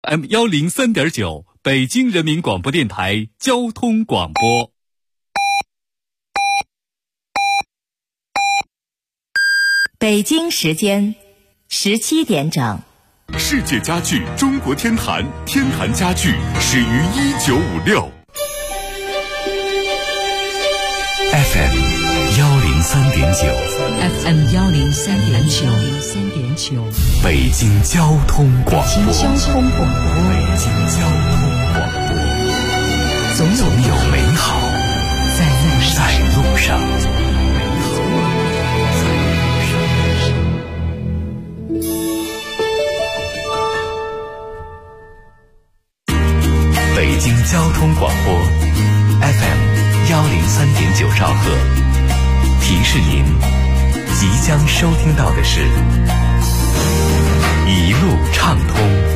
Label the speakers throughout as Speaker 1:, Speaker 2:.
Speaker 1: FM103.9，北京人民广播电台交通广播。
Speaker 2: 北京时间17点整。
Speaker 3: 世界家具中国天坛，天坛家具始于1956。
Speaker 4: FM103.9，
Speaker 3: 北京交通广播，
Speaker 4: 总有美好在路上。
Speaker 3: 北京交通广播 FM103.9兆赫，提示您即将收听到的是一路畅通。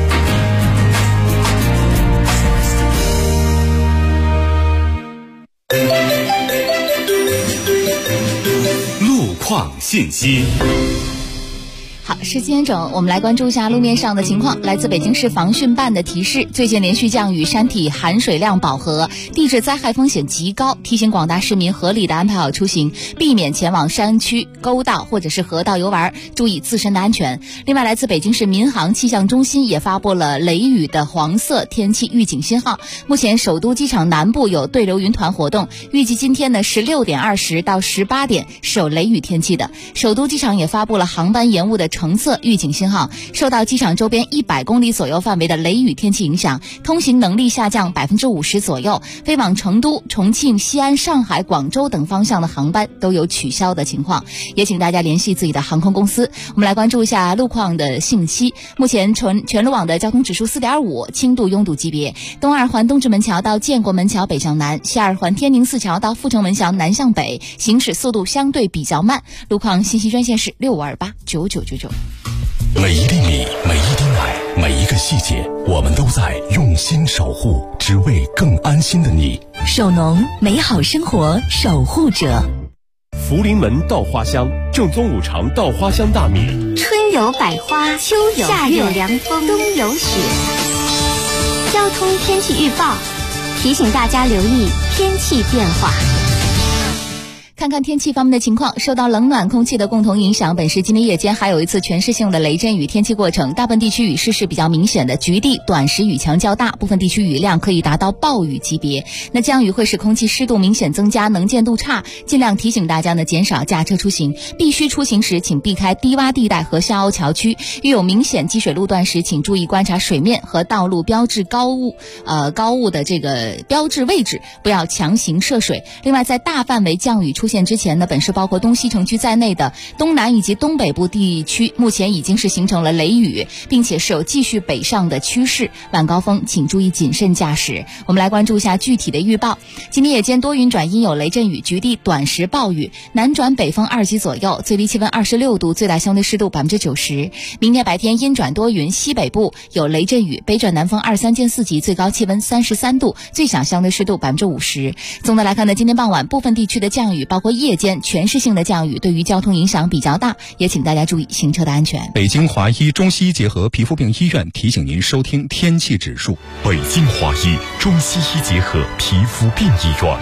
Speaker 3: 路况信息。
Speaker 5: 好，时间整，我们来关注一下路面上的情况。来自北京市防汛办的提示，最近连续降雨，山体含水量饱和，地质灾害风险极高，提醒广大市民合理的安排好出行，避免前往山区、沟道或者是河道游玩，注意自身的安全。另外，来自北京市民航气象中心也发布了雷雨的黄色天气预警信号。目前首都机场南部有对流云团活动，预计今天的16点20到18点是有雷雨天气的。首都机场也发布了航班延误的橙色预警信号，受到机场周边100公里左右范围的雷雨天气影响，通行能力下降50%左右，飞往成都、重庆、西安、上海、广州等方向的航班都有取消的情况，也请大家联系自己的航空公司。我们来关注一下路况的信息。目前全路网的交通指数4.5，轻度拥堵级别。东二环东直门桥到建国门桥北向南，西二环天宁寺桥到阜成门桥南向北，行驶速度相对比较慢。路况信息专线是65289999。
Speaker 3: 每一粒米，每一滴奶，每一个细节，我们都在用心守护，只为更安心的你。
Speaker 2: 首农，美好生活守护者。
Speaker 6: 福临门稻花香，正宗五常稻花香大米。
Speaker 7: 春有百花，秋有夏有凉风，冬有雪。交通天气预报提醒大家留意天气变化。
Speaker 5: 看看天气方面的情况，受到冷暖空气的共同影响，本市今天夜间还有一次全市性的雷阵雨天气过程，大部分地区雨势是比较明显的，局地短时雨强较大，部分地区雨量可以达到暴雨级别。那降雨会使空气湿度明显增加，能见度差，尽量提醒大家呢减少驾车出行，必须出行时请避开低洼地带和下凹桥区，遇有明显积水路段时，请注意观察水面和道路标志高雾的这个标志位置，不要强行涉水。另外，在大范围降雨出现之前呢，本市包括东西城区在内的东南以及东北部地区目前已经是形成了雷雨，并且是有继续北上的趋势，晚高峰请注意谨慎驾驶。我们来关注一下具体的预报。今天夜间多云转阴有雷阵雨，局地短时暴雨，南转北风2级左右，最低气温26度，最大相对湿度90%。明天白天阴转多云，西北部有雷阵雨，北转南风2、3见4级，最高气温33度，最小相对湿度50%。总的来看呢，今天傍晚部分地区的降雨，包括夜间全市性的降雨，对于交通影响比较大，也请大家注意行车的安全。
Speaker 8: 北京华医中西医结合皮肤病医院提醒您收听天气指数。
Speaker 3: 北京华医中西医结合皮肤病医院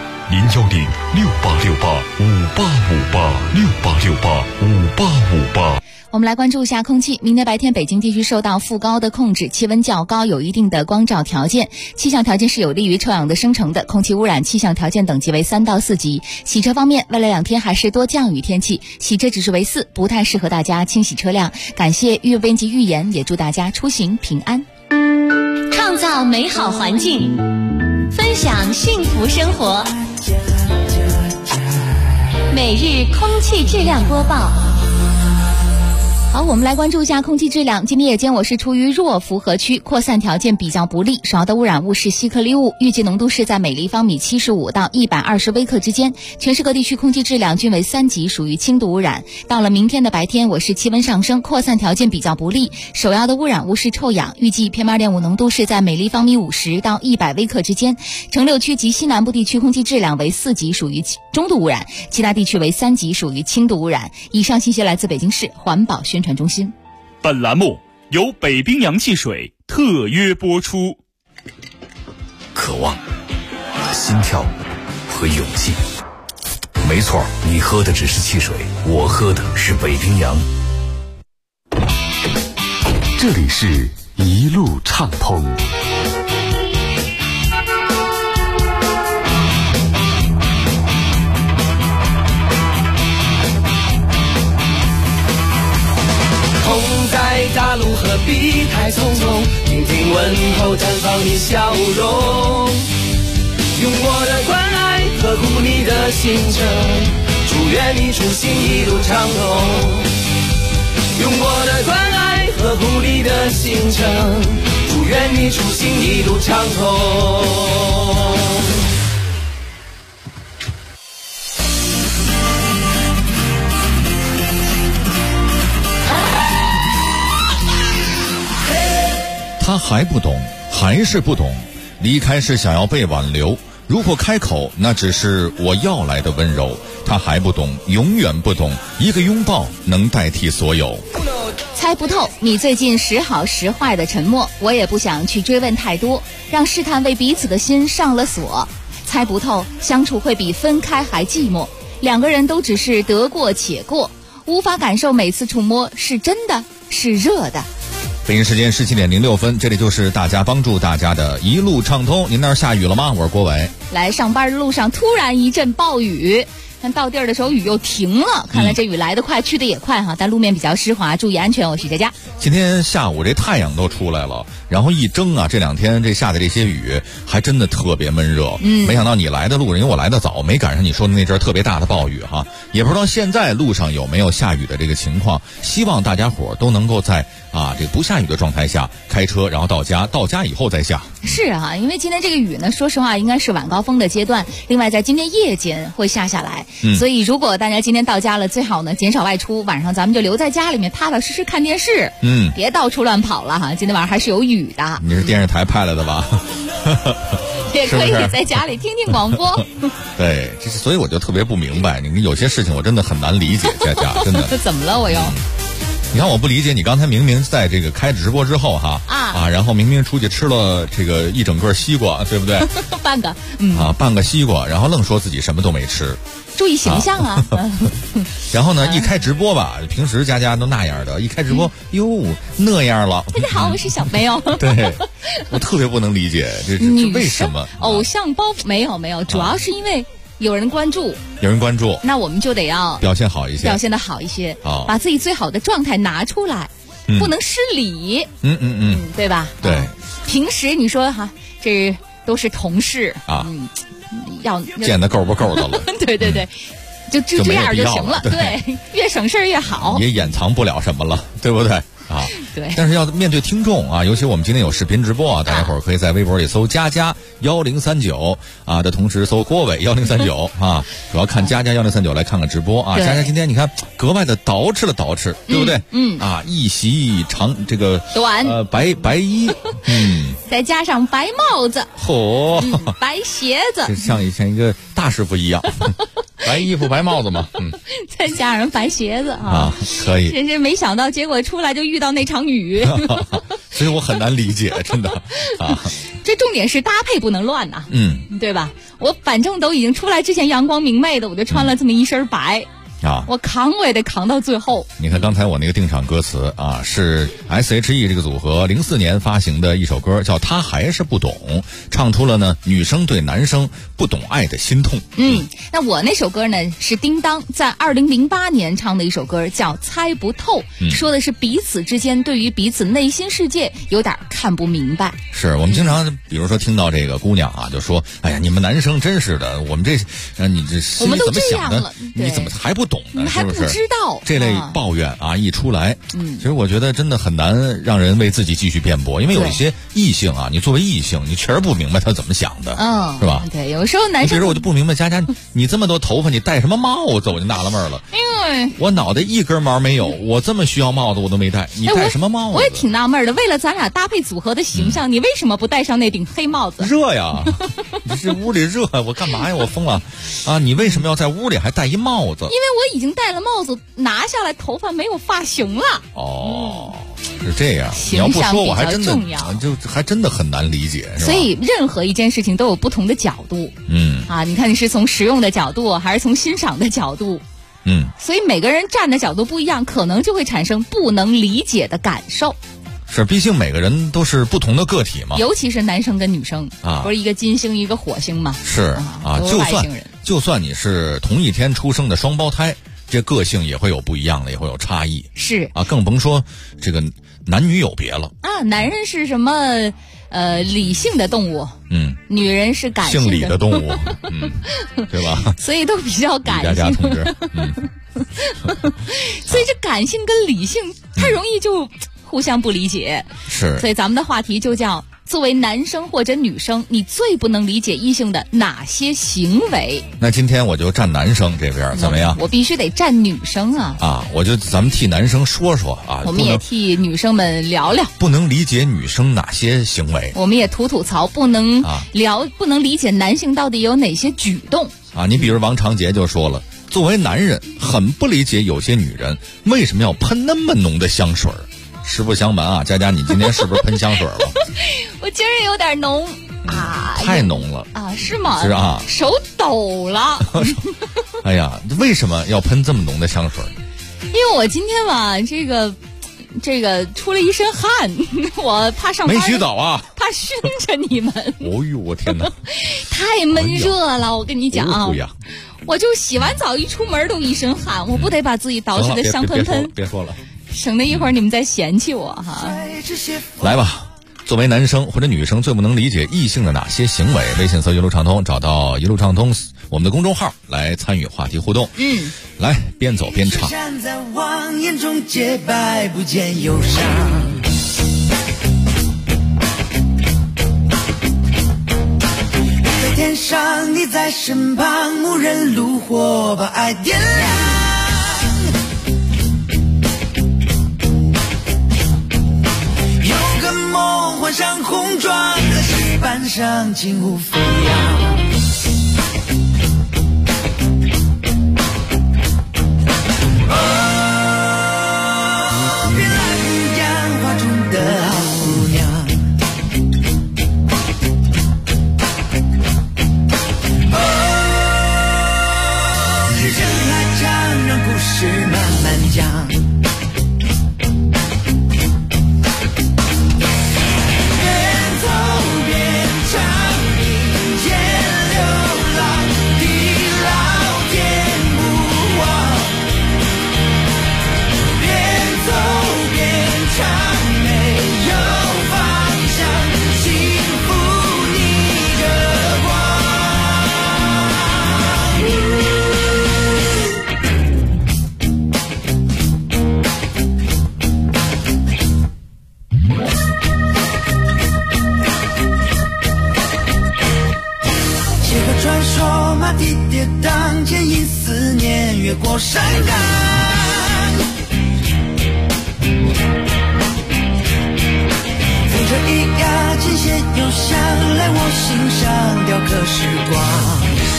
Speaker 3: ，010-6868-5858，6868-5858。
Speaker 5: 我们来关注一下空气。明天白天北京地区受到副高的控制，气温较高，有一定的光照条件，气象条件是有利于臭氧的生成的，空气污染气象条件等级为3到4级。洗车方面，未来2天还是多降雨天气，洗车指数为4，不太适合大家清洗车辆。感谢预编辑预言，也祝大家出行平安。
Speaker 2: 创造美好环境，分享幸福生活。每日空气质量播报。
Speaker 5: 好，我们来关注一下空气质量。今天夜间我市处于弱负荷区，扩散条件比较不利，主要的污染物是细颗粒物，预计浓度是在每立方米75到120微克之间。全市各地区空气质量均为3级，属于轻度污染。到了明天的白天，我市气温上升，扩散条件比较不利，首要的污染物是臭氧，预计 PM2.5 浓度是在每立方米50到100微克之间。城6区及西南部地区空气质量为4级，属于中度污染，其他地区为3级，属于轻度污染。以上信息来自北京市环保宣传中心。
Speaker 1: 本栏目由北冰洋汽水特约播出。
Speaker 4: 渴望、心跳和勇气。没错，你喝的只是汽水，我喝的是北冰洋。
Speaker 3: 这里是一路畅通。
Speaker 9: 风在大路何必太匆匆，听听问候绽放你笑容，用我的关爱呵护你的行程，祝愿你出行一路畅通。用我的关爱呵护你的行程，祝愿你出行一路畅通。
Speaker 10: 他还不懂，还是不懂。离开是想要被挽留，如果开口，那只是我要来的温柔。他还不懂，永远不懂，一个拥抱能代替所有。
Speaker 5: 猜不透你最近时好时坏的沉默，我也不想去追问太多，让试探为彼此的心上了锁。猜不透相处会比分开还寂寞，两个人都只是得过且过，无法感受每次触摸是真的是热的。
Speaker 10: 北京时间17点06分，这里就是大家帮助大家的一路畅通。您那儿下雨了吗？我是郭伟。
Speaker 5: 来上班的路上突然一阵暴雨，但到地儿的时候雨又停了，看来这雨来得快去得也快哈，但路面比较湿滑，注意安全。我是佳佳。
Speaker 10: 今天下午这太阳都出来了，然后一睁啊，这两天这下的这些雨还真的特别闷热。没想到你来的路上，因为我来的早，没赶上你说的那阵特别大的暴雨哈，也不知道现在路上有没有下雨的这个情况。希望大家伙都能够在这个不下雨的状态下开车，然后到家以后再下。
Speaker 5: 是啊，因为今天这个雨呢，说实话应该是晚高峰的阶段，另外在今天夜间会下来。所以如果大家今天到家了，最好呢减少外出，晚上咱们就留在家里面踏踏实实看电视。别到处乱跑了哈，今天晚上还是有雨的。
Speaker 10: 你是电视台派来的吧？
Speaker 5: 也可以在家里听听广播。
Speaker 10: 对，所以我就特别不明白，你有些事情我真的很难理解，佳佳真的。
Speaker 5: 怎么了我又？
Speaker 10: 你看我不理解，你刚才明明在这个开直播之后然后明明出去吃了这个一整个西瓜，对不对？
Speaker 5: 半个
Speaker 10: 半个西瓜，然后愣说自己什么都没吃。
Speaker 5: 注意形象啊！
Speaker 10: 然后呢，一开直播吧，平时家家都那样的，一开直播，哟，那样了。
Speaker 5: 大家好，我是小梅哦。
Speaker 10: 对，我特别不能理解，这为什么？
Speaker 5: 偶像包袱没有，主要是因为有人关注，那我们就得要
Speaker 10: 表现好一些，
Speaker 5: 表现得好一些，把自己最好的状态拿出来，不能失礼。对吧？
Speaker 10: 对。
Speaker 5: 平时你说这都是同事要
Speaker 10: 见得够不够的了。
Speaker 5: 对，就这样就行了。对，越省事越好。
Speaker 10: 也掩藏不了什么了，对不对？
Speaker 5: 对。
Speaker 10: 但是要面对听众尤其我们今天有视频直播大家伙儿可以在微博里搜佳佳1039的同时搜郭伟1039主要看佳佳1039来看看直播佳佳今天你看格外的捯饬了捯饬，对不对？一袭长这个
Speaker 5: 短
Speaker 10: 白衣，
Speaker 5: 再加上白帽子，白鞋子，
Speaker 10: 就像以前一个大师傅一样。白衣服白帽子嘛，
Speaker 5: 再加上白鞋子
Speaker 10: 可以。
Speaker 5: 真没想到，结果出来就遇到那场雨，
Speaker 10: 所以我很难理解，真的
Speaker 5: 这重点是搭配不能乱呐，对吧？我反正都已经出来之前阳光明媚的，我就穿了这么一身白。我扛我也得扛到最后。
Speaker 10: 你看刚才我那个定场歌词是 S.H.E 这个组合04年发行的一首歌，叫《他还是不懂》，唱出了呢女生对男生不懂爱的心痛。
Speaker 5: 那我那首歌呢是叮当在2008年唱的一首歌，叫《猜不透》，说的是彼此之间对于彼此内心世界有点看不明白。
Speaker 10: 是我们经常比如说听到这个姑娘就说，哎呀，你们男生真是的，我们这你这心里怎么想的？你怎么还不懂呢？
Speaker 5: 你还不知道
Speaker 10: 这类抱怨一出来，其实我觉得真的很难让人为自己继续辩驳，因为有一些异性你作为异性，你确实不明白他怎么想的，是吧？
Speaker 5: 对，有时候男生，
Speaker 10: 比如我就不明白，佳佳，你这么多头发，你戴什么帽子？我就纳了闷了。
Speaker 5: 因为
Speaker 10: 我脑袋一根毛没有，我这么需要帽子我都没戴，你戴什么帽子？
Speaker 5: 我也挺纳闷的，为了咱俩搭配组合的形象，你为什么不戴上那顶黑帽子？
Speaker 10: 热呀，你这屋里热，我干嘛呀？我疯了你为什么要在屋里还戴一帽子？
Speaker 5: 因为我已经戴了帽子，拿下来头发没有发型了。
Speaker 10: 是这样。你要不说，我还真的还真的很难理解。
Speaker 5: 所以任何一件事情都有不同的角度。你看你是从实用的角度，还是从欣赏的角度？所以每个人站的角度不一样，可能就会产生不能理解的感受。
Speaker 10: 是，毕竟每个人都是不同的个体嘛。
Speaker 5: 尤其是男生跟女生不是一个金星一个火星嘛。
Speaker 10: 是就算你是同一天出生的双胞胎，这个性也会有不一样的，也会有差异。
Speaker 5: 是
Speaker 10: 更甭说这个男女有别了
Speaker 5: 男人是什么理性的动物，女人是感性
Speaker 10: 的动物，对吧？
Speaker 5: 所以都比较感性。
Speaker 10: 李佳佳同志，
Speaker 5: 所以这感性跟理性太容易就互相不理解。
Speaker 10: 是，
Speaker 5: 所以咱们的话题就叫作为男生或者女生，你最不能理解异性的哪些行为？
Speaker 10: 那今天我就站男生这边，怎么样？
Speaker 5: 我必须得站女生
Speaker 10: 咱们替男生说说
Speaker 5: 我们也替女生们聊聊，
Speaker 10: 不能理解女生哪些行为，
Speaker 5: 我们也吐槽，不能理解男性到底有哪些举动
Speaker 10: 你比如王长杰就说了，作为男人很不理解有些女人为什么要喷那么浓的香水。实不相瞒佳佳，你今天是不是喷香水了？
Speaker 5: 我今儿有点浓
Speaker 10: 太浓了
Speaker 5: 是吗？
Speaker 10: 是
Speaker 5: 手抖了。
Speaker 10: 哎呀，为什么要喷这么浓的香水？
Speaker 5: 因为我今天吧，这个出了一身汗，我怕上班
Speaker 10: 没洗澡
Speaker 5: 怕熏着你们。
Speaker 10: 哦呦，我天哪，
Speaker 5: 太闷热了，我跟你讲我就洗完澡一出门都一身汗，我不得把自己捯饬的香喷喷。
Speaker 10: 别说了，
Speaker 5: 省得一会儿你们再嫌弃我
Speaker 10: 来吧，作为男生或者女生最不能理解异性的哪些行为？微信搜一路畅通，找到一路畅通我们的公众号来参与话题互动。来边走边唱。
Speaker 9: 站在望眼中洁白，不见忧伤。在天上，你在身旁，无人炉火把爱点亮。有个梦换上红妆，在石板上轻舞飞扬。过山岗，风车一压，琴弦又响，来我心上雕刻时光。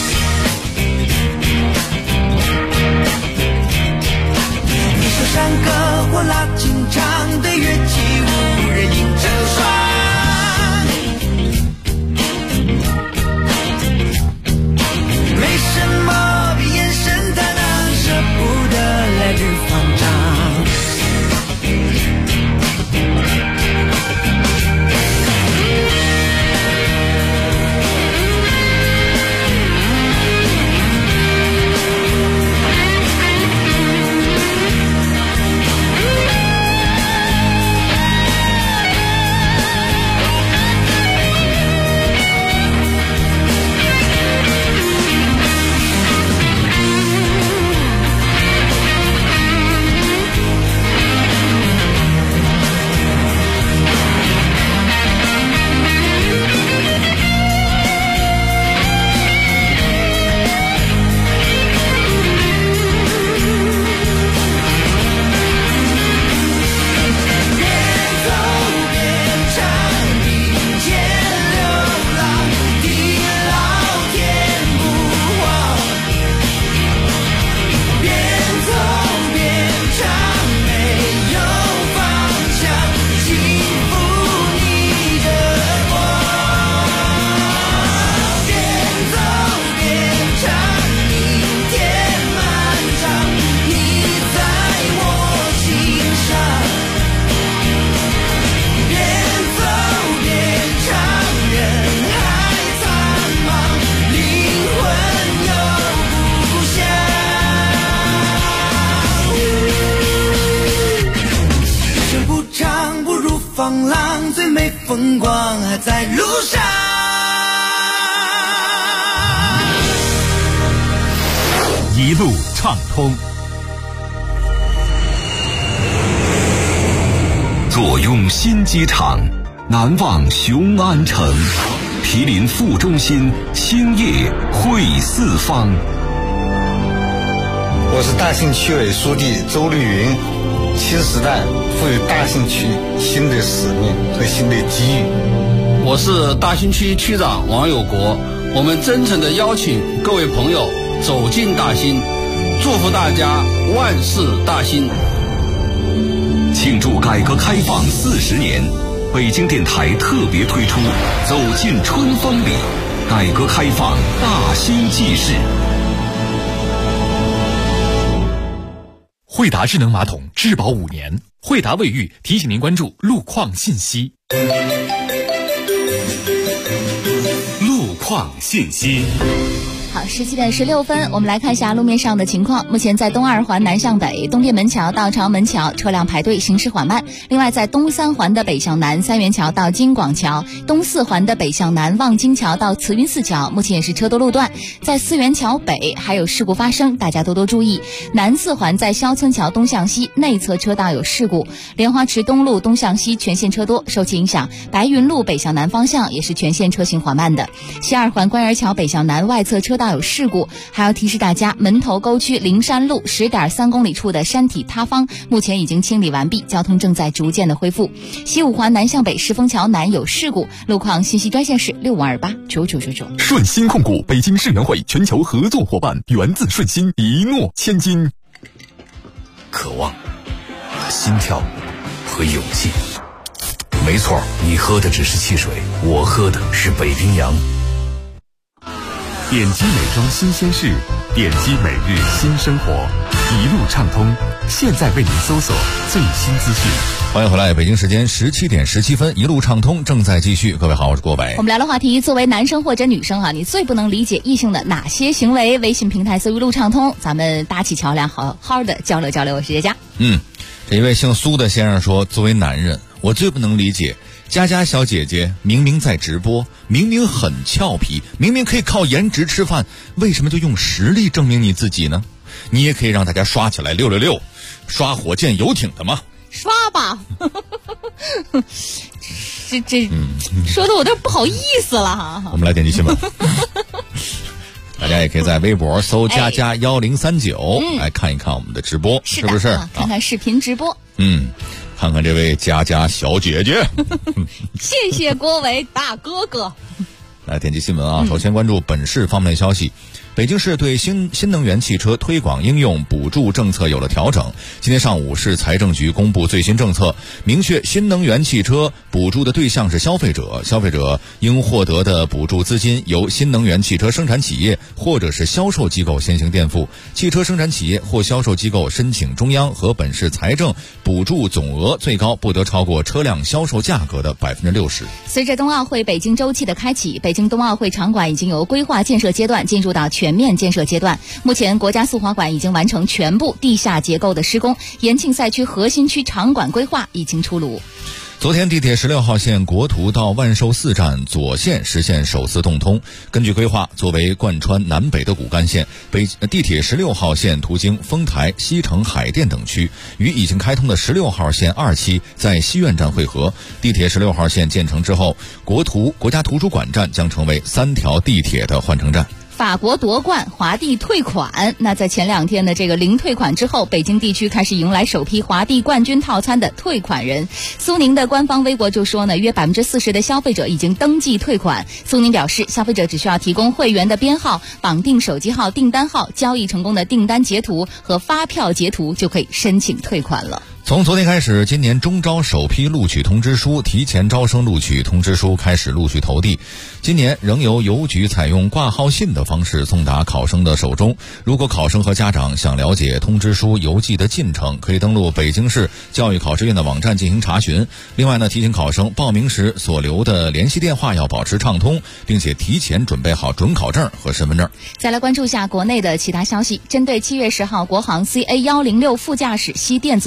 Speaker 9: 你手上歌或拉紧唱，对乐器无人应成双。没什么比眼神坦荡，舍不得来日方长。 风光还在路上。
Speaker 1: 一路畅通。
Speaker 4: 坐拥新机场，难忘雄安城，毗邻副中心，兴业汇四方。
Speaker 11: 我是大兴区委书记周绿云，新时代赋予大兴区新的使命和新的机遇。
Speaker 12: 我是大兴区区长王有国，我们真诚地邀请各位朋友走进大兴，祝福大家万事大兴。
Speaker 4: 庆祝改革开放40年，北京电台特别推出《走进春风里》，改革开放大兴纪事。
Speaker 13: 惠达智能马桶质保5年，惠达卫浴提醒您关注路况信息。
Speaker 1: 路况信息。
Speaker 5: 好，17点16分，我们来看一下路面上的情况。目前在东2环南向北，东便门桥到朝阳门桥车辆排队，行驶缓慢。另外，在东3环的北向南，三元桥到京广桥，东4环的北向南，望京桥到慈云寺桥，目前也是车多路段。在四元桥北还有事故发生，大家多多注意。南4环在肖村桥东向西内侧车道有事故，莲花池东路东向西全线车多，受其影响，白云路北向南方向也是全线车行缓慢的。西2环官园桥北向南外侧车道有事故，还要提示大家，门头沟区灵山路10.3公里处的山体塌方目前已经清理完毕，交通正在逐渐的恢复。西5环南向北石峰桥南有事故，路况信息专线是65289999。
Speaker 13: 顺心控股北京世园会全球合作伙伴，源自顺心，一诺千金。
Speaker 4: 渴望、心跳和勇气。没错，你喝的只是汽水，我喝的是北冰洋。
Speaker 1: 点击美妆新鲜事，点击每日新生活，一路畅通。现在为您搜索最新资讯。
Speaker 10: 欢迎回来，北京时间17点17分，一路畅通正在继续。各位好，我是郭伟。
Speaker 5: 我们聊的话题，作为男生或者女生你最不能理解异性的哪些行为？微信平台搜一路畅通，咱们搭起桥梁，好好的交流交流。我是佳佳。
Speaker 10: 这一位姓苏的先生说，作为男人，我最不能理解佳佳小姐姐明明在直播，明明很俏皮，明明可以靠颜值吃饭，为什么就用实力证明你自己呢？你也可以让大家刷起来666，刷火箭游艇的吗？
Speaker 5: 刷吧。这说的我有点不好意思了哈。
Speaker 10: 我们来点击新闻。大家也可以在微博搜佳佳1039来看一看我们的直播，是不是？
Speaker 5: 看看视频直播。
Speaker 10: 看看这位佳佳小姐姐。
Speaker 5: 谢谢郭伟大哥哥。
Speaker 10: 来点击新闻啊！首先关注本市方面的消息。北京市对新能源汽车推广应用补助政策有了调整。今天上午，市财政局公布最新政策，明确新能源汽车补助的对象是消费者，消费者应获得的补助资金由新能源汽车生产企业或者是销售机构先行垫付，汽车生产企业或销售机构申请中央和本市财政补助总额最高不得超过车辆销售价格的60%。
Speaker 5: 随着冬奥会北京周期的开启，北京冬奥会场馆已经由规划建设阶段进入到全面建设阶段。目前国家速滑馆已经完成全部地下结构的施工，延庆赛区核心区场馆规划已经出炉。
Speaker 10: 昨天，地铁16号线国图到万寿寺站左线实现首次动通。根据规划，作为贯穿南北的骨干线，地铁16号线途经丰台、西城、海淀等区，与已经开通的16号线2期在西苑站汇合。地铁16号线建成之后，国家图书馆站将成为3条地铁的换乘站。
Speaker 5: 法国夺冠，华帝退款。那在前2天的这个零退款之后，北京地区开始迎来首批华帝冠军套餐的退款人。苏宁的官方微博就说呢，约40%的消费者已经登记退款。苏宁表示，消费者只需要提供会员的编号、绑定手机号、订单号、交易成功的订单截图和发票截图，就可以申请退款了。
Speaker 10: 从昨天开始，今年中招首批录取通知书、提前招生录取通知书开始陆续投递。今年仍由邮局采用挂号信的方式送达考生的手中。如果考生和家长想了解通知书邮寄的进程，可以登录北京市教育考试院的网站进行查询。另外呢，提醒考生报名时所留的联系电话要保持畅通，并且提前准备好准考证和身份证。
Speaker 5: 再来关注一下国内的其他消息。针对7月10号国航 CA106 副驾驶吸电子烟致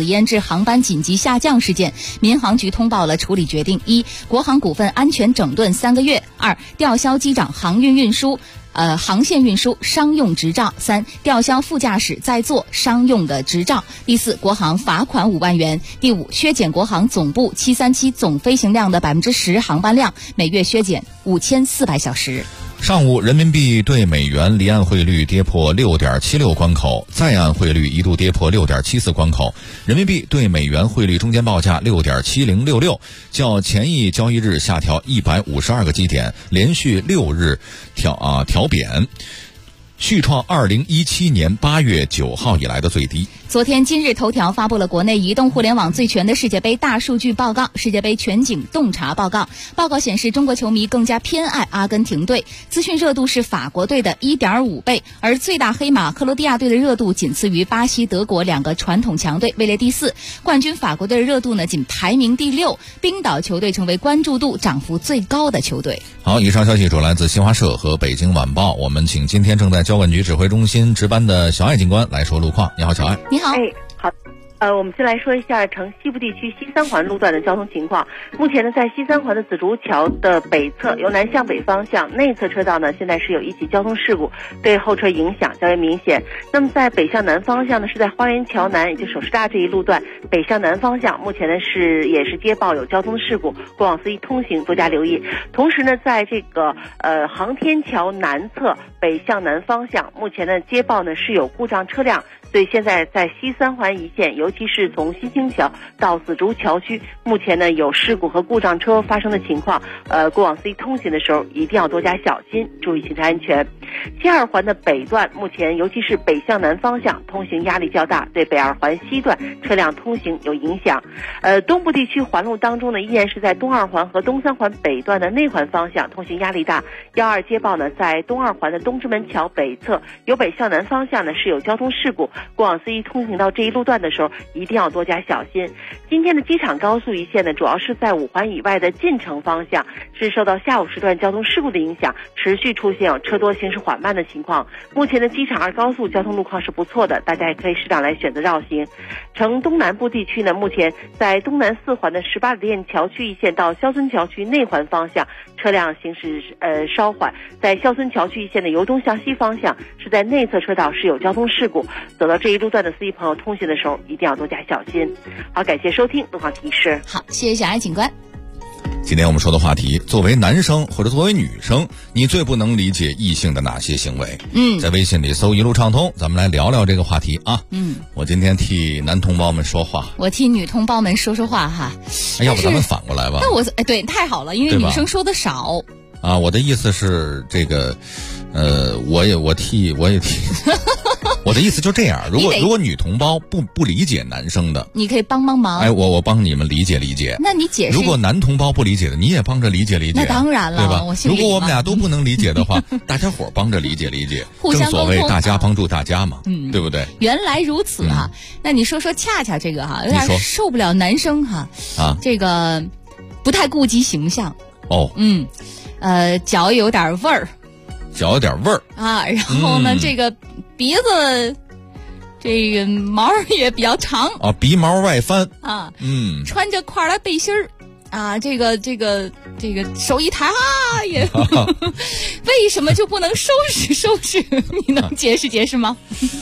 Speaker 5: 航班紧急下降事件，民航局通报了处理决定：一、国航股份安全整顿3个月；二、吊销机长航线运输商用执照；三、吊销副驾驶在座商用的执照；第四，国航罚款5万元；第五，削减国航总部737总飞行量的10%航班量，每月削减5400小时。
Speaker 10: 上午，人民币对美元离岸汇率跌破6.76关口，在岸汇率一度跌破6.74关口。人民币对美元汇率中间报价6.7066，较前一交易日下调152个基点，连续6日调贬，续创2017年8月9号以来的最低。
Speaker 5: 昨天，今日头条发布了国内移动互联网最全的世界杯大数据报告——世界杯全景洞察报告。报告显示，中国球迷更加偏爱阿根廷队，资讯热度是法国队的1.5倍，而最大黑马克罗地亚队的热度仅次于巴西、德国2个传统强队，位列第4。冠军法国队的热度呢，仅排名第6。冰岛球队成为关注度涨幅最高的球队。
Speaker 10: 好，以上消息主来自新华社和北京晚报。我们请今天正在交管局指挥中心值班的小艾警官来说路况。你好，小艾。
Speaker 5: 你好。
Speaker 14: 好。我们先来说一下城西部地区西三环路段的交通情况。目前呢，在西三环的紫竹桥的北侧，由南向北方向内侧车道呢，现在是有一起交通事故，对后车影响较为明显。那么在北向南方向呢，是在花园桥南，也就首师大这一路段北向南方向，目前呢也是接报有交通事故，过往司机通行多加留意。同时呢，在这个航天桥南侧北向南方向，目前呢接报呢是有故障车辆。所以现在在西三环一线，尤其是从新兴桥到紫竹桥区，目前呢有事故和故障车发生的情况。过往司机通行的时候一定要多加小心，注意行车安全。西二环的北段，目前尤其是北向南方向通行压力较大，对北二环西段车辆通行有影响。东部地区环路当中呢，依然是在东二环和东三环北段的内环方向通行压力大。12接报呢，在东二环的东直门桥北侧，由北向南方向呢是有交通事故。过往司机通行到这一路段的时候一定要多加小心。今天的机场高速一线呢，主要是在5环以外的进城方向是受到下午时段交通事故的影响，持续出现有车多行驶缓慢的情况。目前的机场2高速交通路况是不错的，大家也可以适当来选择绕行。城东南部地区呢，目前在东南4环的18里店桥区一线到肖村桥区内环方向车辆行驶稍缓，在肖村桥区一线的由东向西方向是在内侧车道是有交通事故，走到这一路段的司机朋友通行的时候一定要多加小心。好，感谢收听路况提示。
Speaker 5: 好，谢谢小艾警官。
Speaker 10: 今天我们说的话题，作为男生或者作为女生，你最不能理解异性的哪些行为？在微信里搜一路畅通，咱们来聊聊这个话题啊。我今天替男同胞们说话，我
Speaker 5: 替女同胞们说说话哈。
Speaker 10: 要不咱们反过来吧？
Speaker 5: 那对，太好了，因为女生说的少
Speaker 10: 啊。我的意思是这个，我也替。我的意思就这样，如果女同胞不理解男生的，
Speaker 5: 你可以帮忙。
Speaker 10: 我帮你们理解理解。
Speaker 5: 那你解释。
Speaker 10: 如果男同胞不理解的，你也帮着理解理解。
Speaker 5: 那当然了，
Speaker 10: 对吧？如果我们俩都不能理解的话，大家伙帮着理解理解，正所谓大家帮助大家嘛，对不对？
Speaker 5: 原来如此啊！那你说恰恰这个哈，有点受不了男生哈这个不太顾及形象
Speaker 10: 哦。
Speaker 5: 脚有点味儿。
Speaker 10: 脚有点味儿
Speaker 5: 啊，然后呢，这个鼻子，这个毛也比较长
Speaker 10: 啊，鼻毛外翻
Speaker 5: 啊，穿着跨栏背心儿啊，这个手一抬啊，也为什么就不能收拾收拾？你能解释解释吗？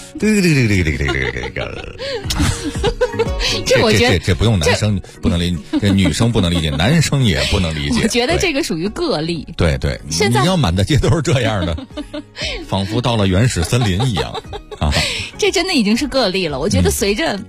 Speaker 5: 这我觉得
Speaker 10: 这不用男生不能理解，这女生不能理解，男生也不能理解。
Speaker 5: 我觉得这个属于个例。
Speaker 10: 对，现在你要满大街都是这样的，仿佛到了原始森林一样啊！
Speaker 5: 这真的已经是个例了。我觉得随着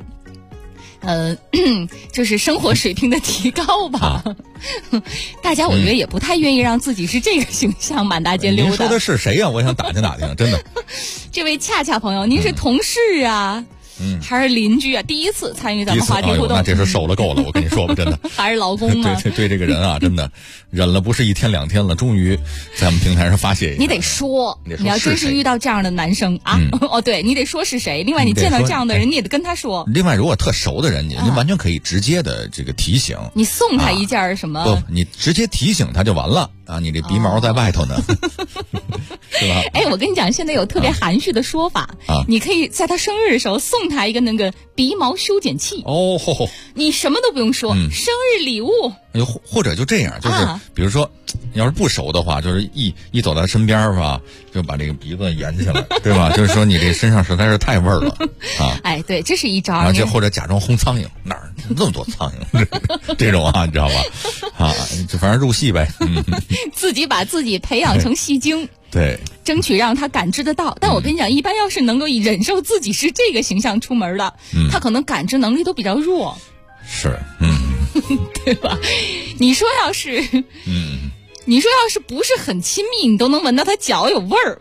Speaker 5: 就是生活水平的提高吧，大家我觉得也不太愿意让自己是这个形象满大街溜达。
Speaker 10: 您说的是谁呀？我想打听打听，真的。
Speaker 5: 这位恰恰朋友，您是同事啊？还是邻居啊？第一次参与咱们话题互动，
Speaker 10: 那这是受了够了，我跟你说吧，真的。
Speaker 5: 还是老公啊？
Speaker 10: 对这个人啊，真的忍了不是1天2天了，终于在我们平台上发泄一下。
Speaker 5: 你得说，你要真是遇到这样的男生啊，对你得说是谁。另外，你见到这样的人，你也得跟他说。
Speaker 10: 另外，如果特熟的人，你完全可以直接的这个提醒。
Speaker 5: 你送他一件什么？
Speaker 10: 不，你直接提醒他就完了。 啊，你这鼻毛在外头呢，是吧？
Speaker 5: 哎，我跟你讲，现在有特别含蓄的说法啊，你可以在他生日的时候送他一个那个鼻毛修剪器
Speaker 10: 哦，
Speaker 5: 你什么都不用说，生日礼物。
Speaker 10: 或者就这样，就是比如说，要是不熟的话，就是一走到身边吧，就把这个鼻子圆起来，对吧？就是说你这身上实在是太味儿了啊！
Speaker 5: 哎，对，这是一招。
Speaker 10: 而且或者假装轰苍蝇，哪儿那么多苍蝇？这种啊，你知道吧？啊，就反正入戏呗。
Speaker 5: 自己把自己培养成戏精。
Speaker 10: 对，
Speaker 5: 争取让他感知得到。但我跟你讲，一般要是能够忍受自己是这个形象出门的，他可能感知能力都比较弱。
Speaker 10: 是，
Speaker 5: 对吧？你说要是不是很亲密，你都能闻到他脚有味儿。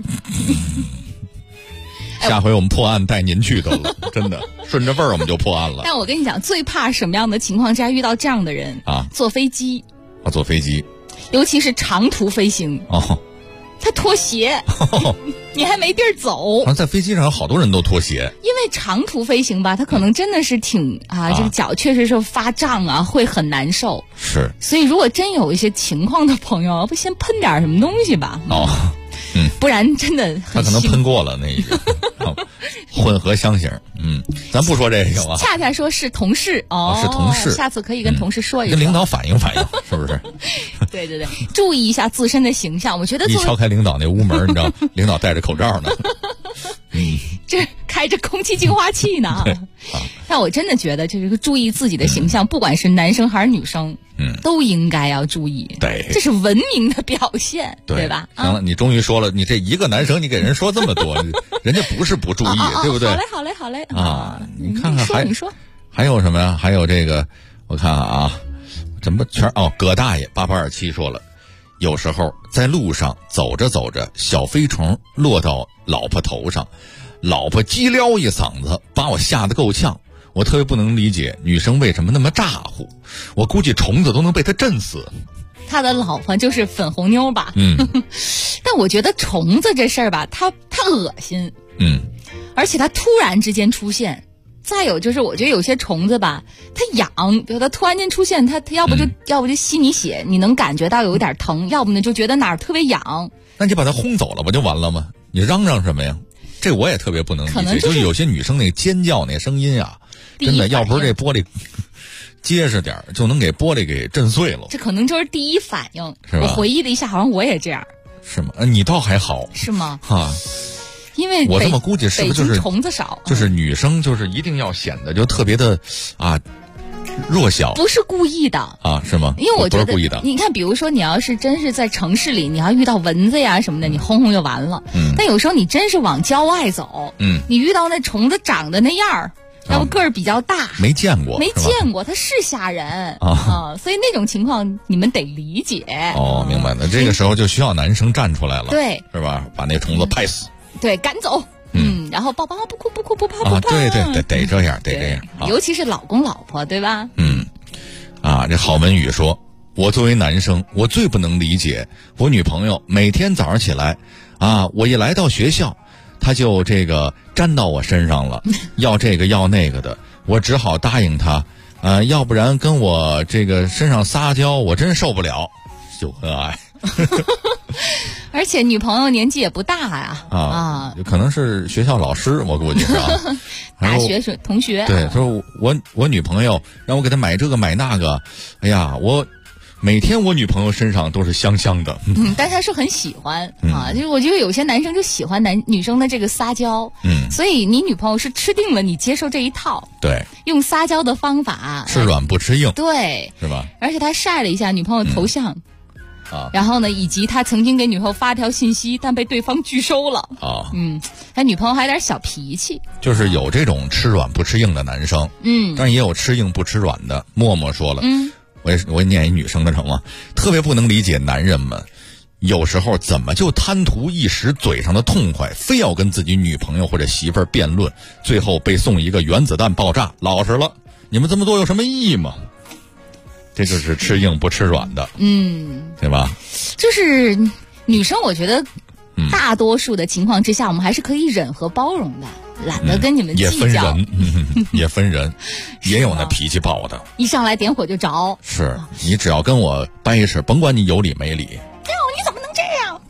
Speaker 10: 下回我们破案带您去得了，真的，顺着味儿我们就破案了。
Speaker 5: 但我跟你讲，最怕什么样的情况之下遇到这样的人
Speaker 10: 啊？
Speaker 5: 坐飞机。
Speaker 10: 坐飞机，
Speaker 5: 尤其是长途飞行。他脱鞋，你还没地儿走。
Speaker 10: 好像在飞机上有好多人都脱鞋，
Speaker 5: 因为长途飞行吧，他可能真的是挺这个脚确实是发胀啊，会很难受。
Speaker 10: 是，
Speaker 5: 所以如果真有一些情况的朋友，要不先喷点什么东西吧？不然真的很。
Speaker 10: 他可能喷过了那一个混合香型。咱不说这个吧。
Speaker 5: 恰恰说是同事
Speaker 10: 是同事，
Speaker 5: 下次可以跟同事说一说，
Speaker 10: 跟领导反映反映，是不是？
Speaker 5: 对，注意一下自身的形象。我觉得
Speaker 10: 一敲开领导那屋门，你知道，领导戴着口罩呢。
Speaker 5: 这开着空气净化器呢。但我真的觉得，这是个注意自己的形象，不管是男生还是女生，都应该要注意。
Speaker 10: 对，
Speaker 5: 这是文明的表现，对吧？
Speaker 10: 行了，你终于说了，你这一个男生，你给人说这么多，人家不是不注意，对不对？
Speaker 5: 好嘞
Speaker 10: 啊！你看看
Speaker 5: 你说
Speaker 10: 还有什么呀？还有这个，我看看啊，怎么全葛大爷8827说了，有时候在路上走着走着，小飞虫落到老婆头上，老婆叽撩一嗓子，把我吓得够呛。我特别不能理解女生为什么那么咋呼，我估计虫子都能被她震死。
Speaker 5: 他的老婆就是粉红妞吧？但我觉得虫子这事儿吧，它恶心。而且它突然之间出现。再有就是，我觉得有些虫子吧，它痒，比如它突然间出现，它要不就吸你血，你能感觉到有一点疼；要不呢就觉得哪儿特别痒。
Speaker 10: 那你把它轰走了不就完了吗？你嚷嚷什么呀？这我也特别不能理解，就是有些女生那尖叫那声音啊，真的要不是这玻璃结实点就能给玻璃给震碎了。
Speaker 5: 这可能就是第一反应，
Speaker 10: 是吧？
Speaker 5: 我回忆了一下，好像我也这样。
Speaker 10: 是吗？你倒还好。
Speaker 5: 是吗？因为
Speaker 10: 我这么估计是不是就是
Speaker 5: 虫子少，
Speaker 10: 就是女生就是一定要显得就特别的弱小，
Speaker 5: 不是故意的
Speaker 10: 是吗？
Speaker 5: 因为我觉得
Speaker 10: 不是故意的。
Speaker 5: 你看，比如说你要是真是在城市里，你要遇到蚊子呀什么的，你轰轰就完了。但有时候你真是往郊外走，你遇到那虫子长得那样儿，要不个儿比较大，
Speaker 10: 没见过，
Speaker 5: 它是吓人所以那种情况你们得理解。
Speaker 10: 明白了，这个时候就需要男生站出来了，
Speaker 5: 对，
Speaker 10: 是吧？把那虫子拍死，
Speaker 5: 对，赶走。然后宝宝不哭不哭不怕不怕。
Speaker 10: 对，得这样，得这样。
Speaker 5: 尤其是老公老婆，对吧？
Speaker 10: 这郝文宇说，我作为男生，我最不能理解我女朋友每天早上起来我一来到学校，她就这个粘到我身上了，要这个要那个的，我只好答应她，要不然跟我这个身上撒娇，我真受不了。秀恩爱。
Speaker 5: 而且女朋友年纪也不大呀，
Speaker 10: 可能是学校老师，我估计是
Speaker 5: 大学同学。
Speaker 10: 对，说我女朋友让我给她买这个买那个，哎呀，我每天我女朋友身上都是香香的。
Speaker 5: 但他是很喜欢就是我觉得有些男生就喜欢女生的这个撒娇，所以你女朋友是吃定了你接受这一套，
Speaker 10: 对，
Speaker 5: 用撒娇的方法，
Speaker 10: 吃软不吃硬，
Speaker 5: 对，
Speaker 10: 是吧？
Speaker 5: 而且他晒了一下女朋友头像。然后呢，以及他曾经给女朋友发条信息，但被对方拒收了。他女朋友还有点小脾气。
Speaker 10: 就是有这种吃软不吃硬的男生，但也有吃硬不吃软的。默默说了，我也念一女生的成吗？特别不能理解男人们，有时候怎么就贪图一时嘴上的痛快，非要跟自己女朋友或者媳妇儿辩论，最后被送一个原子弹爆炸。老实了，你们这么做有什么意义吗？这就是吃硬不吃软的，对吧？
Speaker 5: 就是女生，我觉得大多数的情况之下，我们还是可以忍和包容的，懒得跟你们计较。
Speaker 10: 也分人，也分人，也有那脾气暴的，
Speaker 5: 一上来点火就着。
Speaker 10: 是你只要跟我掰扯，甭管你有理没理，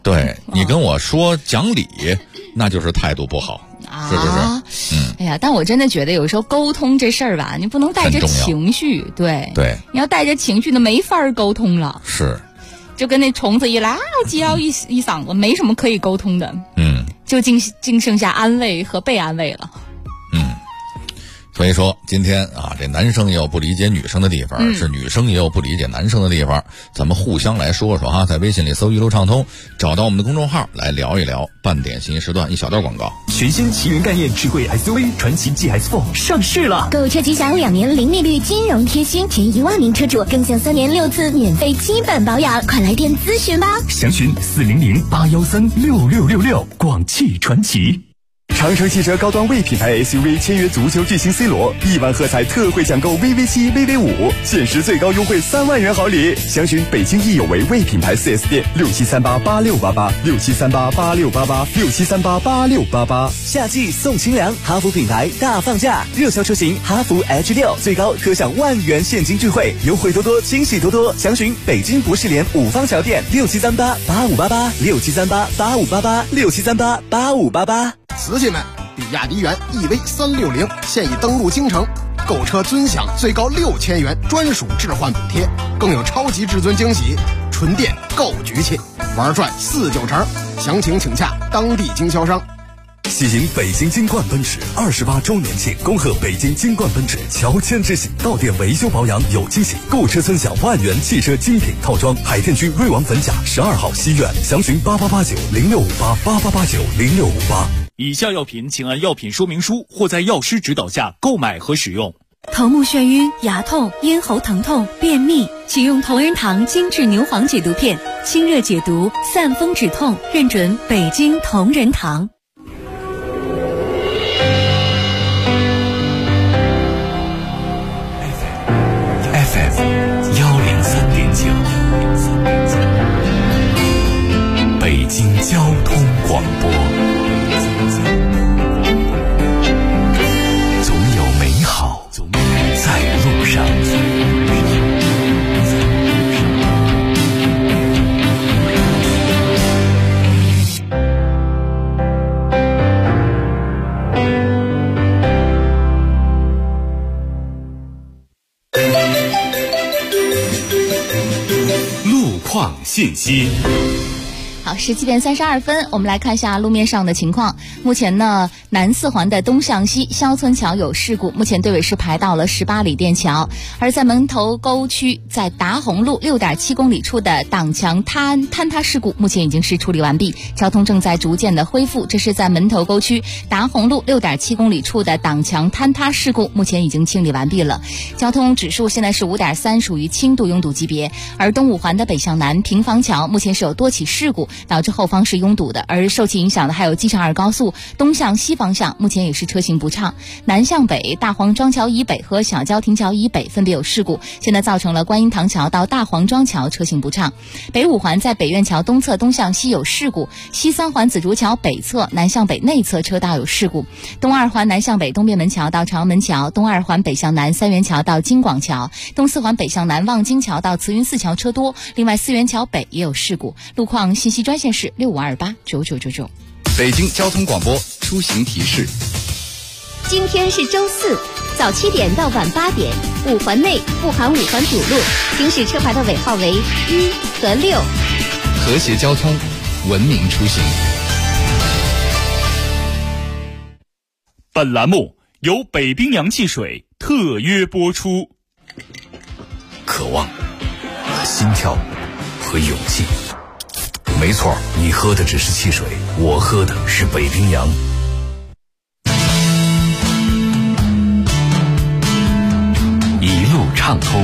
Speaker 10: 对，你跟我说讲理，那就是态度不好，是不是？
Speaker 5: 哎呀，但我真的觉得有时候沟通这事儿吧，你不能带着情绪，对，你要带着情绪，那没法沟通了。
Speaker 10: 是，
Speaker 5: 就跟那虫子一来叫一嗓子，没什么可以沟通的。就仅剩下安慰和被安慰了。
Speaker 10: 所以说今天啊，这男生也有不理解女生的地方，是女生也有不理解男生的地方，咱们互相来说说哈。在微信里搜一路畅通，找到我们的公众号来聊一聊。半点信息时段一小段广告。
Speaker 13: 全新奇云概念智慧 SUV 传祺 GS4 上市了，
Speaker 15: 购车即享2年零利率金融贴心，前1万名车主更享3年6次免费基本保养，快来电咨询吧。
Speaker 13: 详询400-813-6666，广汽传祺。长城汽车高端 V 品牌 SUV 签约足球巨星 C 罗，1万贺彩特惠抢购 VV7、VV5，限时最高优惠3万元好礼。详询北京易有为 V 品牌 4S 店，67388688，67388688，67388688。
Speaker 16: 夏季送清凉，哈弗品牌大放价，热销车型哈弗 H6最高可享1万元现金钜惠，优惠多多，惊喜多多。详询北京博士联5方桥店，67388588，67388588，67388588。
Speaker 17: 瓷器们，比亚迪元 EV360现已登陆京城，购车尊享最高6000元专属置换补贴，更有超级至尊惊喜，纯电购局气，玩转49成。详情请洽当地经销商。
Speaker 13: 喜迎北京金冠奔驰28周年庆，恭贺北京金冠奔驰乔迁之喜，到店维修保养有惊喜，购车尊享1万元汽车精品套装。海淀区瑞王粉甲12号西苑，详询88890658，88890658。
Speaker 18: 以下药品请按药品说明书或在药师指导下购买和使用。
Speaker 19: 头目眩晕、牙痛、咽喉疼痛、便秘，请用同仁堂精致牛黄解毒片，清热解毒，散风止痛，认准北京同仁堂。
Speaker 3: FM 103.9，北京交通广播。总有美好在路上。路况信息。
Speaker 5: 好，17点32分，我们来看一下路面上的情况。目前呢，南四环的东向西肖村桥有事故，目前队尾是排到了18里店桥。而在门头沟区，在达宏路6.7公里处的挡墙坍塌事故，目前已经是处理完毕，交通正在逐渐的恢复。这是在门头沟区达宏路6.7公里处的挡墙坍塌事故，目前已经清理完毕了。交通指数现在是5.3，属于轻度拥堵级别。而东五环的北向南平房桥，目前是有多起事故，导致后方是拥堵的，而受其影响的还有机场2高速东向西方向，目前也是车行不畅。南向北大黄庄桥以北和小郊亭桥以北分别有事故，现在造成了观音堂桥到大黄庄桥车行不畅。北五环在北苑桥东侧东向西有事故，西三环紫竹桥北侧南向北内侧车道有事故。东二环南向北东便门桥到朝阳门桥，东二环北向南三元桥到京广桥，东四环北向南望京桥到慈云寺桥车多。另外四元桥北也有事故。路况信息专线是65289999。
Speaker 8: 北京交通广播出行提示。
Speaker 7: 今天是周四，早7点到晚8点，五环内不含五环主路，行驶车牌的尾号为1和6。
Speaker 8: 和谐交通，文明出行。
Speaker 18: 本栏目由北冰洋汽水特约播出。
Speaker 3: 渴望和心跳和勇气。没错，你喝的只是汽水，我喝的是北冰洋。一路畅通，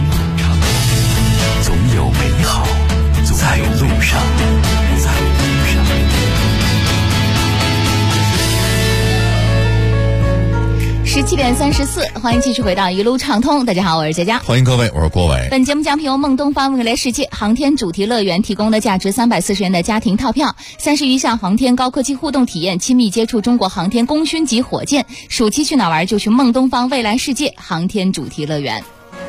Speaker 3: 总有美好在路上。
Speaker 5: 17点34，欢迎继续回到一路畅通。大家好，我是佳佳。
Speaker 10: 欢迎各位，我是郭伟。
Speaker 5: 本节目将由梦东方未来世界航天主题乐园提供的价值340元的家庭套票，30余项航天高科技互动体验，亲密接触中国航天功勋级火箭。暑期去哪玩就去梦东方未来世界航天主题乐园。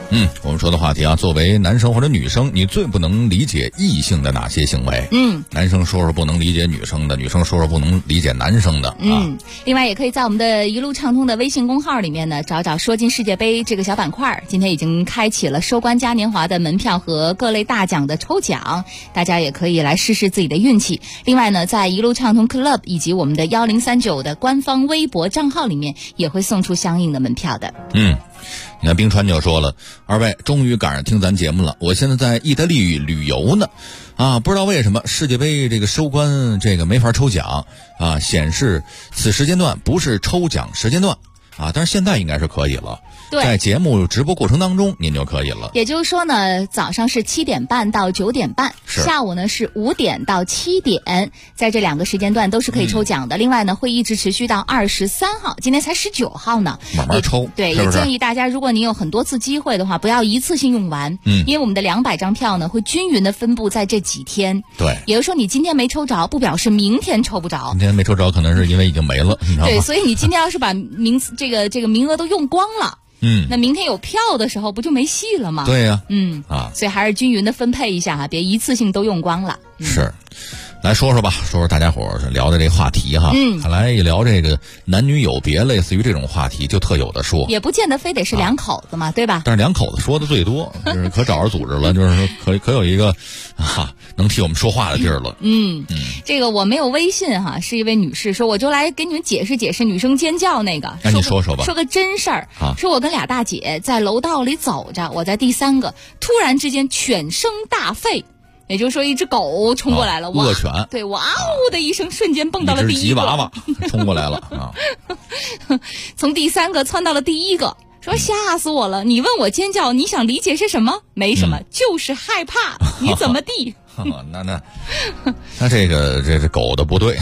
Speaker 10: 我们说的话题啊，作为男生或者女生，你最不能理解异性的哪些行为？男生说说不能理解女生的，女生说说不能理解男生的。
Speaker 5: 另外也可以在我们的一路畅通的微信公号里面呢，找找说进世界杯这个小板块。今天已经开启了收官嘉年华的门票和各类大奖的抽奖，大家也可以来试试自己的运气。另外呢，在一路畅通 Club 以及我们的1039的官方微博账号里面，也会送出相应的门票的。
Speaker 10: 你看冰川就说了，二位终于赶上听咱节目了，我现在在意大利旅游呢，不知道为什么世界杯这个收官这个没法抽奖显示此时间段不是抽奖时间段但是现在应该是可以了。在节目直播过程当中您就可以了。
Speaker 5: 也就是说呢，早上是7点半到9点半，下午呢是5点到7点，在这2个时间段都是可以抽奖的。另外呢，会一直持续到23号，今天才19号呢，
Speaker 10: 慢慢抽。
Speaker 5: 对，
Speaker 10: 是不是？
Speaker 5: 也建议大家，如果您有很多次机会的话，不要一次性用完，因为我们的200张票呢会均匀的分布在这几天。
Speaker 10: 对，
Speaker 5: 也就是说你今天没抽着，不表示明天抽不着。
Speaker 10: 今天没抽着，可能是因为已经没了，你知道吗？
Speaker 5: 对，所以你今天要是把这个名额都用光了。那明天有票的时候不就没戏了吗？
Speaker 10: 对呀，
Speaker 5: 所以还是均匀的分配一下别一次性都用光了。
Speaker 10: 是，来说说吧，说说大家伙聊的这话题哈。看来一聊这个男女有别，类似于这种话题就特有的说，
Speaker 5: 也不见得非得是两口子嘛，对吧？
Speaker 10: 但是两口子说的最多，就是可找着组织了，就是可有一个能替我们说话的地儿了。
Speaker 5: 这个我没有微信是一位女士说，我就来给你们解释解释女生尖叫那个。
Speaker 10: 那你说说吧。
Speaker 5: 说个真事儿说我跟俩大姐在楼道里走着，我在第3个，突然之间犬声大吠。也就是说，一只狗冲过来了，
Speaker 10: 恶犬，
Speaker 5: 对，哇呜的一声，瞬间蹦到了第1个，
Speaker 10: 一只吉娃娃冲过来了
Speaker 5: 从第3个窜到了第1个，说吓死我了！你问我尖叫，你想理解是什么？没什么，就是害怕。你怎么地？
Speaker 10: 那这狗的不对，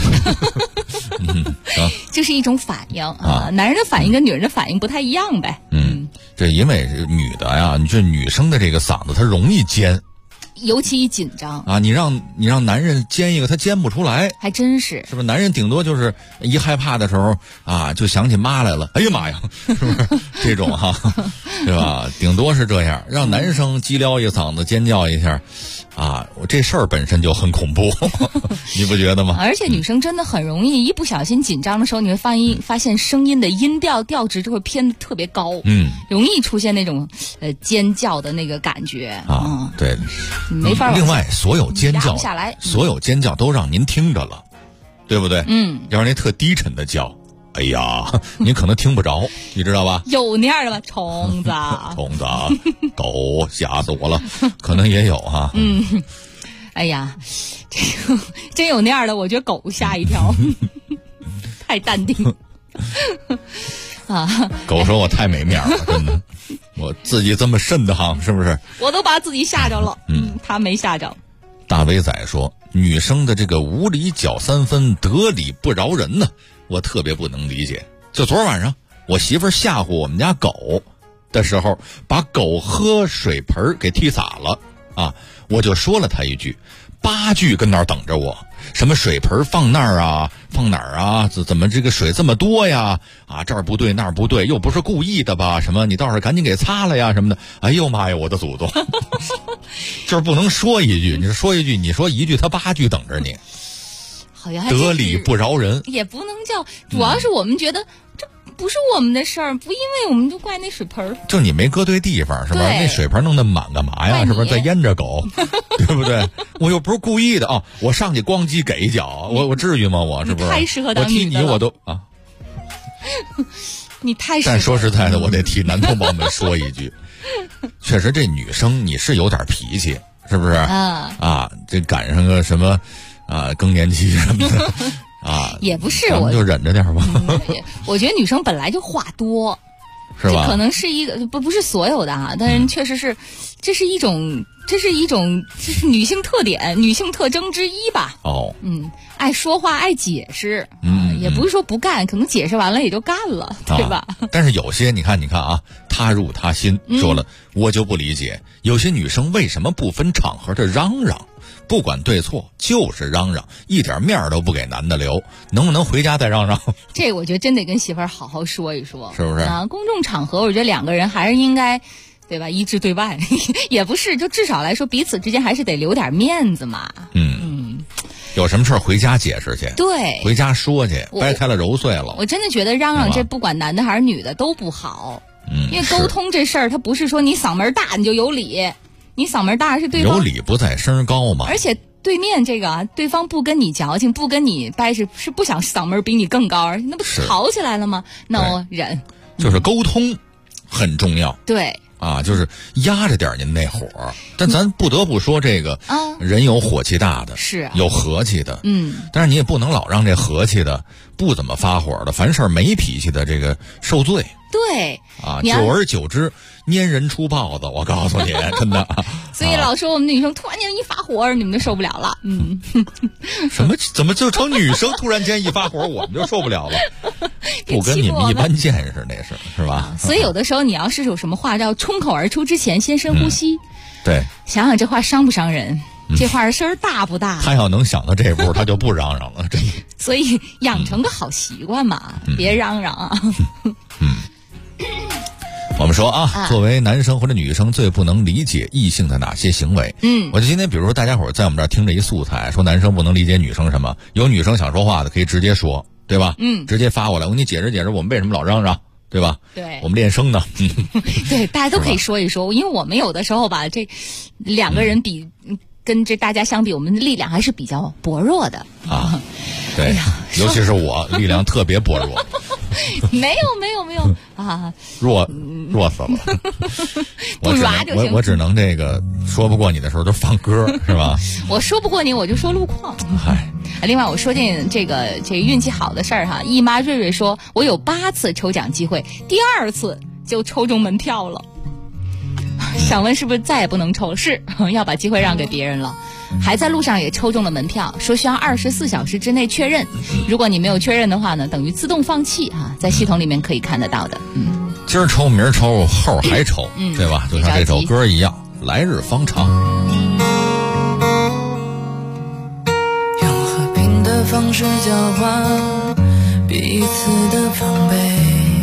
Speaker 5: 这是一种反应男人的反应跟女人的反应不太一样呗。
Speaker 10: 这因为女的呀，这女生的这个嗓子她容易尖。
Speaker 5: 尤其一紧张
Speaker 10: 你让男人尖一个，他尖不出来，
Speaker 5: 还真是，
Speaker 10: 是不是？男人顶多就是一害怕的时候就想起妈来了，哎呀妈呀，是不是这种对吧？顶多是这样，让男生激撩一嗓子，尖叫一下这事儿本身就很恐怖，你不觉得吗？
Speaker 5: 而且女生真的很容易一不小心紧张的时候，你会发现声音的音调值就会偏得特别高，容易出现那种尖叫的那个感觉
Speaker 10: 对。
Speaker 5: 没法。
Speaker 10: 另外，所有尖叫都让您听着了，对不对？要是那特低沉的叫，哎呀，您可能听不着，你知道吧？
Speaker 5: 有那样的吗？虫子，
Speaker 10: 狗，吓死我了，可能也有
Speaker 5: 哎呀，这个真有那样的，我觉得狗吓一跳，太淡定。
Speaker 10: 狗说我太没面了，真的，我自己这么瘆得慌，是不是？
Speaker 5: 我都把自己吓着了，他没吓着。
Speaker 10: 大伟仔说，女生的这个无理搅3分，得理不饶人呢，我特别不能理解。就昨晚上，我媳妇吓唬我们家狗的时候，把狗喝水盆给踢洒了我就说了她一句，8句跟那儿等着我。什么水盆放那儿放哪儿怎么这个水这么多呀？这儿不对那儿不对，又不是故意的吧？什么你倒是赶紧给擦了呀什么的。哎呦妈呀，我的祖宗！就是不能说一句，你说一句，你说一句，他8句等着你。
Speaker 5: 好像
Speaker 10: 得理不饶人，
Speaker 5: 也不能叫，主要是我们觉得这不是我们的事儿，不因为我们就怪那水盆。
Speaker 10: 就你没搁对地方是吧？那水盆弄那么满干嘛呀？是不是在淹着狗？对不对？我又不是故意的我上去咣叽给一脚，我至于吗？我是不是？
Speaker 5: 太适合当女的了。
Speaker 10: 我踢你我都
Speaker 5: 你太适合。
Speaker 10: 但说实在的，我得替男同胞们说一句，确实这女生你是有点脾气，是不是？这赶上个什么更年期什么的。
Speaker 5: 也不是，
Speaker 10: 咱们就忍着点吧。
Speaker 5: 我觉得女生本来就话多，
Speaker 10: 是吧？
Speaker 5: 这可能是一个不是所有的但是确实是，这是一种女性特点、女性特征之一吧。爱说话、爱解释，也不是说不干，可能解释完了也就干了，对吧？
Speaker 10: 但是有些你看他入他心，说了我就不理解，有些女生为什么不分场合的嚷嚷？不管对错，就是嚷嚷，一点面都不给男的留，能不能回家再嚷嚷？这
Speaker 5: 我觉得真得跟媳妇儿好好说一说，
Speaker 10: 是不是？
Speaker 5: 公众场合，我觉得2个人还是应该对吧？一致对外也不是，就至少来说彼此之间还是得留点面子嘛。
Speaker 10: 有什么事儿回家解释去，
Speaker 5: 对，
Speaker 10: 回家说去，掰开了揉碎了。
Speaker 5: 我真的觉得嚷嚷这不管男的还是女的都不好，因为沟通这事儿，它不是说你嗓门大你就有理，你嗓门大是对方
Speaker 10: 有理不在声高嘛。
Speaker 5: 而且对面这个对方不跟你矫情，不跟你掰是不想嗓门比你更高，那不吵起来了吗？那我忍。
Speaker 10: 就是沟通很重要。
Speaker 5: 对。
Speaker 10: 就是压着点您那火，但咱不得不说这个，人有火气大的，
Speaker 5: 是
Speaker 10: 有和气的，但是你也不能老让这和气的、不怎么发火的、凡事没脾气的这个受罪。
Speaker 5: 对，
Speaker 10: 久而久之，蔫人出豹子，我告诉你，真的。
Speaker 5: 所以老说我们女生突然间一发火，你们就受不了了。
Speaker 10: 怎么就成女生突然间一发火，我们就受不了了？不跟你们一般见识，那是吧？
Speaker 5: 所以有的时候你要是有什么话要冲口而出之前，先深呼吸。
Speaker 10: 对，
Speaker 5: 想想这话伤不伤人？这话声儿大不大？
Speaker 10: 他要能想到这步，他就不嚷嚷了。真的。
Speaker 5: 所以养成个好习惯嘛，别嚷嚷啊。
Speaker 10: 我们说作为男生或者女生最不能理解异性的哪些行为？我就今天比如说大家伙在我们这儿听这一素材，说男生不能理解女生什么，有女生想说话的可以直接说，对吧？直接发过来，我给你解释解释我们为什么老嚷嚷，对吧？
Speaker 5: 对，
Speaker 10: 我们练声呢。
Speaker 5: 对，大家都可以说一说，因为我们有的时候吧，这两个人比。跟这大家相比，我们的力量还是比较薄弱的
Speaker 10: 对，尤其是我力量特别薄弱。
Speaker 5: 没有
Speaker 10: 弱死了。我只能这个说不过你的时候就放歌，是吧？
Speaker 5: 我说不过你，我就说路况。另外我说件这运气好的事儿哈，姨妈瑞瑞说，我有8次抽奖机会，第2次就抽中门票了。想问是不是再也不能抽了？是要把机会让给别人了。还在路上也抽中了门票，说需要24小时之内确认。如果你没有确认的话呢，等于自动放弃在系统里面可以看得到的。
Speaker 10: 今儿抽明儿抽后还抽，对吧？就像这首歌一样，来日方长。
Speaker 9: 用和平的方式交换彼此的防备，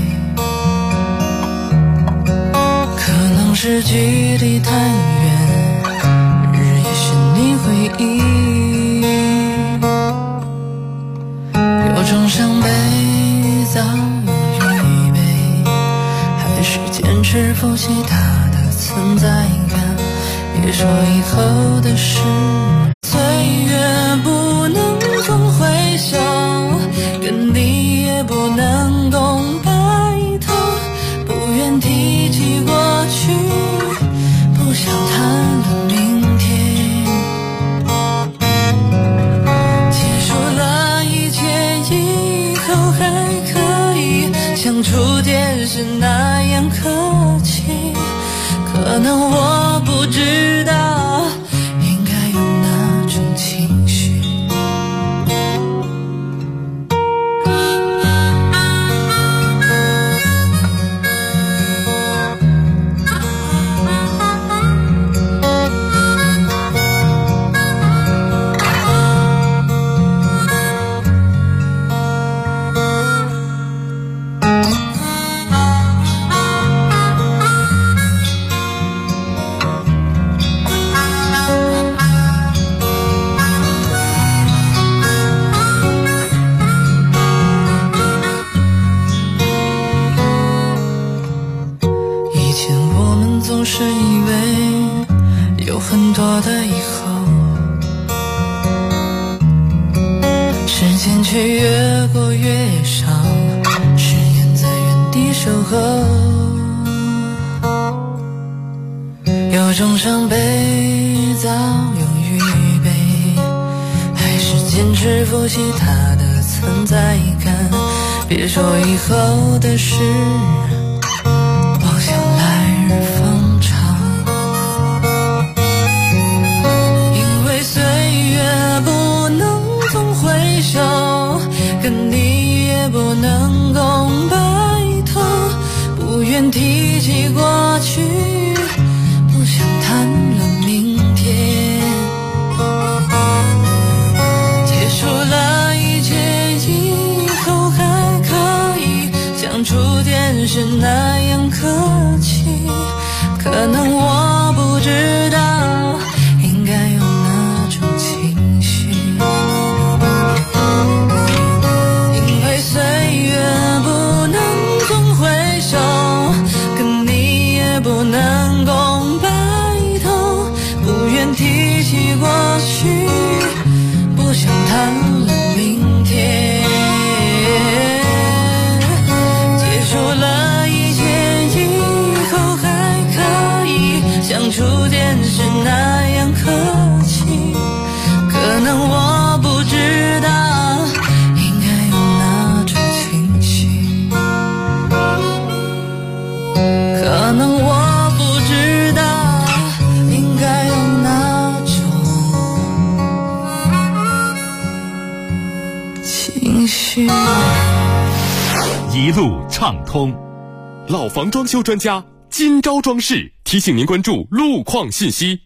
Speaker 9: 是距离太远，日夜寻你回忆，有种伤悲早有预备，还是坚持否其他的存在感，别说以后的事，岁月不能总回首，跟你也不能共白头，不愿提起过去，不想谈论明天，结束了一切以后还可以像初见时那样客气，可能我不知道应该有哪种情绪。总是以为有很多的以后，时间却越过越少，10年在原地守候，有种伤悲早有预备，还是坚持负起它的存在感，别说以后的事，妄想来日方长，因为岁月不能总回首，跟你也不能共白头，不愿提起过去，不想谈论明天，结束了一切以后还可以像初见时那样客气， 可能我不知道应该有哪种情绪，因为岁月不能总回首，跟你也不能共白头，不愿提起过去，不想谈论明天，结束了一切以后还可以像初见时那样客气，可能我不知道应该有哪种情绪，可能我不知道应该有哪种情绪。
Speaker 6: 一路畅通，老房装修专家金招装饰提醒您关注路况信息。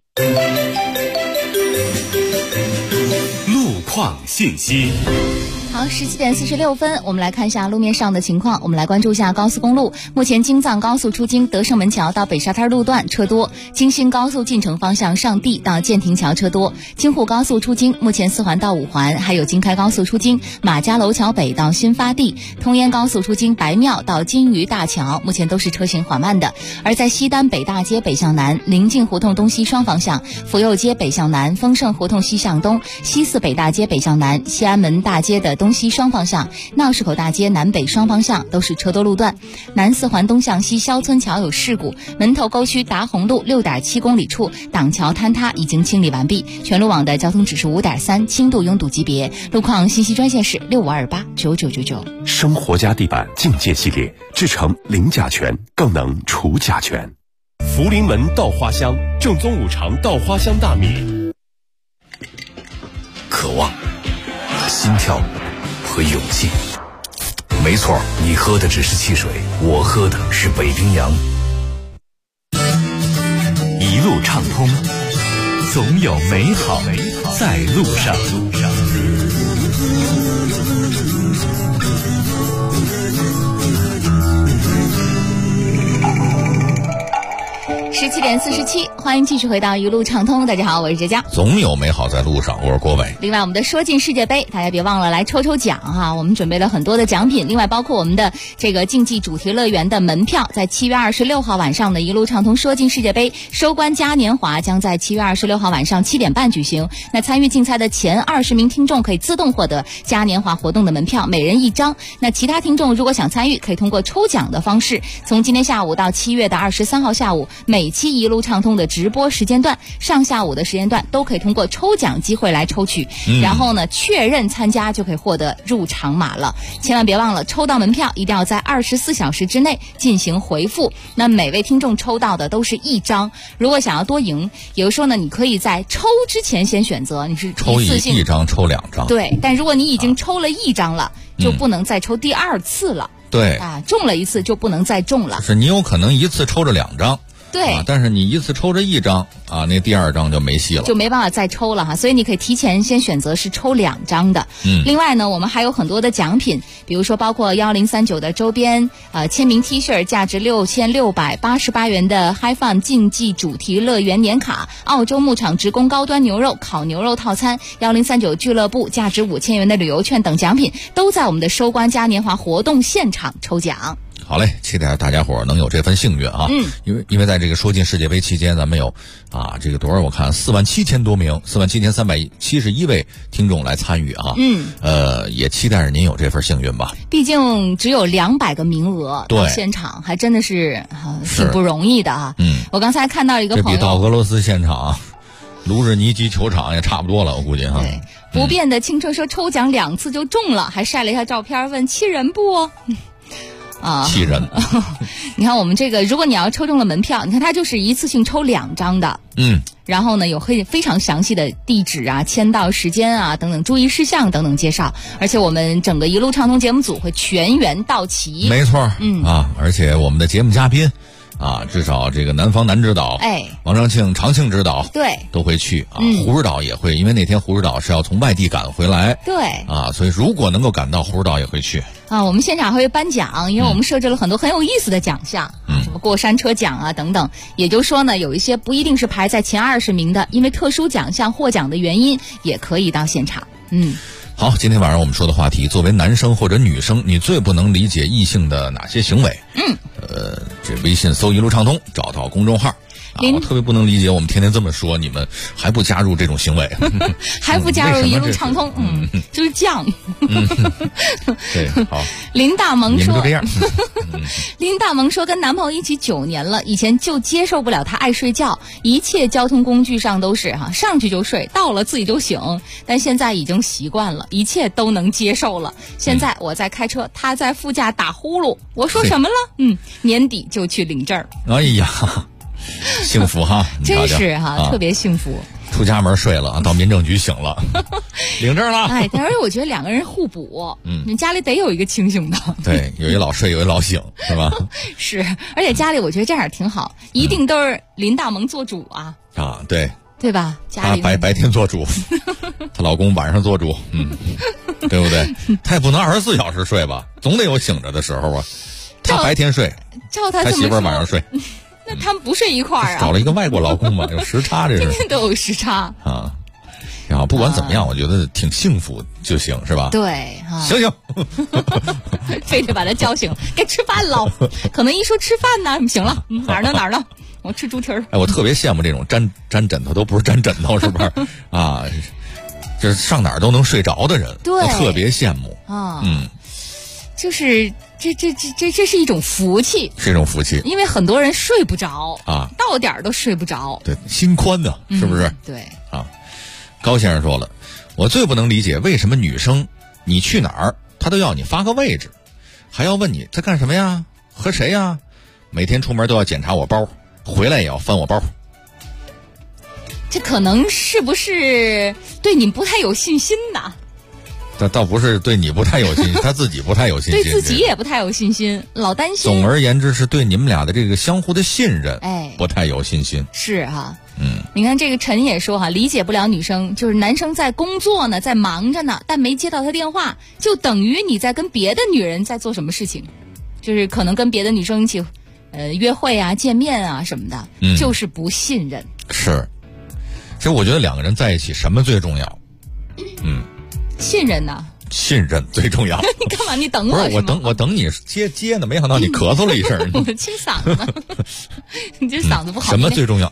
Speaker 6: 路况信息。
Speaker 5: 好，17点46分，我们来看一下路面上的情况。我们来关注一下高速公路，目前京藏高速出京德胜门桥到北沙滩路段车多，京新高速进城方向上地到建亭桥车多，京沪高速出京目前4环到5环，还有京开高速出京马家楼桥北到新发地，通烟高速出京白庙到金鱼大桥，目前都是车行缓慢的。而在西单北大街北向南、临近胡同东西双方向、府右街北向南、丰盛胡同西向东、西四北大街北向南、西安门大街的东西双方向、闹市口大街南北双方向都是车多路段。南4环东向西肖村桥有事故，门头沟区达宏路 6.7 公里处挡桥坍塌已经清理完毕，全路网的交通指数 5.3， 轻度拥堵级别。路况信息专线是65289999。
Speaker 6: 生活家地板境界系列，制成零甲醛，更能除甲醛。福临门稻花香，正宗五常稻花香大米。
Speaker 3: 渴望、心跳和勇气。没错，你喝的只是汽水，我喝的是北冰洋。
Speaker 1: 一路畅通，总有美好在路上。
Speaker 5: 17点47，欢迎继续回到一路畅通。大家好，我是哲佳。
Speaker 10: 总有美好在路上，我是郭伟。
Speaker 5: 另外，我们的说进世界杯，大家别忘了来抽抽奖哈，我们准备了很多的奖品。另外，包括我们的这个竞技主题乐园的门票，在7月26号晚上的一路畅通说进世界杯收官嘉年华将在7月26号晚上7点半举行。那参与竞猜的前20名听众可以自动获得嘉年华活动的门票，每人1张。那其他听众如果想参与，可以通过抽奖的方式，从今天下午到7月23号下午，每期一路畅通的直播时间段，上下午的时间段都可以通过抽奖机会来抽取，然后呢确认参加就可以获得入场码了。千万别忘了抽到门票一定要在24小时之内进行回复。那每位听众抽到的都是1张，如果想要多赢，有时候呢你可以在抽之前先选择你是
Speaker 10: 抽一张抽2张，
Speaker 5: 对，但如果你已经抽了1张了，就不能再抽第2次了。
Speaker 10: 对
Speaker 5: 啊，中了1次就不能再中了。
Speaker 10: 是你有可能一次抽着2张。
Speaker 5: 对，
Speaker 10: 但是你一次抽着1张啊，那第2张就没戏了，
Speaker 5: 就没办法再抽了哈。所以你可以提前先选择是抽2张的。另外呢，我们还有很多的奖品，比如说包括1039的周边签名 T 恤，价值6688元的 Hi Fun 竞技主题乐园年卡，澳洲牧场职工高端牛肉烤牛肉套餐，1039俱乐部价值5000元的旅游券等奖品，都在我们的收官嘉年华活动现场抽奖。
Speaker 10: 好嘞，期待大家伙能有这份幸运啊！因为在这个说进世界杯期间，咱们有这个多少？我看47000多名，47371位听众来参与啊！也期待着您有这份幸运吧。
Speaker 5: 毕竟只有200个名额，到现场还真的是挺不容易的啊！我刚才看到一个朋友，
Speaker 10: 这比到俄罗斯现场、卢日尼基球场也差不多了，我估计哈。
Speaker 5: 对，不变的青春说抽奖2次就中了，还晒了一下照片，问气人不？
Speaker 10: 气人！
Speaker 5: 你看我们这个，如果你要抽中了门票，你看它就是一次性抽2张的，然后呢有非常详细的地址啊、签到时间啊等等注意事项等等介绍，而且我们整个一路畅通节目组会全员到齐。
Speaker 10: 没错，而且我们的节目嘉宾至少这个南方男指导，王长庆、长庆指导，
Speaker 5: 对，
Speaker 10: 都会去胡指导也会，因为那天胡指导是要从外地赶回来，
Speaker 5: 对，
Speaker 10: 所以如果能够赶到，胡指导也会去。
Speaker 5: 我们现场会颁奖，因为我们设置了很多很有意思的奖项，什么过山车奖啊等等。也就是说呢，有一些不一定是排在前20名的，因为特殊奖项获奖的原因，也可以到现场。
Speaker 10: 好，今天晚上我们说的话题，作为男生或者女生，你最不能理解异性的哪些行为？这微信搜一路畅通，找到公众号。我特别不能理解，我们天天这么说，你们还不加入这种行为，
Speaker 5: 还不加入一路畅通，就是犟。
Speaker 10: 对，好。
Speaker 5: 林大萌说，
Speaker 10: 你们就这样。
Speaker 5: 林大萌说，跟男朋友一起9年了，以前就接受不了他爱睡觉，一切交通工具上都是上去就睡，到了自己就醒，但现在已经习惯了，一切都能接受了。现在我在开车，他在副驾打呼噜，我说什么了？年底就去领证。
Speaker 10: 哎呀。幸福哈，
Speaker 5: 真是特别幸福。
Speaker 10: 出家门睡了，到民政局醒了，领证了。
Speaker 5: 哎，但是我觉得两个人互补，你家里得有一个清醒的。
Speaker 10: 对，有一老睡，有一老醒，是吧？
Speaker 5: 是，而且家里我觉得这样挺好，一定都是林大萌做主啊。
Speaker 10: 对。
Speaker 5: 对吧？家里
Speaker 10: 白天做主，她老公晚上做主，对不对？他也不能24小时睡吧，总得有醒着的时候啊。他白天睡，他媳妇儿晚上睡。
Speaker 5: 那他们不睡一块儿啊？
Speaker 10: 找了一个外国老公嘛，有时差，这是。
Speaker 5: 天天都有时差
Speaker 10: 啊。然后不管怎么样，我觉得挺幸福就行，是吧？
Speaker 5: 对，
Speaker 10: 醒，
Speaker 5: 非得把他叫醒，该吃饭了。可能一说吃饭呢，行了，哪儿呢？我吃猪蹄儿。
Speaker 10: 我特别羡慕这种粘枕头都不是粘枕头，是不是啊？就是上哪儿都能睡着的人，
Speaker 5: 对，
Speaker 10: 我特别羡慕
Speaker 5: 啊。就是这是一种福气，
Speaker 10: 是一种福气，
Speaker 5: 因为很多人睡不着
Speaker 10: 啊，
Speaker 5: 到点儿都睡不着。
Speaker 10: 对，心宽的，是不是？
Speaker 5: 对
Speaker 10: 啊。高先生说了，我最不能理解为什么女生你去哪儿，她都要你发个位置，还要问你在干什么呀，和谁呀，每天出门都要检查我包，回来也要翻我包。
Speaker 5: 这可能是不是对你不太有信心呐？
Speaker 10: 倒不是对你不太有信心，他自己不太有信心，
Speaker 5: 对自己也不太有信心，老担心。
Speaker 10: 总而言之，是对你们俩的这个相互的信任，不太有信心。
Speaker 5: 是哈，你看这个陈也说理解不了女生，就是男生在工作呢，在忙着呢，但没接到他电话，就等于你在跟别的女人在做什么事情，就是可能跟别的女生一起，约会啊、见面啊什么的，就是不信任。
Speaker 10: 是，其实我觉得两个人在一起，什么最重要？
Speaker 5: 信任呐，
Speaker 10: 信任最重要。
Speaker 5: 你干嘛？你等我？
Speaker 10: 不是我等你接呢，没想到你咳嗽了一声。
Speaker 5: 我清嗓子呢，你这嗓子不好。
Speaker 10: 什么最重要？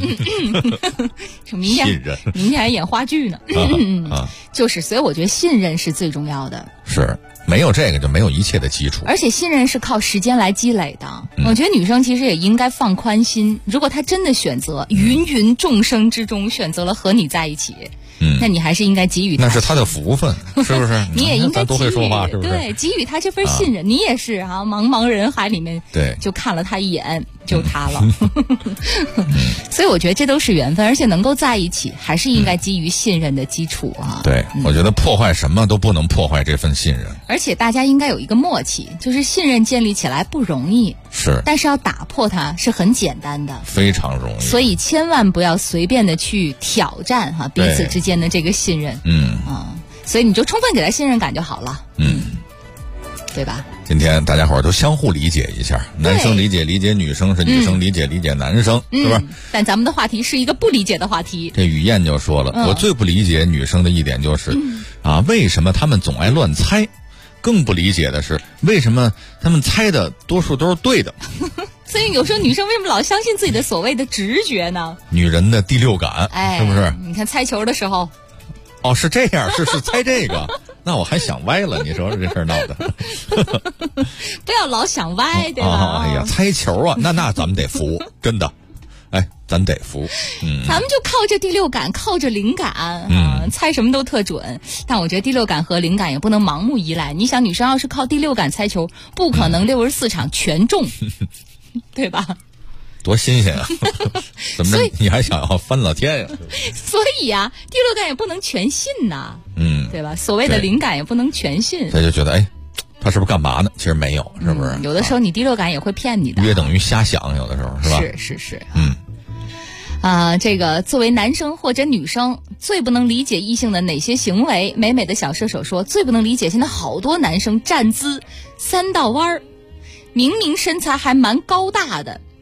Speaker 5: 明天
Speaker 10: 信任，
Speaker 5: 明天还演话剧呢。就是，所以我觉得信任是最重要的。
Speaker 10: 是，没有这个就没有一切的基础。
Speaker 5: 而且信任是靠时间来积累的。我觉得女生其实也应该放宽心，如果她真的选择芸芸众生之中选择了和你在一起。那你还是应该给予他，
Speaker 10: 那是他的福分，是不是？
Speaker 5: 你也应该
Speaker 10: 多会说话，是不是？
Speaker 5: 对，给予他这份信任。你也是茫茫人海里面，
Speaker 10: 对，
Speaker 5: 就看了他一眼，就他了。所以我觉得这都是缘分，而且能够在一起，还是应该基于信任的基础啊。
Speaker 10: 对，我觉得破坏什么都不能破坏这份信任。
Speaker 5: 而且大家应该有一个默契，就是信任建立起来不容易，
Speaker 10: 是，
Speaker 5: 但是要打破它是很简单的，
Speaker 10: 非常容易。
Speaker 5: 所以千万不要随便的去挑战彼此之间的这个信任。所以你就充分给他信任感就好了。对吧？
Speaker 10: 今天大家伙儿都相互理解一下，男生理解女生，是女生理解男生，是吧？
Speaker 5: 但咱们的话题是一个不理解的话题。
Speaker 10: 这雨燕就说了，我最不理解女生的一点就是，为什么他们总爱乱猜？更不理解的是，为什么他们猜的多数都是对的？
Speaker 5: 所以有时候女生为什么老相信自己的所谓的直觉呢？
Speaker 10: 女人的第六感，是不是？
Speaker 5: 你看猜球的时候，
Speaker 10: 是这样，是猜这个。那我还想歪了，你说这事儿闹的。
Speaker 5: 不要老想歪，对吧？
Speaker 10: 哎呀，猜球啊，那咱们得服，真的。咱得服。
Speaker 5: 咱们就靠着第六感，靠着灵感猜什么都特准。但我觉得第六感和灵感也不能盲目依赖。你想，女生要是靠第六感猜球，不可能64场全中，对吧？
Speaker 10: 多新鲜啊！怎么着？你还想要翻老天呀？
Speaker 5: 所以啊，第六感也不能全信呐，对吧？所谓的灵感也不能全信。
Speaker 10: 他就觉得，他是不是干嘛呢？其实没有，是不是？
Speaker 5: 有的时候你第六感也会骗你的，
Speaker 10: 约等于瞎想，有的时候是吧？
Speaker 5: 是。这个作为男生或者女生，最不能理解异性的哪些行为？美美的小射手说，最不能理解现在好多男生站姿3道弯儿，明明身材还蛮高大的，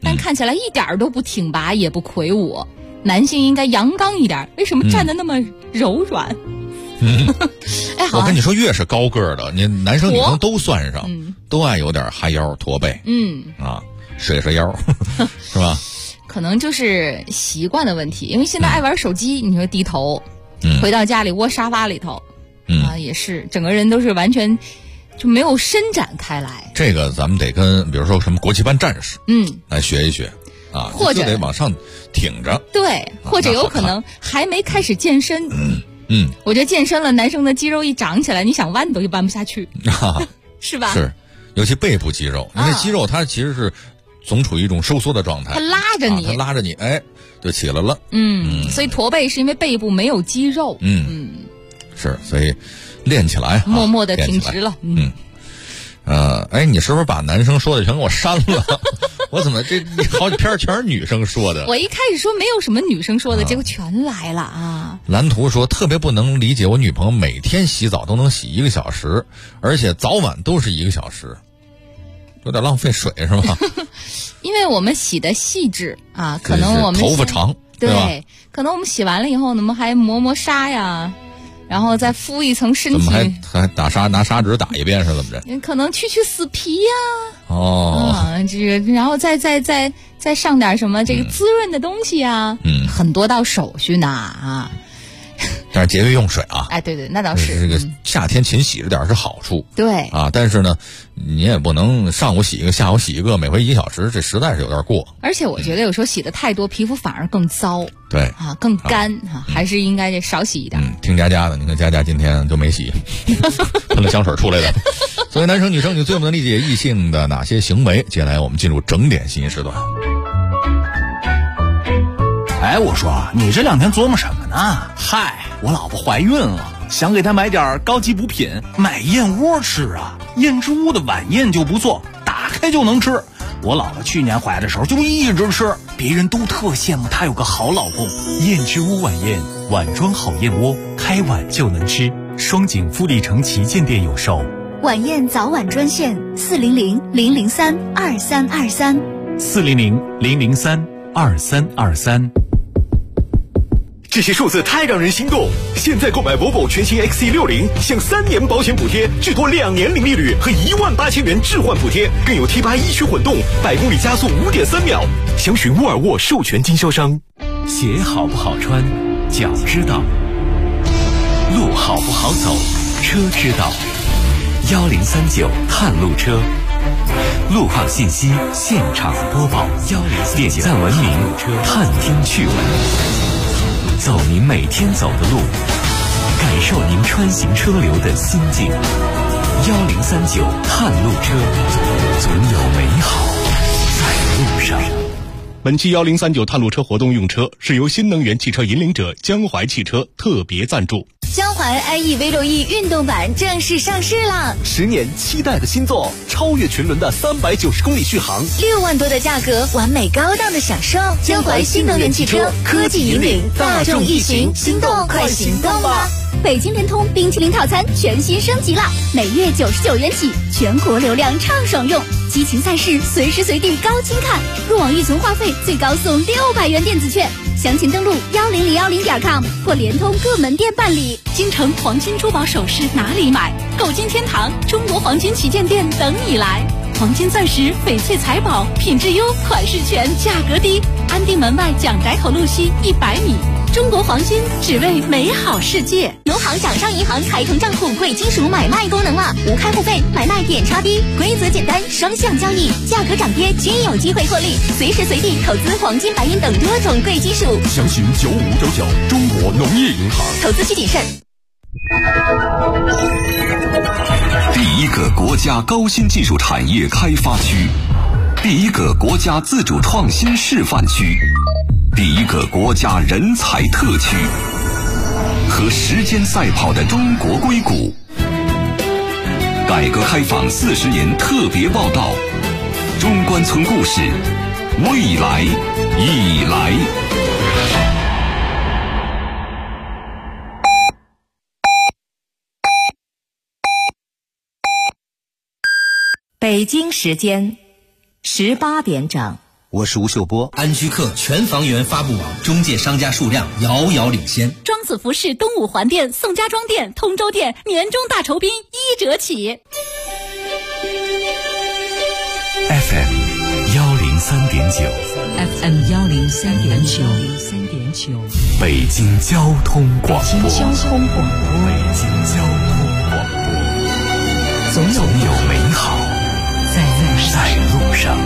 Speaker 5: 但看起来一点都不挺拔，也不魁梧。男性应该阳刚一点，为什么站得那么柔软？哎，好、
Speaker 10: 我跟你说，越是高个儿的，你男生女生都算上，都爱有点哈腰、驼背，水腰，是吧？
Speaker 5: 可能就是习惯的问题，因为现在爱玩手机，你说低头，回到家里窝沙发里头，也是整个人都是完全就没有伸展开来。
Speaker 10: 这个咱们得跟比如说什么国旗班战士，来学一学啊，
Speaker 5: 或者
Speaker 10: 就得往上挺着。
Speaker 5: 对，或者有可能还没开始健身。我觉得健身了，男生的肌肉一长起来，你想弯都弯不下去，是吧？
Speaker 10: 是，尤其背部肌肉，因为肌肉它其实是总处于一种收缩的状态，
Speaker 5: 它拉着你，
Speaker 10: 它拉着你，哎，就起来了。
Speaker 5: 所以驼背是因为背部没有肌肉。
Speaker 10: 是，所以练起来，
Speaker 5: 默默的挺直了。
Speaker 10: 哎，你是不是把男生说的全给我删了？我怎么这好几篇全是女生说的？
Speaker 5: 我一开始说没有什么女生说的，结果全来了啊！
Speaker 10: 蓝图说特别不能理解，我女朋友每天洗澡都能洗1个小时，而且早晚都是1个小时，有点浪费水是吧？
Speaker 5: 因为我们洗的细致啊，可能我们
Speaker 10: 头发长，
Speaker 5: 对，可能我们洗完了以后，我们还磨砂呀。然后再敷一层身体，
Speaker 10: 怎么还拿砂纸打一遍是怎么着？
Speaker 5: 可能去死皮呀，这个，然后再上点什么这个滋润的东西啊，很多道手续呢啊。
Speaker 10: 但是节约用水啊！
Speaker 5: 哎，对，那倒是。
Speaker 10: 这个夏天勤洗着点是好处，
Speaker 5: 对
Speaker 10: 啊，但是呢，你也不能上午洗一个，下午洗一个，每回1小时，这实在是有点过。
Speaker 5: 而且我觉得有时候洗的太多，皮肤反而更糟。
Speaker 10: 对
Speaker 5: 啊，更干啊，还是应该少洗一点。
Speaker 10: 听佳佳的，你看佳佳今天就没洗，喷了香水出来的。作为男生女生，你最不能理解异性的哪些行为？接下来我们进入整点信息时段。
Speaker 20: 哎，我说你这2天琢磨什么呢？嗨，我老婆怀孕了，想给她买点高级补品，买燕窝吃啊。燕之屋的晚宴就不错，打开就能吃。我老婆去年怀的时候就一直吃，别人都特羡慕她有个好老公。
Speaker 18: 燕之屋晚宴，碗装好燕窝，开碗就能吃。双井富力城旗舰店有售。
Speaker 19: 晚宴早晚专线400-003-2323
Speaker 18: 400-003-2323。
Speaker 6: 这些数字太让人心动！现在购买 Volvo 全新 XC60，享3年保险补贴，至多2年零利率和18000元置换补贴，更有 T8 一驱混动，100公里加速5.3秒。详询沃尔沃授权经销商。
Speaker 18: 鞋好不好穿，脚知道；路好不好走，车知道。1039探路车，路况信息现场播报。点赞文明，探听趣闻。走您每天走的路，感受您穿行车流的心境。1039探路车，总有美好在路上。
Speaker 6: 本期1039探路车活动用车是由新能源汽车引领者江淮汽车特别赞助。
Speaker 15: 江淮 IE V6E 运动版正式上市了
Speaker 21: ，10年期待的新作，超越群伦的390公里续航
Speaker 15: ，6万多的价格，完美高档的享受。江淮新能源汽车，科技引领大众易行，心动快行动吧！北京联通冰淇淋套餐全新升级了，每月99元起，全国流量畅爽用，激情赛事随时随地高清看，入网预存话费最高送600元电子券。详情登录10010.com 或联通各门店办理。
Speaker 19: 京城黄金珠宝首饰哪里买？购金天堂中国黄金旗舰店等你来。黄金钻石、翡翠财宝，品质优，款式全，价格低。安定门外蒋宅口路西100米。中国黄金，只为美好世界。
Speaker 15: 农行掌上银行开通账户贵金属买卖功能了，无开户费，买卖点差低，规则简单，双向交易，价格涨跌均有机会获利，随时随地投资黄金、白银等多种贵金属。
Speaker 6: 详询9599中国农业银行。
Speaker 15: 投资需谨慎。
Speaker 4: 第一个国家高新技术产业开发区，第一个国家自主创新示范区，第一个国家人才特区，和时间赛跑的中国硅谷。改革开放40年特别报道，中关村故事，未来已来。
Speaker 22: 北京时间18点整。
Speaker 16: 我是吴秀波。
Speaker 2: 安居客全房源发布网中介商家数量遥遥领先。
Speaker 19: 庄子服饰东五环店、宋家庄店、通州店年终大酬宾1折起。
Speaker 18: FM 103.9
Speaker 22: FM 103.9
Speaker 18: 北京交通广播。
Speaker 22: 北京交通广播。
Speaker 18: 总有美好在路上。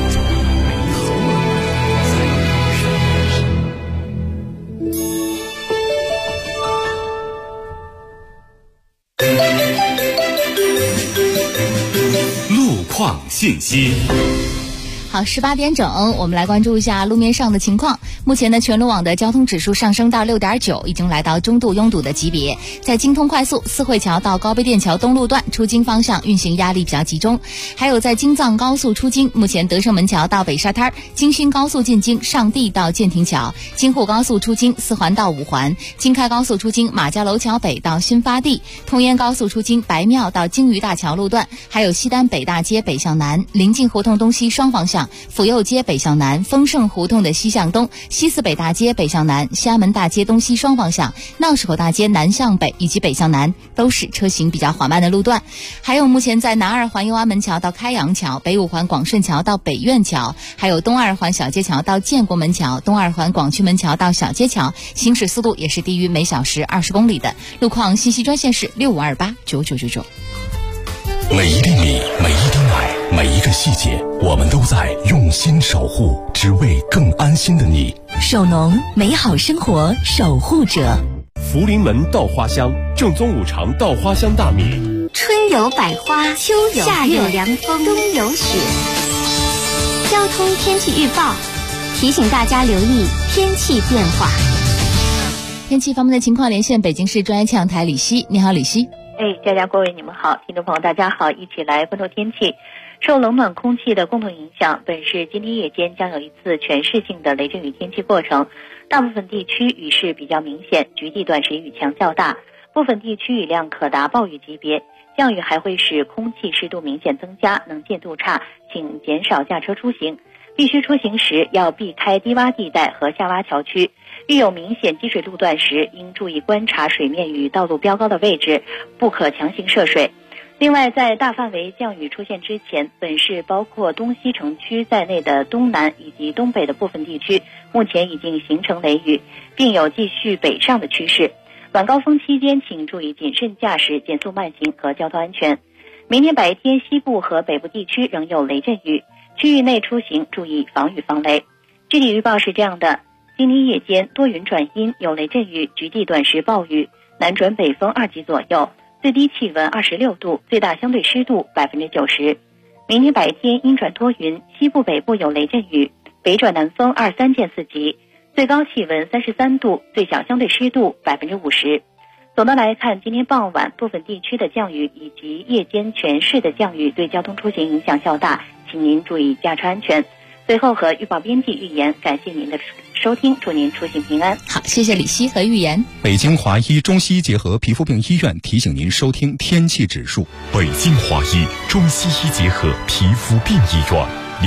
Speaker 18: 路况信息。
Speaker 5: 好，18点整，我们来关注一下路面上的情况。目前呢，全路网的交通指数上升到6.9，已经来到中度拥堵的级别。在京通快速四惠桥到高碑店桥东路段出京方向运行压力比较集中。还有在京藏高速出京，目前德胜门桥到北沙滩，京勋高速进京上地到建亭桥，京沪高速出京4环到5环，京开高速出京马家楼桥北到新发地，通燕高速出京白庙到京渝大桥路段，还有西单北大街北向南、临近胡同东西双方向、府右街北向南、丰盛胡同的西向东、西四北大街北向南、西安门大街东西双方向、闹市口大街南向北以及北向南都是车行比较缓慢的路段。还有目前在南2环右安门桥到开阳桥、北5环广顺桥到北苑桥，还有东2环小街桥到建国门桥、东2环广渠门桥到小街桥，行驶速度也是低于每小时20公里的。路况信息专线是65289999。
Speaker 18: 每一粒米，每一滴奶，每一个细节，我们都在用心守护，只为更安心的你。
Speaker 22: 首农，美好生活守护者。
Speaker 23: 福临门稻花香，正宗5常稻花香大米。
Speaker 7: 春有百花，秋有夏有凉风，冬有雪。交通天气预报提醒大家留意天气变化。
Speaker 5: 天气方面的情况，连线北京市专业气象台李希。你好，李希。
Speaker 24: 佳佳各位你们好，听众朋友大家好，一起来关注天气。受冷暖空气的共同影响，本市今天夜间将有一次全市性的雷阵雨天气过程，大部分地区雨势比较明显，局地短时雨强较大，部分地区雨量可达暴雨级别，降雨还会使空气湿度明显增加，能见度差，请减少驾车出行，必须出行时要避开低洼地带和下洼桥区，遇有明显积水路段时，应注意观察水面与道路标高的位置，不可强行涉水。另外，在大范围降雨出现之前，本市包括东西城区在内的东南以及东北的部分地区，目前已经形成雷雨，并有继续北上的趋势。晚高峰期间，请注意谨慎驾驶、减速慢行和交通安全。明天白天，西部和北部地区仍有雷阵雨，区域内出行注意防雨防雷。具体预报是这样的：今天夜间多云转阴，有雷阵雨，局地短时暴雨，南转北风2级左右，最低气温26度，最大相对湿度90%。明天白天阴转多云，西部北部有雷阵雨，北转南风2、3见4级，最高气温33度，最小相对湿度50%。总的来看，今天傍晚部分地区的降雨以及夜间全市的降雨对交通出行影响较大，请您注意驾车安全。最后和预报编辑预言，感谢您的收听，祝您出行平安。
Speaker 5: 好，谢谢李希和预言。
Speaker 8: 北京华医中西医结合皮肤病医院提醒您收听天气指数。
Speaker 1: 北京华医中西医结合皮肤病医院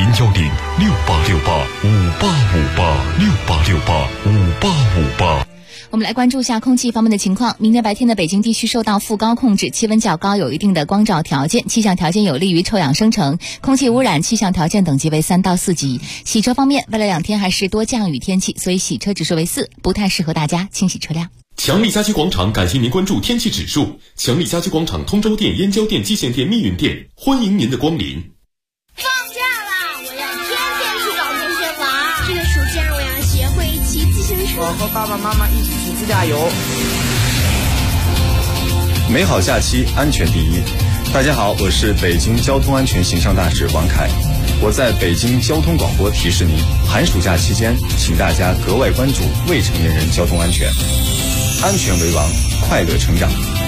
Speaker 1: ，086858585868585858。
Speaker 5: 我们来关注一下空气方面的情况。明天白天的北京地区受到副高控制，气温较高，有一定的光照条件，气象条件有利于臭氧生成，空气污染气象条件等级为3到4级。洗车方面，未来2天还是多降雨天气，所以洗车指数为4，不太适合大家清洗车辆。
Speaker 1: 强力家居广场感谢您关注天气指数。强力家居广场通州店、燕郊店、蓟县店、密云店，欢迎您的光临。
Speaker 25: 放假啦，我要天天去找同学玩。这个暑假我要学会骑自行车。
Speaker 26: 我和爸爸妈妈一起去自驾游。
Speaker 27: 美好假期，安全第一。大家好，我是北京交通安全形象大使王凯。我在北京交通广播提示您，寒暑假期间，请大家格外关注未成年人交通安全，安全为王，快乐成长。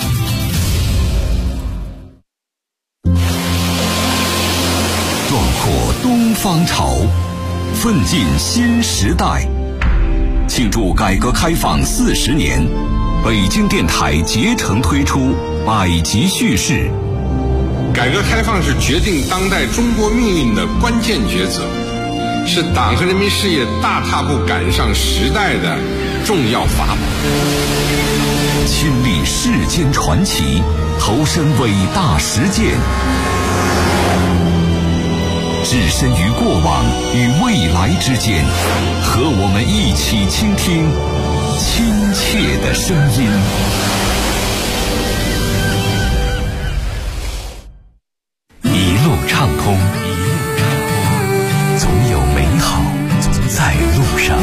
Speaker 4: 壮阔东方潮，奋进新时代。庆祝改革开放40年，北京电台竭诚推出百集叙事。
Speaker 28: 改革开放是决定当代中国命运的关键抉择。
Speaker 3: 是党和人民事业大踏步赶上时代的重要法宝。
Speaker 4: 亲历世间传奇，投身伟大实践，置身于过往与未来之间，和我们一起倾听亲切的声音。
Speaker 18: 一路畅通，总有美好在路上。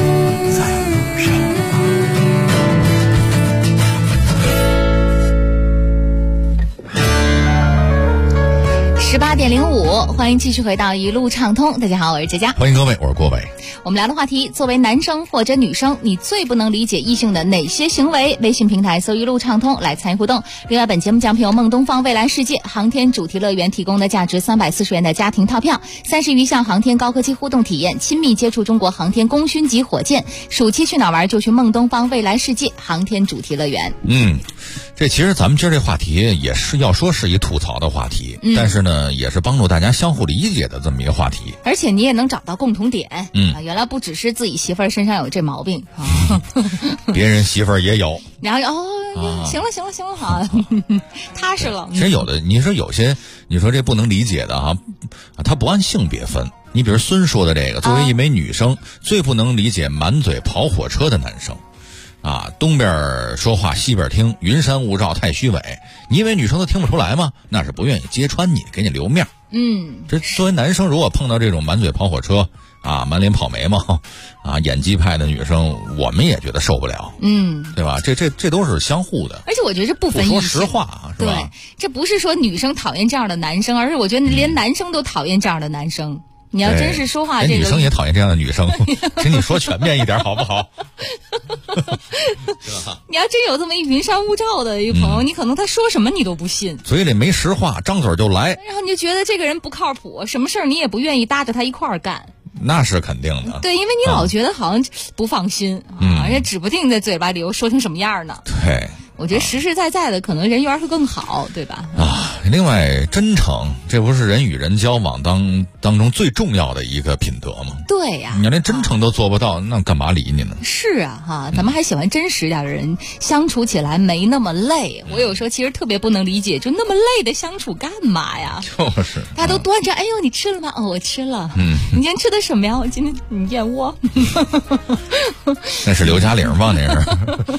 Speaker 5: 18:05，欢迎继续回到一路畅通。大家好，我是佳佳。
Speaker 10: 欢迎各位，我是郭伟。
Speaker 5: 我们聊的话题，作为男生或者女生，你最不能理解异性的哪些行为？微信平台搜一路畅通来参与互动。另外，本节目奖品由梦东方未来世界航天主题乐园提供的价值340元的家庭套票，30余项航天高科技互动体验，亲密接触中国航天功勋级火箭。暑期去哪玩就去梦东方未来世界航天主题乐园。
Speaker 10: 这其实咱们今儿这话题也是要说是一吐槽的话题，但是呢，也是帮助大家相互理解的这么一个话题。
Speaker 5: 而且你也能找到共同点。原来不只是自己媳妇儿身上有这毛病，
Speaker 10: 别人媳妇儿也有。
Speaker 5: 然后行了，好，踏实了。
Speaker 10: 其实有的，你说有些，你说这不能理解的哈，他不按性别分。你比如孙说的这个，作为一枚女生，最不能理解满嘴跑火车的男生。东边说话西边听，云山雾罩太虚伪。你以为女生都听不出来吗？那是不愿意揭穿你，给你留面。这作为男生，如果碰到这种满嘴跑火车满脸跑眉毛演技派的女生，我们也觉得受不了。对吧？这都是相互的。
Speaker 5: 而且我觉得这不分异性，
Speaker 10: 不说实话是吧？
Speaker 5: 对，这不是说女生讨厌这样的男生，而是我觉得连男生都讨厌这样的男生。你要真是说话，这个
Speaker 10: 女生也讨厌这样的女生，请你说全面一点好不好？
Speaker 5: 你要真有这么一云山雾罩的一个朋友，你可能他说什么你都不信，
Speaker 10: 嘴里没实话，张嘴就来，
Speaker 5: 然后你就觉得这个人不靠谱，什么事儿你也不愿意搭着他一块儿干。
Speaker 10: 那是肯定的。
Speaker 5: 对，因为你老觉得好像不放心而且指不定在嘴巴里又说成什么样呢。
Speaker 10: 对，
Speaker 5: 我觉得实实在在的可能人缘会更好，对吧？
Speaker 10: 另外真诚，这不是人与人交往当中最重要的一个品德吗？
Speaker 5: 对呀，
Speaker 10: 你要连真诚都做不到，那干嘛理你呢？
Speaker 5: 是啊咱们还喜欢真实点的人，相处起来没那么累。我有时候其实特别不能理解，就那么累的相处干嘛呀？
Speaker 10: 就是
Speaker 5: 大家都端着，哎呦，你吃了吗？我吃了。你今天吃的什么呀？我今天燕窝。
Speaker 10: 那是刘嘉玲吧？那是。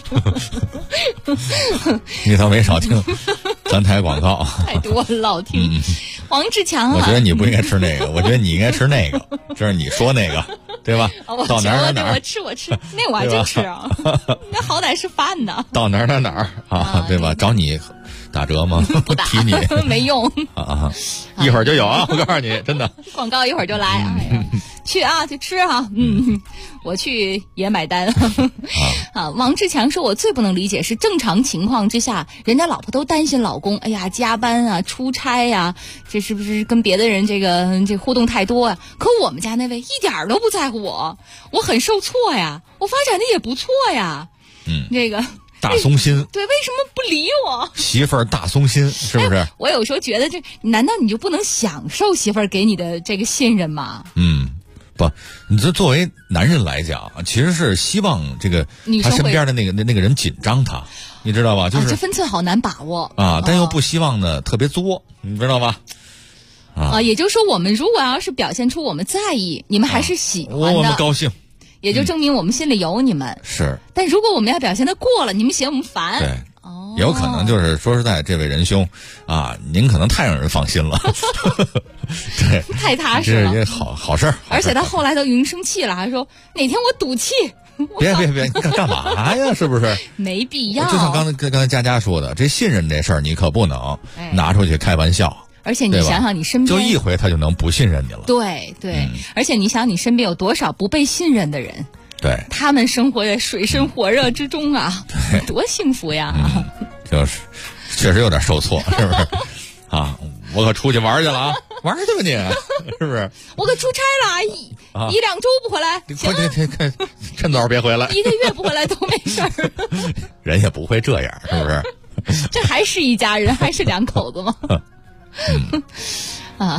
Speaker 10: 你倒没少听咱台广告，
Speaker 5: 太多了，老听。王志强
Speaker 10: 我觉得你不应该吃那个，我觉得你应该吃那个，这是你说那个，对吧？到哪儿
Speaker 5: 我吃，那我还真吃啊，那好歹是饭呢。
Speaker 10: 到哪儿对吧？找你打折吗？
Speaker 5: 不打，
Speaker 10: 提你
Speaker 5: 没用
Speaker 10: 一会儿就有啊！我告诉你，真的，
Speaker 5: 广告一会儿就来。去去吃我去也买单。王志强说，我最不能理解是正常情况之下，人家老婆都担心老公，哎呀，加班出差这是不是跟别的人这互动太多可我们家那位一点都不在乎我很受挫呀，我发展的也不错呀。这个
Speaker 10: 大松心，
Speaker 5: 对，为什么不理我？
Speaker 10: 媳妇儿大松心，是不是？
Speaker 5: 我有时候觉得难道你就不能享受媳妇儿给你的这个信任吗？
Speaker 10: 不，你这作为男人来讲，其实是希望这个他身边的那个人紧张他，你知道吧？就是
Speaker 5: 这分寸好难把握
Speaker 10: 但又不希望呢特别作，你知道吧？
Speaker 5: 也就是说，我们如果要是表现出我们在意，你们还是喜欢的，
Speaker 10: 我们高兴，
Speaker 5: 也就证明我们心里有你们。
Speaker 10: 是，
Speaker 5: 但如果我们要表现得过了，你们嫌我们烦。
Speaker 10: 对。有可能就是说实在，这位仁兄您可能太让人放心了，对，
Speaker 5: 太踏实了，
Speaker 10: 这好事儿。
Speaker 5: 而且他后来都已经生气了，还说哪天我赌气。
Speaker 10: 别，你干嘛呀？是不是？
Speaker 5: 没必要。
Speaker 10: 就像刚才佳佳说的，这信任这事儿你可不能拿出去开玩笑。
Speaker 5: 而且你想想，你身边
Speaker 10: 就一回他就能不信任你了。
Speaker 5: 对，而且你想，你身边有多少不被信任的人？
Speaker 10: 对，
Speaker 5: 他们生活在水深火热之中多幸福呀！
Speaker 10: 就是确实有点受挫，是不是？我可出去玩去了玩去吧你，是不是？
Speaker 5: 我可出差了一两周不回来，
Speaker 10: 快趁早别回来
Speaker 5: ，1个月不回来都没事儿。
Speaker 10: 人也不会这样，是不是？
Speaker 5: 这还是一家人，还是两口子吗？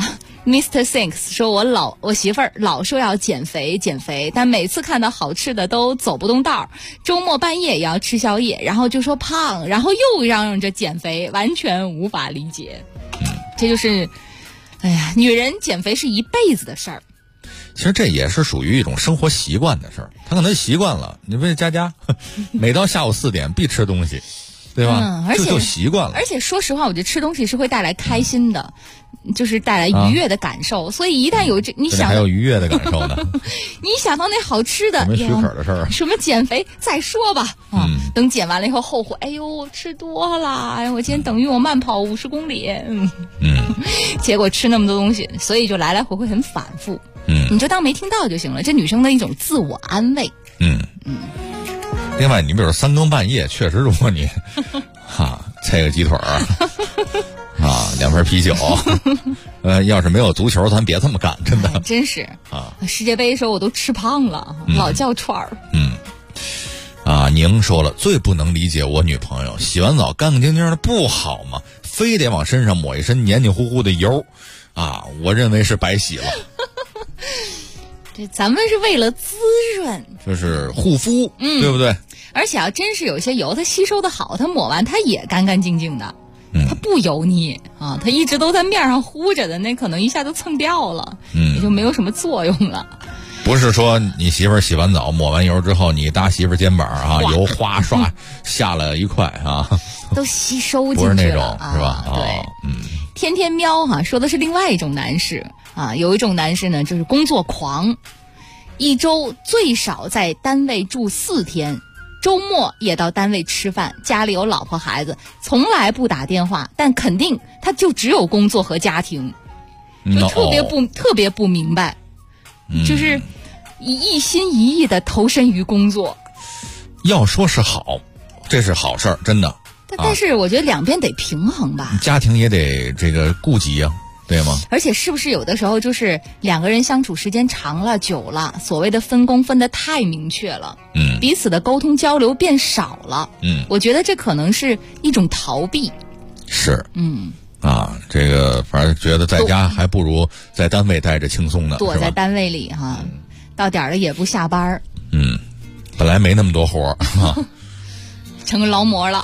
Speaker 5: Mr. Thanks 说我媳妇儿老说要减肥，但每次看到好吃的都走不动道儿，周末半夜也要吃宵夜，然后就说胖，然后又嚷嚷着减肥，完全无法理解。这就是，哎呀，女人减肥是一辈子的事儿。
Speaker 10: 其实这也是属于一种生活习惯的事儿，他可能习惯了。你问佳，每到下午4点必吃东西，对吧？
Speaker 5: 而且
Speaker 10: 就习惯了。
Speaker 5: 而且说实话，我觉得吃东西是会带来开心的，就是带来愉悦的感受。所以一旦有你想
Speaker 10: 还有愉悦的感受呢，
Speaker 5: 你想到那好吃的，
Speaker 10: 什么许可的事儿，
Speaker 5: 什么减肥再说吧。等减完了以后后悔，哎呦，我吃多了，哎，我今天等于我慢跑50公里，结果吃那么多东西，所以就来来回回很反复。你就当没听到就行了，这女生的一种自我安慰。
Speaker 10: 另外，你比如说3更半夜，确实，如果你菜个鸡腿儿2瓶啤酒，要是没有足球，咱别这么干，真的。
Speaker 5: 真是世界杯的时候我都吃胖了，老叫串儿。
Speaker 10: 宁说了，最不能理解我女朋友洗完澡干干净净的不好吗？非得往身上抹一身黏黏糊糊的油，我认为是白洗了。
Speaker 5: 这咱们是为了滋润，
Speaker 10: 就是护肤，对不对？
Speaker 5: 而且真是有些油它吸收的好，它抹完它也干干净净的，它不油腻它一直都在面上糊着的，那可能一下就蹭掉了，也就没有什么作用了。
Speaker 10: 不是说你媳妇儿洗完澡抹完油之后，你搭媳妇儿肩膀油哗刷下了一块
Speaker 5: 都吸收进去了，
Speaker 10: 不是那种是吧？
Speaker 5: 对，天天喵说的是另外一种男士有一种男士呢，就是工作狂，一周最少在单位住4天，周末也到单位吃饭，家里有老婆孩子，从来不打电话，但肯定他就只有工作和家庭，就特别不明白，就是一心一意的投身于工作。
Speaker 10: 要说是好，这是好事儿，真的。
Speaker 5: 但是我觉得两边得平衡吧，
Speaker 10: 家庭也得这个顾及呀，对吗？
Speaker 5: 而且是不是有的时候就是2个人相处时间长了久了，所谓的分工分得太明确了，彼此的沟通交流变少了，我觉得这可能是一种逃避。
Speaker 10: 是，这个反正觉得在家还不如在单位待着轻松呢，
Speaker 5: 躲在单位里到点了也不下班，
Speaker 10: 本来没那么多活
Speaker 5: 成个劳模了。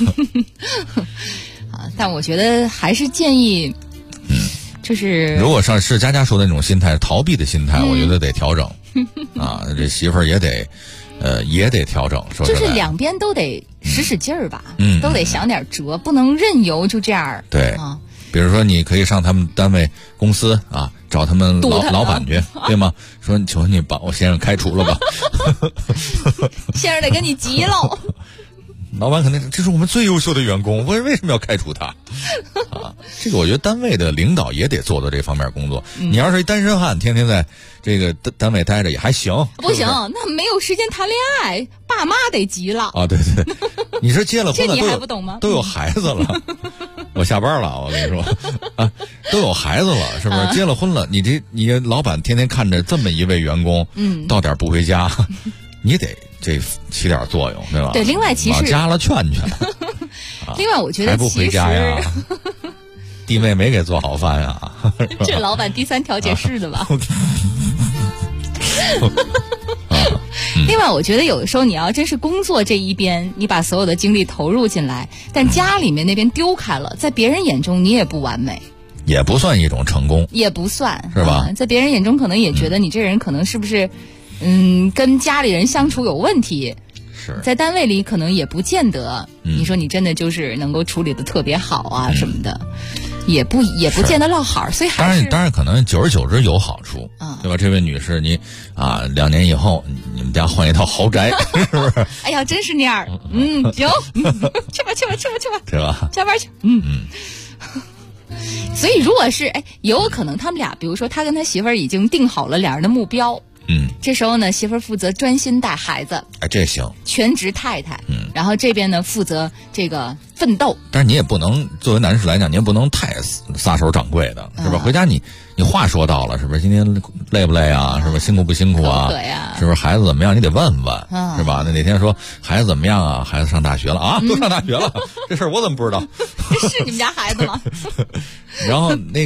Speaker 5: 但我觉得还是建议，就是
Speaker 10: 如果是佳说的那种心态，逃避的心态，我觉得得调整这媳妇儿也得调整，说
Speaker 5: 就是两边都得使劲儿吧，都得想点辙，不能任由就这样。
Speaker 10: 对比如说你可以上他们单位公司找他们老板去，对吗？说求你把我先生开除了吧。
Speaker 5: 先生得跟你急喽。
Speaker 10: 老板肯定这是我们最优秀的员工，为什么要开除他这个我觉得单位的领导也得做这方面工作。你要是一单身汉，天天在这个单位待着也还行。
Speaker 5: 不行，那没有时间谈恋爱，爸妈得急了
Speaker 10: 对，你是结了婚了，
Speaker 5: 这你还不懂吗？
Speaker 10: 都有孩子了。我下班了，我跟你说都有孩子了，是不是？结了婚了，你老板天天看着这么一位员工，到点不回家，你得这起点作用，对吧？
Speaker 5: 对，另外其实
Speaker 10: 家了劝。
Speaker 5: 另外我觉得
Speaker 10: 还不回家呀？弟妹没给做好饭呀？
Speaker 5: 这老板第3调解室的吧？另外我觉得有的时候你要真是工作这一边，你把所有的精力投入进来，但家里面那边丢开了，在别人眼中你也不完美，
Speaker 10: 也不算一种成功，
Speaker 5: 也不算
Speaker 10: 是吧？
Speaker 5: 在别人眼中可能也觉得你这人可能是不是跟家里人相处有问题，
Speaker 10: 是
Speaker 5: 在单位里可能也不见得你说你真的就是能够处理的特别好什么的，也不见得落好，所以还是
Speaker 10: 当然可能久而久之有好处，对吧？这位女士，你2年以后你们家换一套豪宅，是不是？
Speaker 5: 哎呀，真是那样，行，去吧，
Speaker 10: 对吧？
Speaker 5: 加班去，所以如果是也有可能他们俩，比如说他跟他媳妇儿已经定好了2人的目标。这时候呢，媳妇儿负责专心带孩子，
Speaker 10: 这行，
Speaker 5: 全职太太，然后这边呢负责这个奋斗。
Speaker 10: 但是你也不能作为男士来讲，你也不能太撒手掌柜的，是吧？回家你话说到了，是不是？今天累不累啊？是不是？辛苦不辛苦啊？
Speaker 5: 对呀，
Speaker 10: 是不是？孩子怎么样？你得问问，是吧？那哪天说孩子怎么样啊？孩子上大学了都上大学了，这事儿我怎么不知道？
Speaker 5: 这是你们家孩子吗？
Speaker 10: 然后那个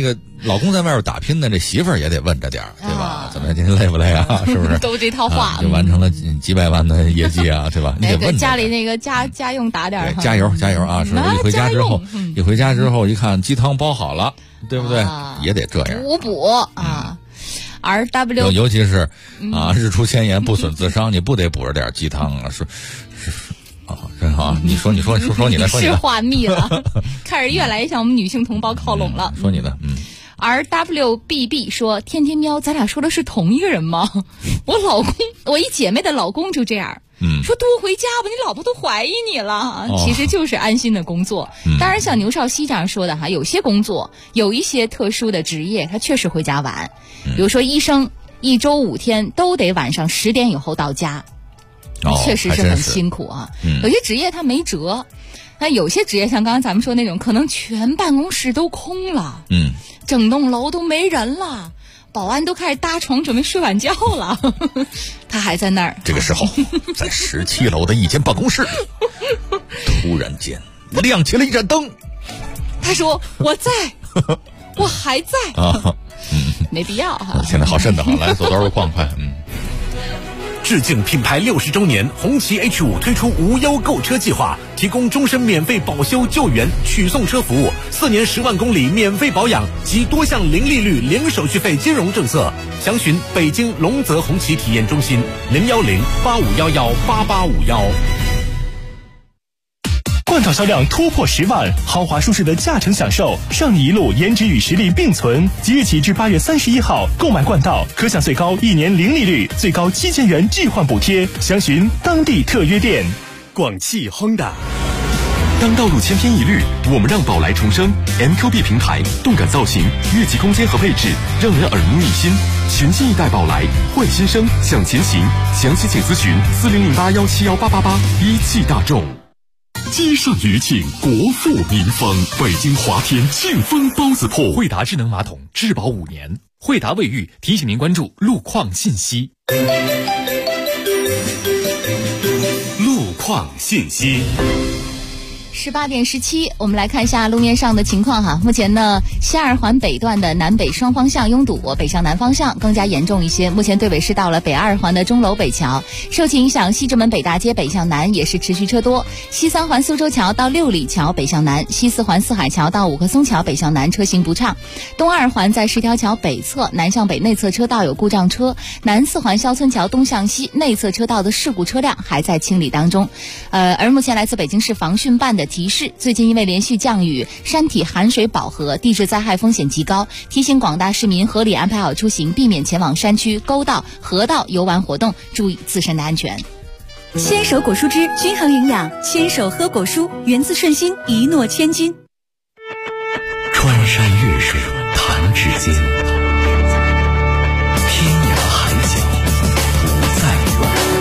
Speaker 10: 老公在外边打拼呢，这媳妇儿也得问着点儿，对吧？怎么样，今天累不累啊？是不是？
Speaker 5: 都这套话，
Speaker 10: 就完成了几百万的业绩啊，对吧？你得问
Speaker 5: 家里那个家用打点，
Speaker 10: 加油啊！是一回家之后一看鸡汤包好了，对不对？也得这样
Speaker 5: 补啊。RW，
Speaker 10: 尤其是日出千言不损自伤，你不得补着点鸡汤啊？是真好。你说你的，
Speaker 5: 是话密了，开始越来越向我们女性同胞靠拢了。
Speaker 10: 说你的
Speaker 5: RWBB 说：“天天喵，咱俩说的是同一个人吗？我一姐妹的老公就这样，说多回家吧，你老婆都怀疑你了。其实就是安心的工作。当然，像牛少熙这样说的哈，有些工作有一些特殊的职业，他确实回家晚。比如说医生，1周5天都得晚上10点以后到家，确实是很辛苦啊。有些职业他没辙。”那有些职业像刚刚咱们说那种，可能全办公室都空了，整栋楼都没人了，保安都开始搭床准备睡晚觉了，他还在那儿。
Speaker 10: 这个时候，在17楼的一间办公室里，突然间亮起了一盏灯。
Speaker 5: 他说：“我在，我还在。”没必要哈。
Speaker 10: 现在好瘆得慌，来走道路逛快。
Speaker 6: 致敬品牌60周年，红旗 H5 推出无忧购车计划，提供终身免费保修救援、取送车服务，4年10万公里免费保养及多项零利率、零手续费金融政策。详询北京龙泽红旗体验中心010-8511-8851。
Speaker 9: 冠道销量突破10万，豪华舒适的驾乘享受，让你一路颜值与实力并存。即日起至8月31号，购买冠道可享最高1年零利率，最高7000元置换补贴。详询当地特约店。
Speaker 23: 广汽 Honda。
Speaker 18: 当道路千篇一律，我们让宝来重生。MQB 平台，动感造型，越级空间和配置，让人耳目一新。全新一代宝来，换新生，向前行。详情请咨询4008171888。一汽大众。
Speaker 11: 街上余庆，国富民丰。北京华天庆丰包子铺，
Speaker 12: 惠达智能马桶质保5年。惠达卫浴提醒您关注路况信息。
Speaker 11: 路况信息。
Speaker 5: 18点17，我们来看一下路面上的情况哈。目前呢，西二环北段的南北双方向拥堵，北向南方向更加严重一些。目前对尾是到了北二环的钟楼北桥，受其影响，西直门北大街北向南也是持续车多。西3环苏州桥到6里桥北向南，西4环四海桥到5棵松桥北向南车行不畅。东二环在十条桥北侧南向北内侧车道有故障车，南4环肖村桥东向西内侧车道的事故车辆还在清理当中。而目前来自北京市防汛办的提示，最近因为连续降雨，山体含水饱和，地质灾害风险极高，提醒广大市民合理安排好出行，避免前往山区、沟道、河道游玩活动，注意自身的安全。
Speaker 15: 牵手果蔬汁均衡营养，牵手喝果蔬，源自顺心，一诺千金。
Speaker 18: 穿山越水弹指间，天涯海角不再远。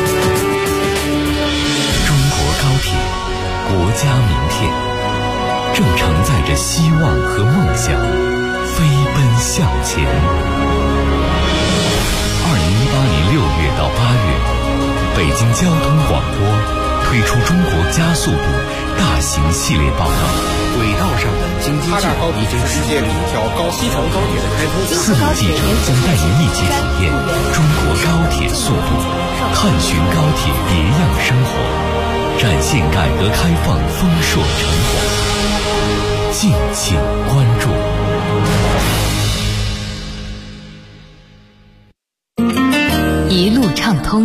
Speaker 18: 中国高铁，国家名片，正承载着希望和梦想，飞奔向前。2018年6月到8月，北京交通广播推出中国加速度大型系列报道。
Speaker 13: 轨道上的京津冀已经世界里一条西成高铁的开通。
Speaker 18: 4路记者将带您一起体验中国高铁速度，探寻高铁别样生活，展现改革开放丰硕成果，敬请关注。
Speaker 22: 一路畅通。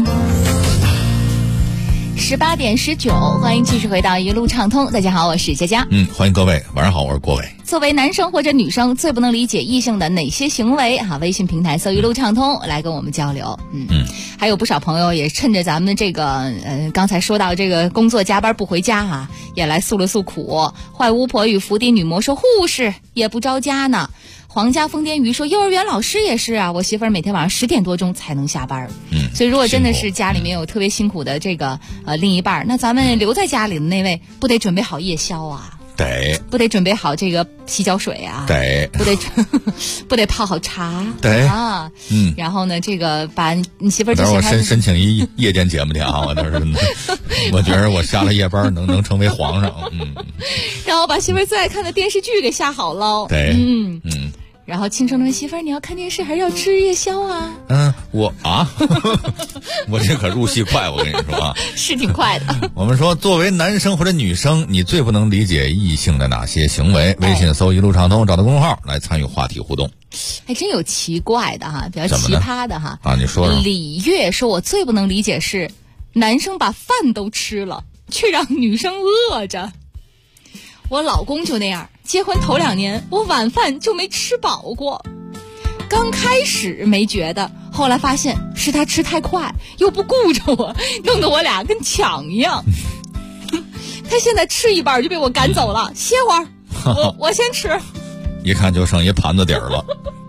Speaker 5: 18点19，欢迎继续回到一路畅通。大家好，我是佳佳。
Speaker 10: 欢迎各位，晚上好，我是郭伟。
Speaker 5: 作为男生或者女生，最不能理解异性的哪些行为啊？微信平台搜一路畅通来跟我们交流。还有不少朋友也趁着咱们这个刚才说到这个工作加班不回家啊，也来诉了诉苦。坏巫婆与伏地女魔说护士也不着家呢。皇家疯癫鱼说幼儿园老师也是啊，我媳妇儿每天晚上10点多钟才能下班。所以如果真的是家里面有特别辛苦的这个另一半，那咱们留在家里的那位不得准备好夜宵啊？
Speaker 10: 得，
Speaker 5: 不得准备好这个洗脚水啊？
Speaker 10: 得，
Speaker 5: 不得泡好茶？
Speaker 10: 得
Speaker 5: 啊，然后呢，这个把你媳妇儿
Speaker 10: 等会儿我申请一夜间节目去啊！我倒是，我觉得我下了夜班能成为皇上。
Speaker 5: 然后把媳妇儿最爱看的电视剧给下好喽。
Speaker 10: 对，
Speaker 5: 然后轻声的问媳妇儿：“你要看电视还是要吃夜宵啊？”
Speaker 10: 我这可入戏快，我跟你说啊，
Speaker 5: 是挺快的。
Speaker 10: 我们说，作为男生或者女生，你最不能理解异性的哪些行为？微信搜一路畅通，找到公众号来参与话题互动。
Speaker 5: 还真有奇怪的哈，比较奇葩的哈。
Speaker 10: 你说说。
Speaker 5: 李月说：“我最不能理解是，男生把饭都吃了，却让女生饿着。我老公就那样，结婚头2年，我晚饭就没吃饱过。刚开始没觉得，后来发现是他吃太快，又不顾着我，弄得我俩跟抢一样。他现在吃一半就被我赶走了，歇会儿，我先吃。
Speaker 10: 一看就剩一盘子底儿了。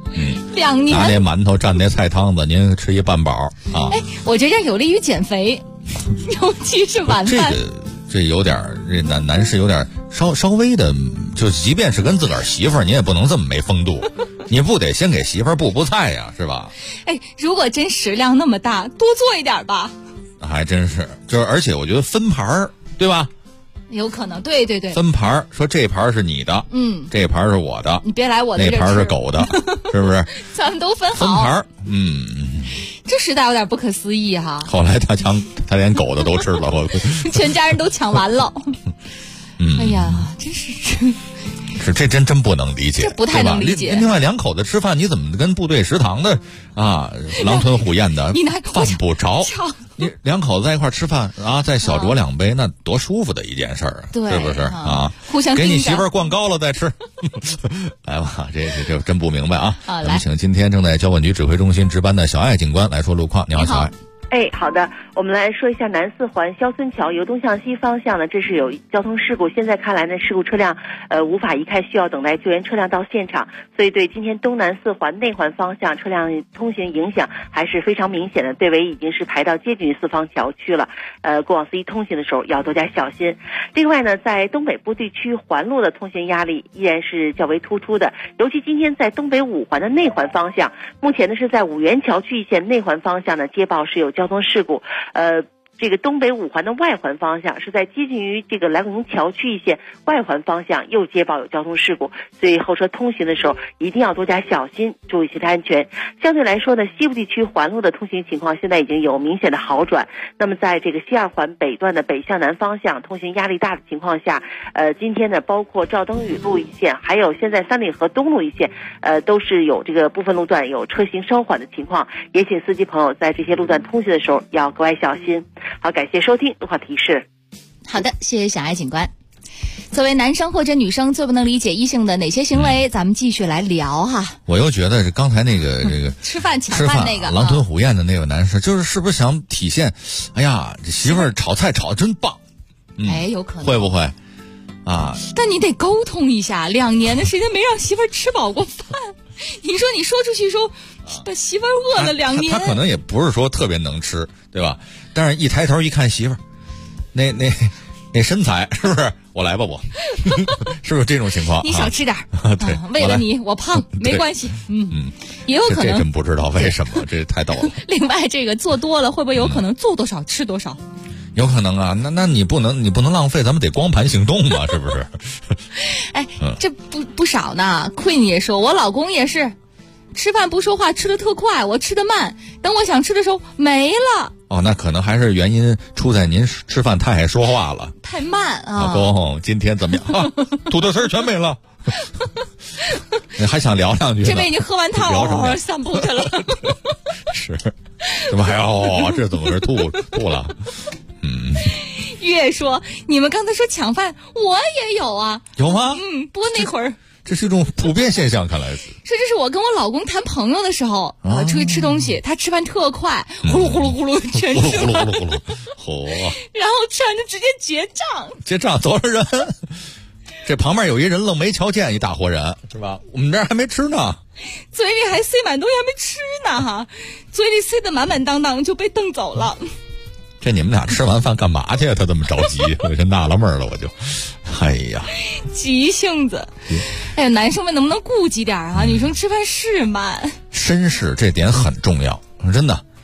Speaker 5: 2年
Speaker 10: 拿那馒头蘸那菜汤子，您吃一半饱啊！
Speaker 5: 我觉得这有利于减肥，尤其是晚饭。
Speaker 10: 这有点，这男士有点稍微的，就即便是跟自个儿媳妇儿，你也不能这么没风度，你不得先给媳妇儿补菜呀，是吧？
Speaker 5: 如果真食量那么大，多做一点吧。
Speaker 10: 还真是，就是而且我觉得分盘儿，对吧？
Speaker 5: 有可能，对对对，
Speaker 10: 分盘儿，说这盘是你的，这盘是我的，
Speaker 5: 你别来我的这
Speaker 10: 那盘是狗的，是不是？
Speaker 5: 咱们都分好
Speaker 10: 分盘儿，
Speaker 5: 这实在有点不可思议哈。
Speaker 10: 后来他连狗的都吃了，我
Speaker 5: 全家人都抢完了。哎呀，真是
Speaker 10: 这真不能理解，
Speaker 5: 这不太能理解。
Speaker 10: 另外2口子吃饭，你怎么跟部队食堂的狼吞虎咽的，
Speaker 5: 你拿
Speaker 10: 犯不着。你2口子在一块吃饭啊，再小酌2杯，那多舒服的一件事儿，是不是啊？
Speaker 5: 互相
Speaker 10: 给你媳妇儿灌高了再吃。来吧，这真不明白啊！咱们请今天正在交管局指挥中心值班的小艾警官来说路况。你好，小艾。
Speaker 24: 好的，我们来说一下南4环肖村桥由东向西方向呢，这是有交通事故。现在看来呢，事故车辆无法移开，需要等待救援车辆到现场，所以对今天东南4环内环方向车辆通行影响还是非常明显的，队尾已经是排到接近于4方桥区了。过往司机通行的时候要多加小心。另外呢，在东北部地区环路的通行压力依然是较为突出的，尤其今天在东北5环的内环方向，目前呢是在五原桥区一线内环方向呢接报是有交通事故，这个东北5环的外环方向是在接近于这个来拱桥区一线外环方向又接报有交通事故，所以后车通行的时候一定要多加小心，注意系车安全。相对来说呢，西部地区环路的通行情况现在已经有明显的好转。那么在这个西2环北段的北向南方向通行压力大的情况下，今天呢包括赵登禹路一线，还有现在三里河东路一线，都是有这个部分路段有车行稍缓的情况，也请司机朋友在这些路段通行的时候要格外小心。好，感谢收听路况提示。
Speaker 5: 好的，谢谢小艾警官。作为男生或者女生最不能理解异性的哪些行为，咱们继续来聊哈。
Speaker 10: 我又觉得刚才那个
Speaker 5: 吃饭抢饭那个
Speaker 10: 狼吞虎咽的那个男士，是不是想体现，哎呀，这媳妇儿炒菜炒得真棒？
Speaker 5: 有可能
Speaker 10: 会不会啊？
Speaker 5: 但你得沟通一下，2年的时间没让媳妇儿吃饱过饭。你说出去说把媳妇儿饿了2年，
Speaker 10: 他可能也不是说特别能吃，对吧？但是一抬头一看媳妇儿，那身材是不是？我来吧，我是不是这种情况？
Speaker 5: 你少吃点
Speaker 10: 对，
Speaker 5: 为了你我胖没关系。也有可能。
Speaker 10: 这真不知道为什么，这太逗了。
Speaker 5: 另外，这个做多了会不会有可能做多少吃多少？
Speaker 10: 有可能啊，那你不能浪费，咱们得光盘行动嘛，是不是？
Speaker 5: 这不少呢。Queen 也说，我老公也是，吃饭不说话，吃得特快，我吃得慢，等我想吃的时候没了。
Speaker 10: 那可能还是原因出在您吃饭太爱说话了，
Speaker 5: 太慢啊。
Speaker 10: 老公，今天怎么样？土豆丝全没了。你还想聊2句呢？
Speaker 5: 这杯已经喝完汤了，散步去了。
Speaker 10: 是，怎么还要？这怎么是吐了？
Speaker 5: 月说，你们刚才说抢饭，我也有啊。
Speaker 10: 有吗？
Speaker 5: 不过那会儿
Speaker 10: 这是一种普遍现象，看来是。
Speaker 5: 这是我跟我老公谈朋友的时候，出去吃东西，他吃饭特快，呼噜呼噜呼噜全吃了，
Speaker 10: 呼噜呼噜，
Speaker 5: 然后吃完就直接结账，
Speaker 10: 多少人？这旁边有一人愣没瞧见，一大伙人是吧？我们这儿还没吃呢，
Speaker 5: 嘴里还塞满东西还没吃呢哈，嘴里塞得满满当当就被蹬走了。
Speaker 10: 这你们俩吃完饭干嘛去？他这么着急，我就纳了闷了，我就，哎呀，
Speaker 5: 急性子。哎呀，男生们能不能顾及点啊？女生吃饭是慢，
Speaker 10: 绅士这点很重要，真的。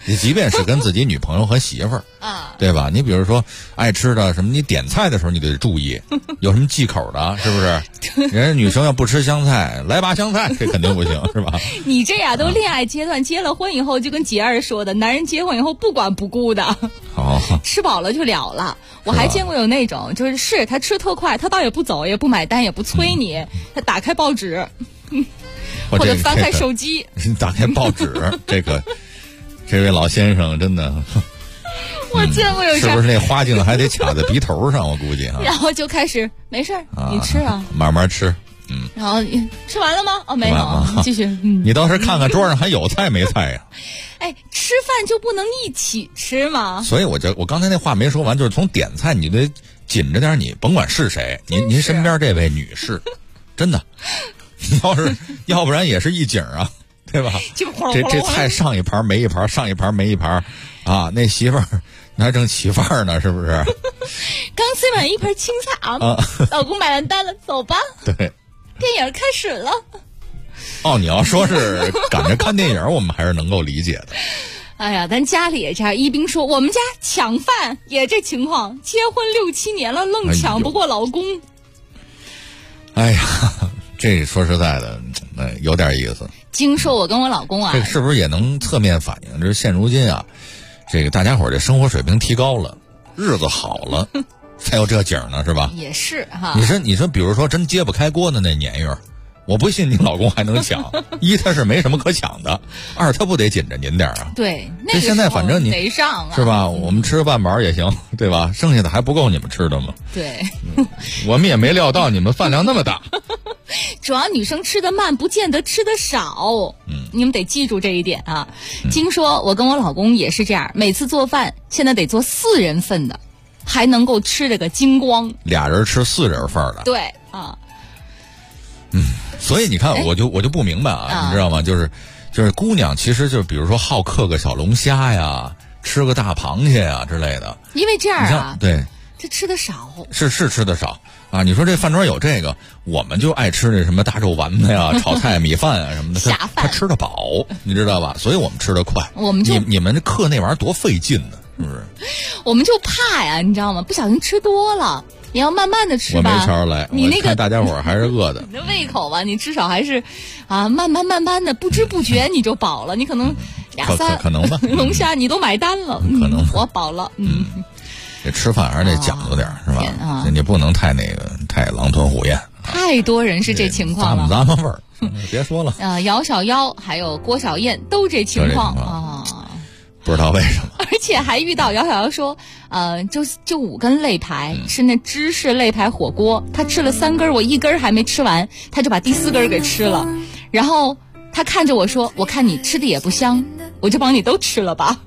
Speaker 10: 你即便是跟自己女朋友和媳妇儿啊，对吧？你比如说爱吃的什么，你点菜的时候你得注意，有什么忌口的，是不是？人家女生要不吃香菜，来把香菜，这肯定不行，是吧？
Speaker 5: 你这呀，都恋爱阶段，结了婚以后就跟杰儿说的，男人结婚以后不管不顾的，吃饱了就了了。我还见过有那种，就是他吃特快，他倒也不走，也不买单，也不催你，他打开报纸。或者翻开手机，
Speaker 10: 打开报纸，这位老先生真的，
Speaker 5: 我见过有
Speaker 10: 是不是那花镜还得卡在鼻头上？我估计啊。
Speaker 5: 然后就开始没事你吃啊，
Speaker 10: 慢慢吃，
Speaker 5: 然后吃完了吗？哦，没有，继续。
Speaker 10: 你倒是看看桌上还有菜没菜呀？
Speaker 5: 哎，吃饭就不能一起吃吗？
Speaker 10: 所以我刚才那话没说完，就是从点菜你得紧着点，你甭管是谁，您身边这位女士，真的。要不然也是一景啊，对吧？这菜上一盘没一盘，上一盘没一盘，啊，那媳妇儿那还正起范儿呢，是不是？
Speaker 5: 刚吃完一盘青菜啊，老公买完单了，走吧。
Speaker 10: 对，
Speaker 5: 电影开始了。
Speaker 10: 哦，你要说是赶着看电影，我们还是能够理解的。
Speaker 5: 哎呀，咱家里也这样。一兵说，我们家抢饭也这情况，结婚6、7年了，愣抢不过老公。
Speaker 10: 哎呀。这说实在的，有点意思。
Speaker 5: 经说我跟我老公啊，
Speaker 10: 这是不是也能侧面反映，这现如今啊，这个大家伙这生活水平提高了，日子好了，才有这景呢，是吧？
Speaker 5: 也是哈。
Speaker 10: 你说，比如说真揭不开锅的那年月，我不信你老公还能抢。一，他是没什么可抢的；二，他不得紧着您点啊。
Speaker 5: 对，
Speaker 10: 这现在反正你
Speaker 5: 得上啊，
Speaker 10: 是吧？我们吃个半饱也行，对吧？剩下的还不够你们吃的吗？
Speaker 5: 对，
Speaker 10: 我们也没料到你们饭量那么大。
Speaker 5: 主要女生吃的慢，不见得吃的少。你们得记住这一点啊。经说我跟我老公也是这样，每次做饭现在得做4人份的，还能够吃这个精光。
Speaker 10: 俩人吃4人份的。
Speaker 5: 对啊。
Speaker 10: 所以你看，我就不明白啊，你知道吗？就是姑娘，其实就是比如说好嗑个小龙虾呀，吃个大螃蟹呀之类的。
Speaker 5: 因为这样啊，
Speaker 10: 对，
Speaker 5: 这吃的少。
Speaker 10: 是吃的少。啊，你说这饭桌有这个，我们就爱吃那什么大肉丸子呀、炒菜、米饭啊什么的，他吃得饱，你知道吧？所以我们吃得快。你们嗑那玩意儿多费劲呢，是不是？
Speaker 5: 我们就怕呀，你知道吗？不小心吃多了，你要慢慢的吃吧。
Speaker 10: 我没瞧来，
Speaker 5: 你那个
Speaker 10: 大家伙还是饿的。
Speaker 5: 你的胃口吧，你至少还是啊，慢慢的，不知不觉你就饱了。你可能2、3
Speaker 10: 可能吧，
Speaker 5: 龙虾你都买单了，
Speaker 10: 可能
Speaker 5: 我饱了，
Speaker 10: 这吃饭还是得讲究点，是吧？你不能太狼吞虎咽。
Speaker 5: 太多人是这情况了，
Speaker 10: 咂味儿。别说了。
Speaker 5: 姚小妖还有郭小燕都这情况啊，
Speaker 10: 不知道为什么。
Speaker 5: 而且还遇到姚小妖说，就5根肋排，是那芝士肋排火锅，他吃了3根，我1根还没吃完，他就把第4根给吃了。然后他看着我说：“我看你吃的也不香，我就帮你都吃了吧。”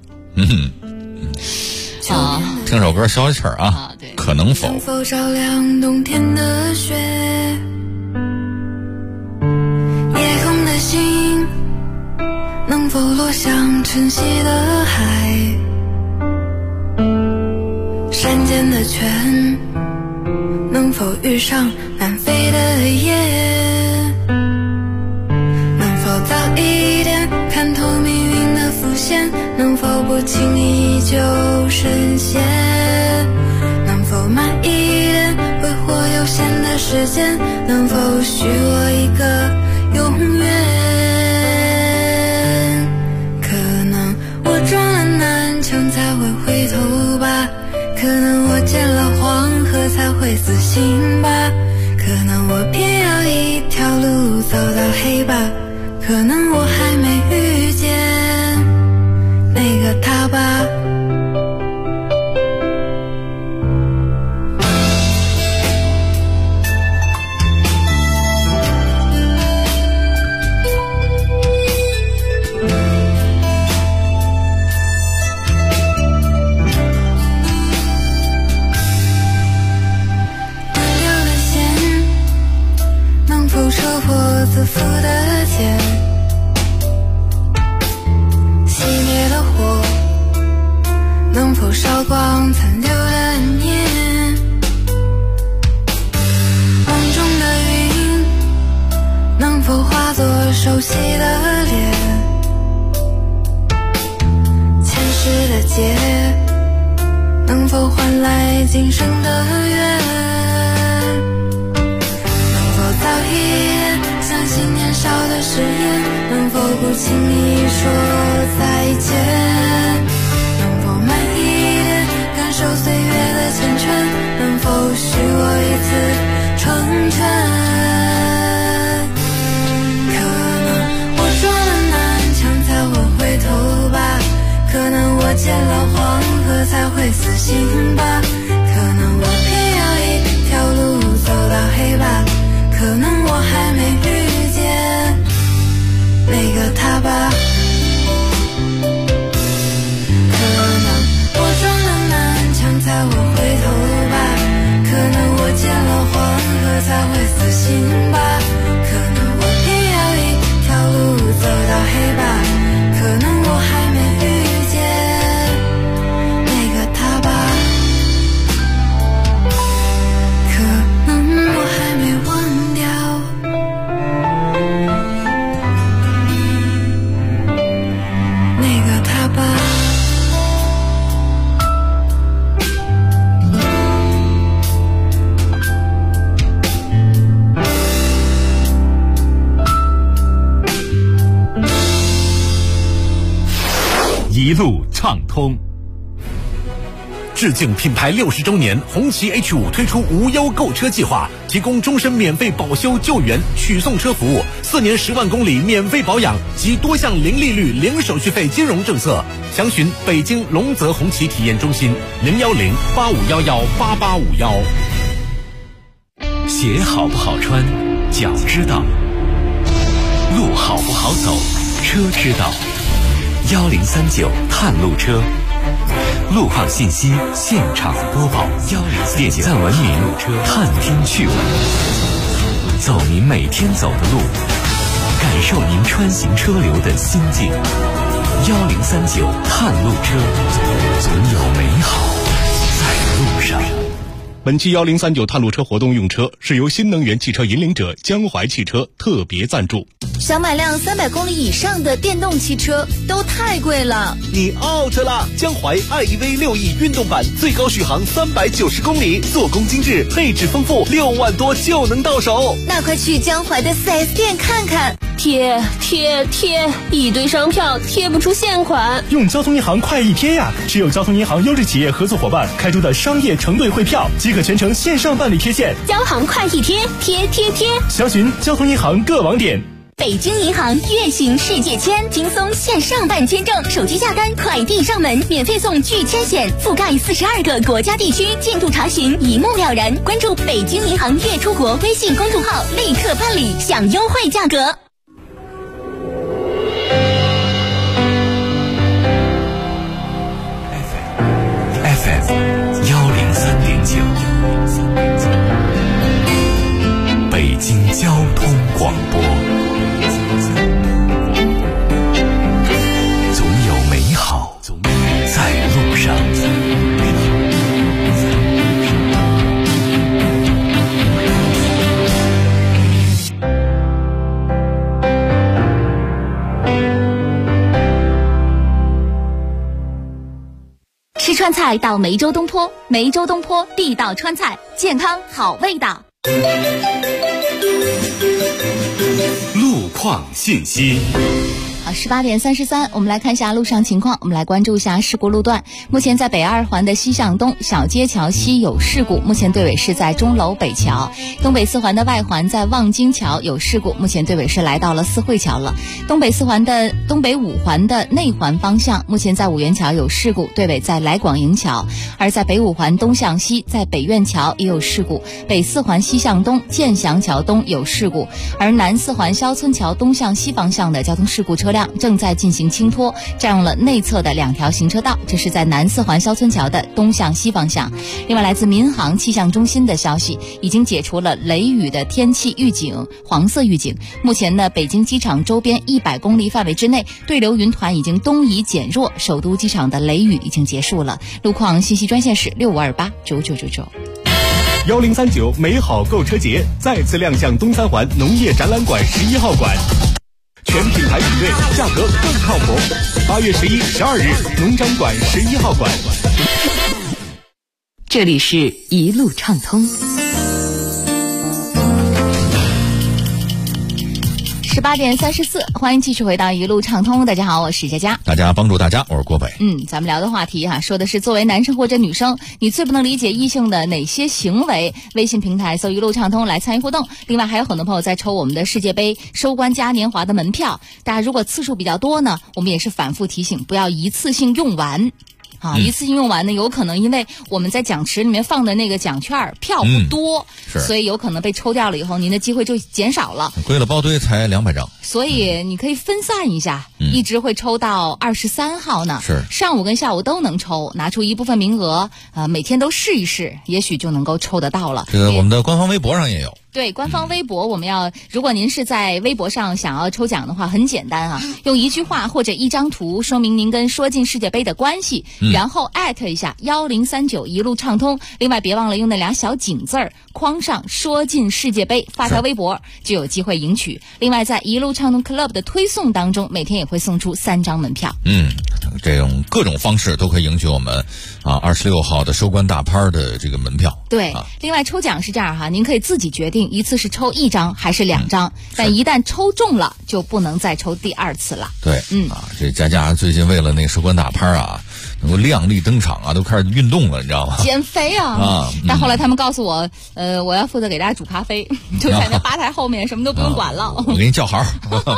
Speaker 10: 听首歌消消气儿啊，
Speaker 5: 对，
Speaker 10: 可能否？
Speaker 2: 能否照亮冬天的雪？夜空的星能否落向晨曦的海？山间的泉能否遇上南飞的雁？能否早一点看透命运的浮现？能否不轻易就深陷？能否慢一点挥霍有限的时间？能否许我一个永远？可能我撞了南墙才会回头吧，可能我见了黄河才会死心吧，可能我偏要一条路走到黑吧，可能我还没遇见那个他吧。车祸自负的剑，熄灭的火能否烧光残留的念？梦中的云能否化作熟悉的脸？ 解，能否换来今生的缘？能否早一点相信年少的誓言？能否不轻易说再见？能否慢一点感受岁月的缱绻？能否许我一次成全？可能我见了黄河才会死心吧，可能我偏要一条路走到黑吧，可能我还没遇见那个他吧，可能我撞了南墙才会回头吧，可能我见了黄河才会死心吧，可能我偏要一条路走到黑吧，可能我还没遇见那个他吧，可能我还没忘掉那个他吧。
Speaker 7: 一路畅通。致敬品牌60周年，红旗 H5 推出无忧购车计划，提供终身免费保修救援取送车服务，4年10万公里免费保养及多项零利率零手续费金融政策。详询北京龙泽红旗体验中心010-8511-8851。
Speaker 18: 鞋好不好穿，脚知道；路好不好走，车知道。1039探路车，路况信息现场播报，点赞文明，探听趣闻，走您每天走的路，感受您穿行车流的心境。1039探路车，总有美好在路上。
Speaker 8: 本期1039探路车活动用车是由新能源汽车引领者江淮汽车特别赞助。
Speaker 15: 想买辆300公里以上的电动汽车都太贵了，
Speaker 6: 你 out 了！江淮 iEV 6E 运动版最高续航390公里，做工精致，配置丰富，6万多就能到手。
Speaker 15: 那快去江淮的4S 店看看。贴，一堆商票贴不出现款。
Speaker 9: 用交通银行快一贴呀！持有交通银行优质企业合作伙伴开出的商业成对汇票，即可全程线上办理贴现。
Speaker 15: 交行快一贴，贴。
Speaker 9: 详询交通银行各网点。
Speaker 15: 北京银行月行世界签，轻松线上办签证，手机下单，快递上门，免费送拒签险，覆盖42个国家地区，进度查询一目了然。关注北京银行月出国微信公众号，立刻办理，享优惠价格。
Speaker 18: FM 103.9，北京交通广播，总有美好在路上。
Speaker 5: 吃川菜到梅州东坡，梅州东坡地道川菜，健康好味道。
Speaker 18: 路况信息。
Speaker 5: 好，18点33，我们来看一下路上情况。我们来关注一下事故路段。目前在北2环的西向东小街桥西有事故，目前队尾是在钟楼北桥。东北4环的外环在望京桥有事故，目前队尾是来到了四惠桥了。东北5环的内环方向，目前在五元桥有事故，队尾在来广营桥。而在北5环东向西，在北苑桥也有事故，北4环西向东建祥桥东有事故。而南4环肖村桥东向西方向的交通事故车辆正在进行清脱，占用了内侧的2条行车道，这是在南4环肖村桥的东向西方向。另外，来自民航气象中心的消息，已经解除了雷雨的天气预警，黄色预警。目前呢，北京机场周边100公里范围之内，对流云团已经东移减弱，首都机场的雷雨已经结束了。路况信息专线是65289999。
Speaker 9: 1039美好购车节再次亮相东三环农业展览馆11号馆。
Speaker 23: 全品牌比对，价格更靠谱。8月11、12日，农展馆11号馆。
Speaker 22: 这里是一路畅通。
Speaker 5: 18点34，欢迎继续回到一路畅通。大家好，我是佳佳。
Speaker 10: 大家帮助大家，我是郭北。
Speaker 5: 咱们聊的话题说的是作为男生或者女生，你最不能理解异性的哪些行为？微信平台搜一路畅通来参与互动。另外还有很多朋友在抽我们的世界杯收官嘉年华的门票，大家如果次数比较多呢，我们也是反复提醒，不要一次性用完。一次性用完呢，有可能因为我们在奖池里面放的那个奖券票不多，所以有可能被抽掉了以后，您的机会就减少了。
Speaker 10: 归了包堆才200张，
Speaker 5: 所以你可以分散一下，一直会抽到23号呢。
Speaker 10: 是
Speaker 5: 上午跟下午都能抽，拿出一部分名额，每天都试一试，也许就能够抽得到了。
Speaker 10: 这个我们的官方微博上也有。
Speaker 5: 对，官方微博我们如果您是在微博上想要抽奖的话，很简单用一句话或者一张图说明您跟说进世界杯的关系，然后@一下1039一路畅通，另外别忘了用那俩小井字框上说进世界杯，发条微博就有机会赢取。另外在一路畅通 Club 的推送当中，每天也会送出3张门票。
Speaker 10: 这种各种方式都可以赢取我们26号的收官大拍的这个门票。
Speaker 5: 对，另外抽奖是这样您可以自己决定一次是抽1张还是2张，但一旦抽中了就不能再抽第2次了。
Speaker 10: 对，这佳佳最近为了那个收官大拍能够亮丽登场都开始运动了，你知道吗？
Speaker 5: 减肥但后来他们告诉我，我要负责给大家煮咖啡，就在那吧台后面，什么都不用管了。
Speaker 10: 我给你叫好。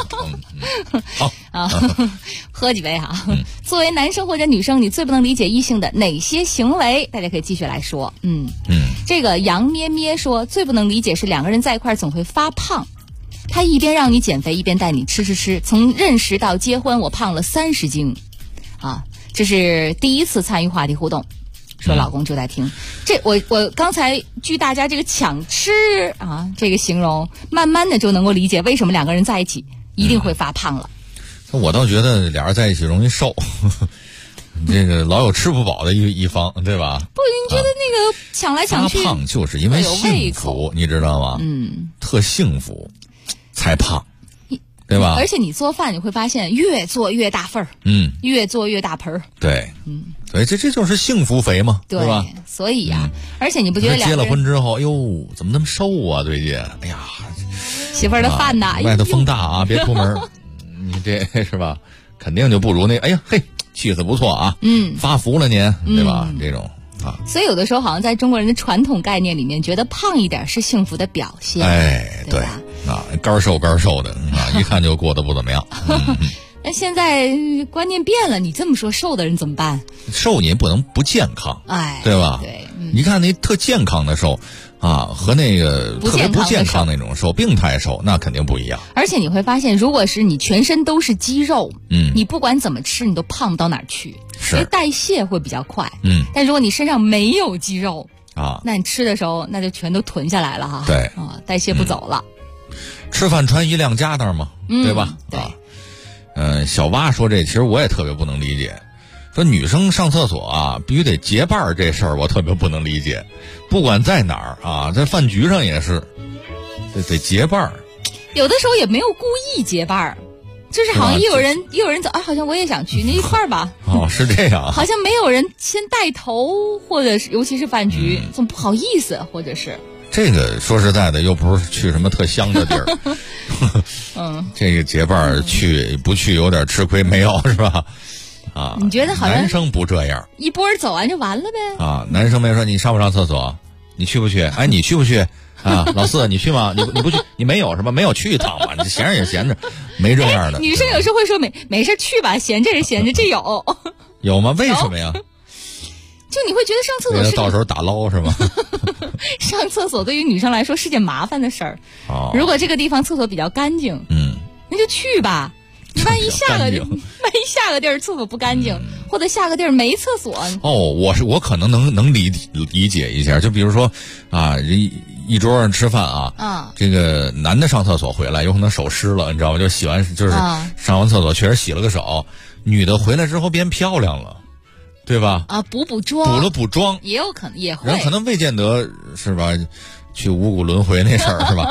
Speaker 5: 好喝几杯作为男生或者女生，你最不能理解异性的哪些行为？大家可以继续来说。这个杨咩咩说，最不能理解是2个人在一块总会发胖。他一边让你减肥，一边带你吃，从认识到结婚，我胖了30斤。这是第一次参与话题互动，说老公就在听。我刚才据大家这个抢吃这个形容，慢慢的就能够理解为什么2个人在一起一定会发胖了。
Speaker 10: 我倒觉得俩人在一起容易瘦，这个老有吃不饱的一方，对吧？
Speaker 5: 不，你觉得那个抢来抢去，
Speaker 10: 发胖就是因为幸福，你知道吗？特幸福才胖。对吧？
Speaker 5: 而且你做饭你会发现越做越大份儿，越做越大盆儿。
Speaker 10: 对，所以这就是幸福肥嘛，对吧？
Speaker 5: 所以而且你不觉得
Speaker 10: 结了婚之后，怎么那么瘦啊？最近，哎呀，
Speaker 5: 媳妇儿的饭呐，
Speaker 10: 外头风大别出门，你这是吧？肯定就不如那，哎呀嘿，气色不错发福了您，对吧？这种。
Speaker 5: 所以有的时候好像在中国人的传统概念里面，觉得胖一点是幸福的表现。
Speaker 10: 对干瘦的一看就过得不怎么样。
Speaker 5: 那现在观念变了，你这么说瘦的人怎么办？
Speaker 10: 瘦你也不能不健康，对吧？
Speaker 5: 对，
Speaker 10: 你看那特健康的瘦和那个特别不健康那种瘦，病态瘦，那肯定不一样。
Speaker 5: 而且你会发现，如果是你全身都是肌肉，你不管怎么吃，你都胖不到哪儿去，因为代谢会比较快。但如果你身上没有肌肉那你吃的时候那就全都囤下来了
Speaker 10: 对
Speaker 5: 代谢不走了。
Speaker 10: 吃饭穿衣亮家当嘛，对吧？
Speaker 5: 对。
Speaker 10: 小蛙说这其实我也特别不能理解，说女生上厕所必须得结伴这事儿，我特别不能理解。不管在哪儿在饭局上也是，得结伴。
Speaker 5: 有的时候也没有故意结伴，就是好像一有人走好像我也想去，那一块儿吧。
Speaker 10: 是这样。
Speaker 5: 好像没有人先带头，或者是尤其是饭局，总不好意思，或者是。
Speaker 10: 这个说实在的，又不是去什么特香的地儿。这个结伴去不去有点吃亏，没有是吧？
Speaker 5: 你觉得好像
Speaker 10: 男生不这样，
Speaker 5: 一波人走完就完了呗？
Speaker 10: 男生没说你上不上厕所，你去不去？哎，你去不去？老四你去吗？你不去，你没有是吧？没有去一趟吧？你闲着也闲着，没这样的。
Speaker 5: 女生有时候会说没事去吧，闲着也闲着，这
Speaker 10: 有吗？为什么呀？
Speaker 5: 就你会觉得上厕所是
Speaker 10: 到时候打捞是吗？
Speaker 5: 上厕所对于女生来说是件麻烦的事儿。如果这个地方厕所比较干净，那就去吧。万一下个地儿厕所不干净，或者下个地儿没厕所。
Speaker 10: 我可能能理解一下，就比如说一桌上吃饭这个男的上厕所回来，有可能手湿了，你知道吗？就洗完就是上完厕所确实洗了个手，女的回来之后变漂亮了。对吧？
Speaker 5: 补妆，
Speaker 10: 补妆
Speaker 5: 也有可能，也会
Speaker 10: 人可能未见得是吧？去五谷轮回那事儿是吧？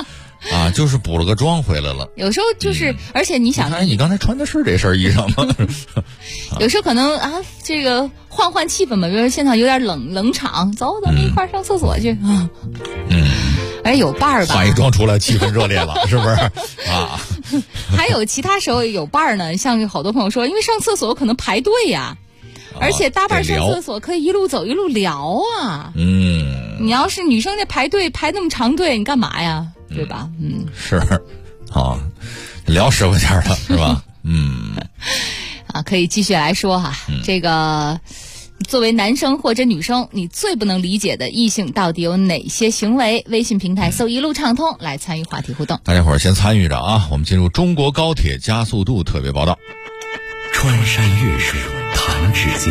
Speaker 10: 啊，就是补了个妆回来了。
Speaker 5: 有时候就是，而且你想，
Speaker 10: 你刚才穿的是这身衣裳吗？
Speaker 5: 有时候可能啊，这个换气氛嘛，比如说现场有点冷场，走，咱们一块儿上厕所去啊。而有伴儿吧，
Speaker 10: 化一妆出来，气氛热烈了，是不是啊？
Speaker 5: 还有其他时候有伴儿呢，像好多朋友说，因为上厕所可能排队呀，而且搭伴上厕所可以一路走一路聊啊。你要是女生在排队排那么长队，你干嘛呀？对吧？
Speaker 10: 是，啊，聊10块钱的是吧？
Speaker 5: 啊，可以继续来说哈，这个。作为男生或者女生，你最不能理解的异性到底有哪些行为？微信平台搜一路畅通来参与话题互动。
Speaker 10: 大家伙儿先参与着啊！我们进入中国高铁加速度特别报道。
Speaker 18: 穿山越水弹指间，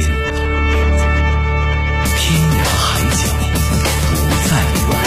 Speaker 18: 天涯海角不再远。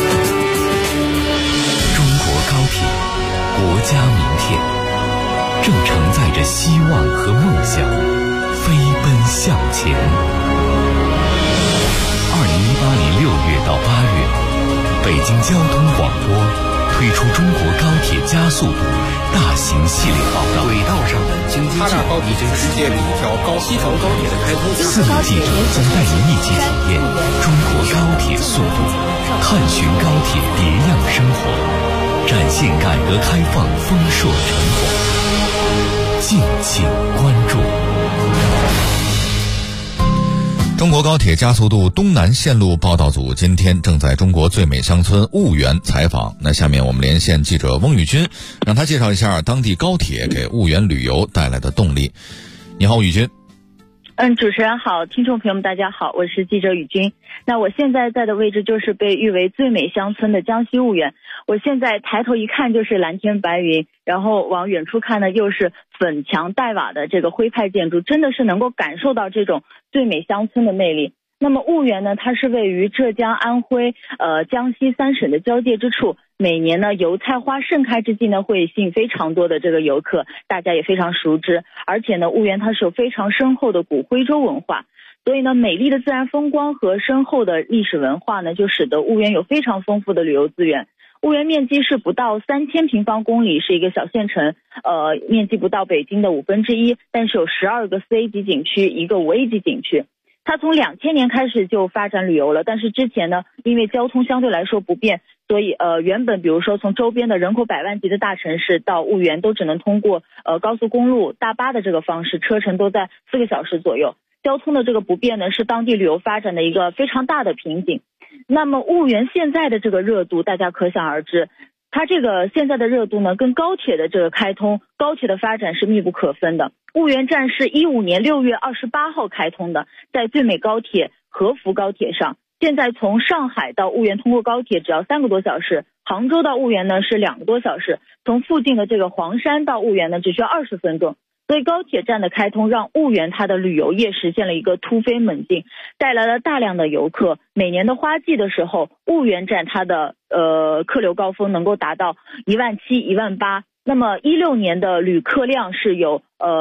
Speaker 18: 中国高铁，国家名片，正承载着希望和梦想，飞奔向前。2018年6月到8月，北京交通广播推出中国高铁加速度大型系列报道。
Speaker 13: 轨道上的经济计划已经世界第一条西成高铁的开通。
Speaker 18: 4位记者将带您一起体验中国高铁速度，探寻高铁别样生活，展现改革开放丰硕成果。敬请关注。
Speaker 10: 中国高铁加速度东南线路报道组今天正在中国最美乡村婺源采访。那下面我们连线记者翁宇军，让他介绍一下当地高铁给婺源旅游带来的动力。你好，宇军。
Speaker 1: 主持人好，听众朋友们大家好，我是记者宇军。那我现在在的位置就是被誉为最美乡村的江西婺源。我现在抬头一看就是蓝天白云，然后往远处看呢又是粉墙黛瓦的这个徽派建筑，真的是能够感受到这种最美乡村的魅力。那么婺源呢，它是位于浙江、安徽、江西3省的交界之处。每年呢，油菜花盛开之际呢，会吸引非常多的这个游客，大家也非常熟知。而且呢，婺源它是有非常深厚的古徽州文化，所以呢，美丽的自然风光和深厚的历史文化呢，就使得婺源有非常丰富的旅游资源。婺源面积是不到3000平方公里，是一个小县城，面积不到北京的1/5，但是有12个4A 级景区，一个5A 级景区。它从2000年开始就发展旅游了，但是之前呢，因为交通相对来说不便，所以原本比如说从周边的人口100万级的大城市到婺源都只能通过高速公路、大巴的这个方式，车程都在4个小时左右。交通的这个不便呢，是当地旅游发展的一个非常大的瓶颈。那么婺源现在的这个热度，大家可想而知。它这个现在的热度呢，跟高铁的这个开通、高铁的发展是密不可分的。婺源站是15年6月28号开通的，在最美高铁合福高铁上。现在从上海到婺源通过高铁只要3个多小时，杭州到婺源呢是2个多小时，从附近的这个黄山到婺源呢只需要20分钟。所以高铁站的开通让婺源它的旅游业实现了一个突飞猛进，带来了大量的游客。每年的花季的时候，婺源站它的客流高峰能够达到17000、18000。那么16年的旅客量是有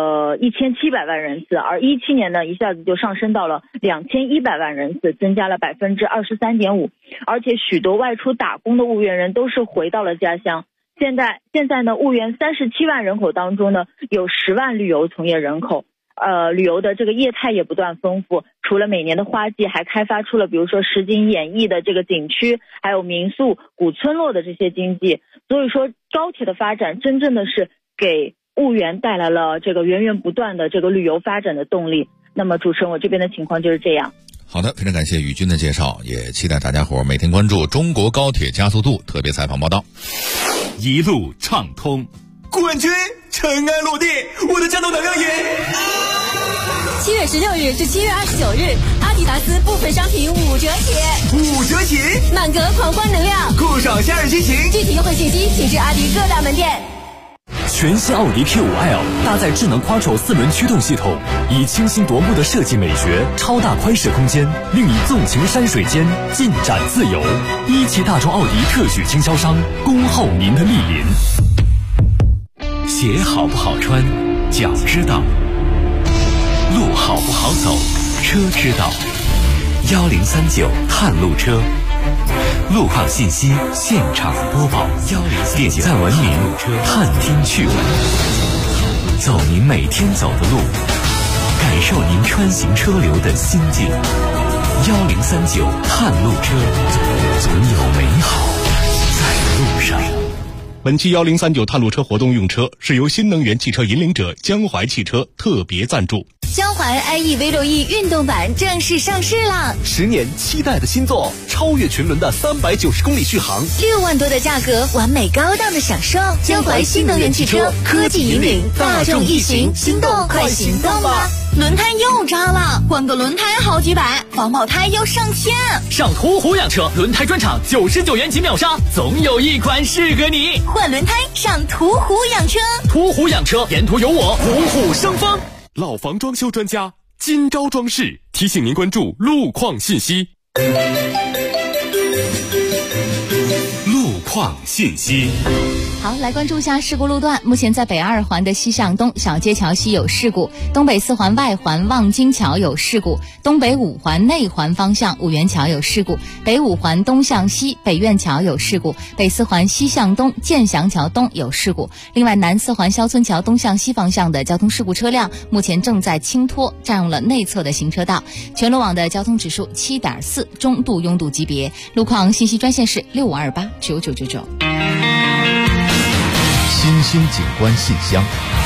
Speaker 1: 1700万人次，而17年呢一下子就上升到了2100万人次，增加了23.5%。而且许多外出打工的婺源人都是回到了家乡。现在呢，婺源37万人口当中呢，有10万旅游从业人口，旅游的这个业态也不断丰富。除了每年的花季，还开发出了比如说实景演艺的这个景区，还有民宿、古村落的这些经济。所以说，高铁的发展真正的是给婺源带来了这个源源不断的这个旅游发展的动力。那么主持人，我这边的情况就是这样。
Speaker 10: 好的，非常感谢宇军的介绍，也期待大家伙每天关注中国高铁加速度特别采访报道。
Speaker 7: 一路畅通，
Speaker 6: 冠军尘埃落定，我的战斗能量也。
Speaker 15: 7月16日至7月29日，阿迪达斯部分商品5折起
Speaker 6: ，5折起，
Speaker 15: 满格狂欢能量，
Speaker 6: 酷爽夏日心情。
Speaker 15: 具体优惠信息请至阿迪各大门店。
Speaker 12: 全新奥迪 Q5L 搭载智能 Quattro 4轮驱动系统，以清新夺目的设计美学、超大宽适空间，令你纵情山水间，尽展自由。一汽大众奥迪特许经销商，恭候您的莅临。
Speaker 18: 鞋好不好穿，脚知道；路好不好走，车知道。1039探路车。 路况信息现场播报，点赞文明，探听趣闻，走您每天走的路，感受您穿行车流的心境。1039探路车，总有美好在路上。
Speaker 8: 本期1039探路车活动用车是由新能源汽车引领者江淮汽车特别赞助。
Speaker 15: 江淮 IE V6E 运动版正式上市啦
Speaker 14: ！10年期待的新作，超越群伦的390公里续航
Speaker 15: ，6万多的价格，完美高档的享受。江淮新能源汽车科技引领大众一行，心动快行动吧！轮胎又扎了，换个轮胎好几百，防爆胎要上千。
Speaker 14: 上途虎养车轮胎专场，99元起秒杀，总有一款适合你。
Speaker 15: 换轮胎上途虎养车，
Speaker 14: 途虎养车，沿途有我，虎虎生风。
Speaker 11: 老房装修专家金招装饰提醒您关注路况信息。
Speaker 18: 路况信息。
Speaker 5: 好，来关注一下事故路段。目前在北2环的西向东小街桥西有事故，东北4环外环望京桥有事故，东北5环内环方向五元桥有事故，北5环东向西北苑桥有事故，北4环西向东建祥桥东有事故。另外，南4环肖村桥东向西方向的交通事故车辆目前正在清拖，占用了内侧的行车道。全路网的交通指数7.4，中度拥堵级别。路况信息专线是65289999。
Speaker 10: 新兴景观信箱。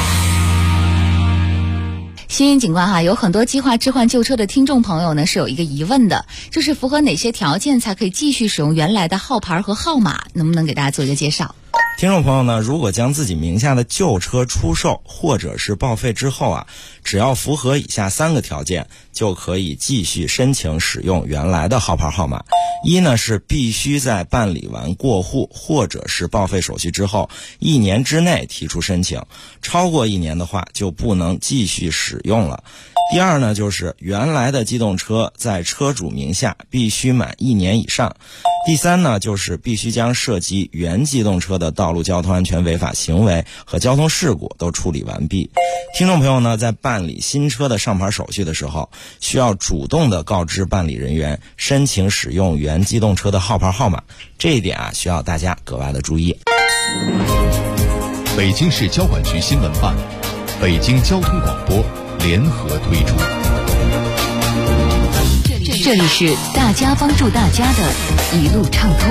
Speaker 5: 新兴景观哈，有很多计划置换旧车的听众朋友呢是有一个疑问的，就是符合哪些条件才可以继续使用原来的号牌和号码？能不能给大家做一个介绍？
Speaker 16: 听众朋友呢，如果将自己名下的旧车出售或者是报废之后啊，只要符合以下3个条件，就可以继续申请使用原来的号牌号码。一呢是必须在办理完过户或者是报废手续之后1年之内提出申请，超过1年的话就不能继续使用了。第二呢，就是原来的机动车在车主名下必须满1年以上。第三呢，就是必须将涉及原机动车的道路交通安全违法行为和交通事故都处理完毕。听众朋友呢，在办理新车的上牌手续的时候，需要主动的告知办理人员申请使用原机动车的号牌号码，这一点啊，需要大家格外的注意。
Speaker 10: 北京市交管局新闻办、北京交通广播联合推出。
Speaker 22: 这里是大家帮助大家的一路畅通。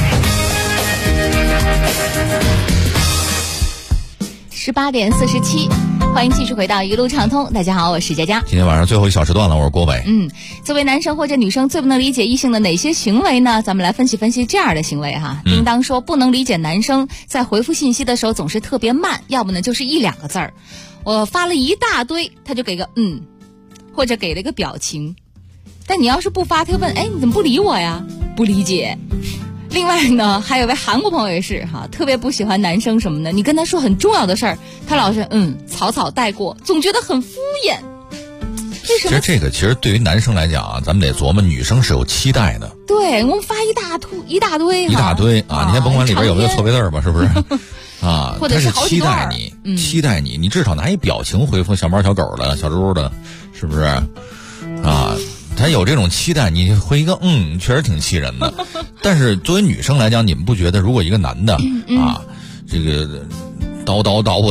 Speaker 5: 18点47，欢迎继续回到一路畅通。大家好，我是佳佳。
Speaker 10: 今天晚上最后一小时段了，我是郭伟。
Speaker 5: 作为男生或者女生最不能理解异性的哪些行为呢？咱们来分析分析这样的行为哈。叮当说不能理解男生在回复信息的时候总是特别慢，要不呢就是1、2个字儿。我发了一大堆，他就给个或者给了一个表情。但你要是不发，他就问，你怎么不理我呀？不理解。另外呢，还有位韩国朋友也是哈，特别不喜欢男生什么的，你跟他说很重要的事儿，他老是草草带过，总觉得很敷衍。为什么？
Speaker 10: 其实对于男生来讲啊，咱们得琢磨女生是有期待的。
Speaker 5: 对，我们发一大堆
Speaker 10: 啊！你先甭管里边有没有错别字吧，是不是？啊，
Speaker 5: 或者是
Speaker 10: 他是期待你，期待你，你至少拿一表情回复小猫小狗的小猪的，是不是？啊，他有这种期待，你回一个确实挺气人的。但是作为女生来讲，你们不觉得如果一个男的啊，这个叨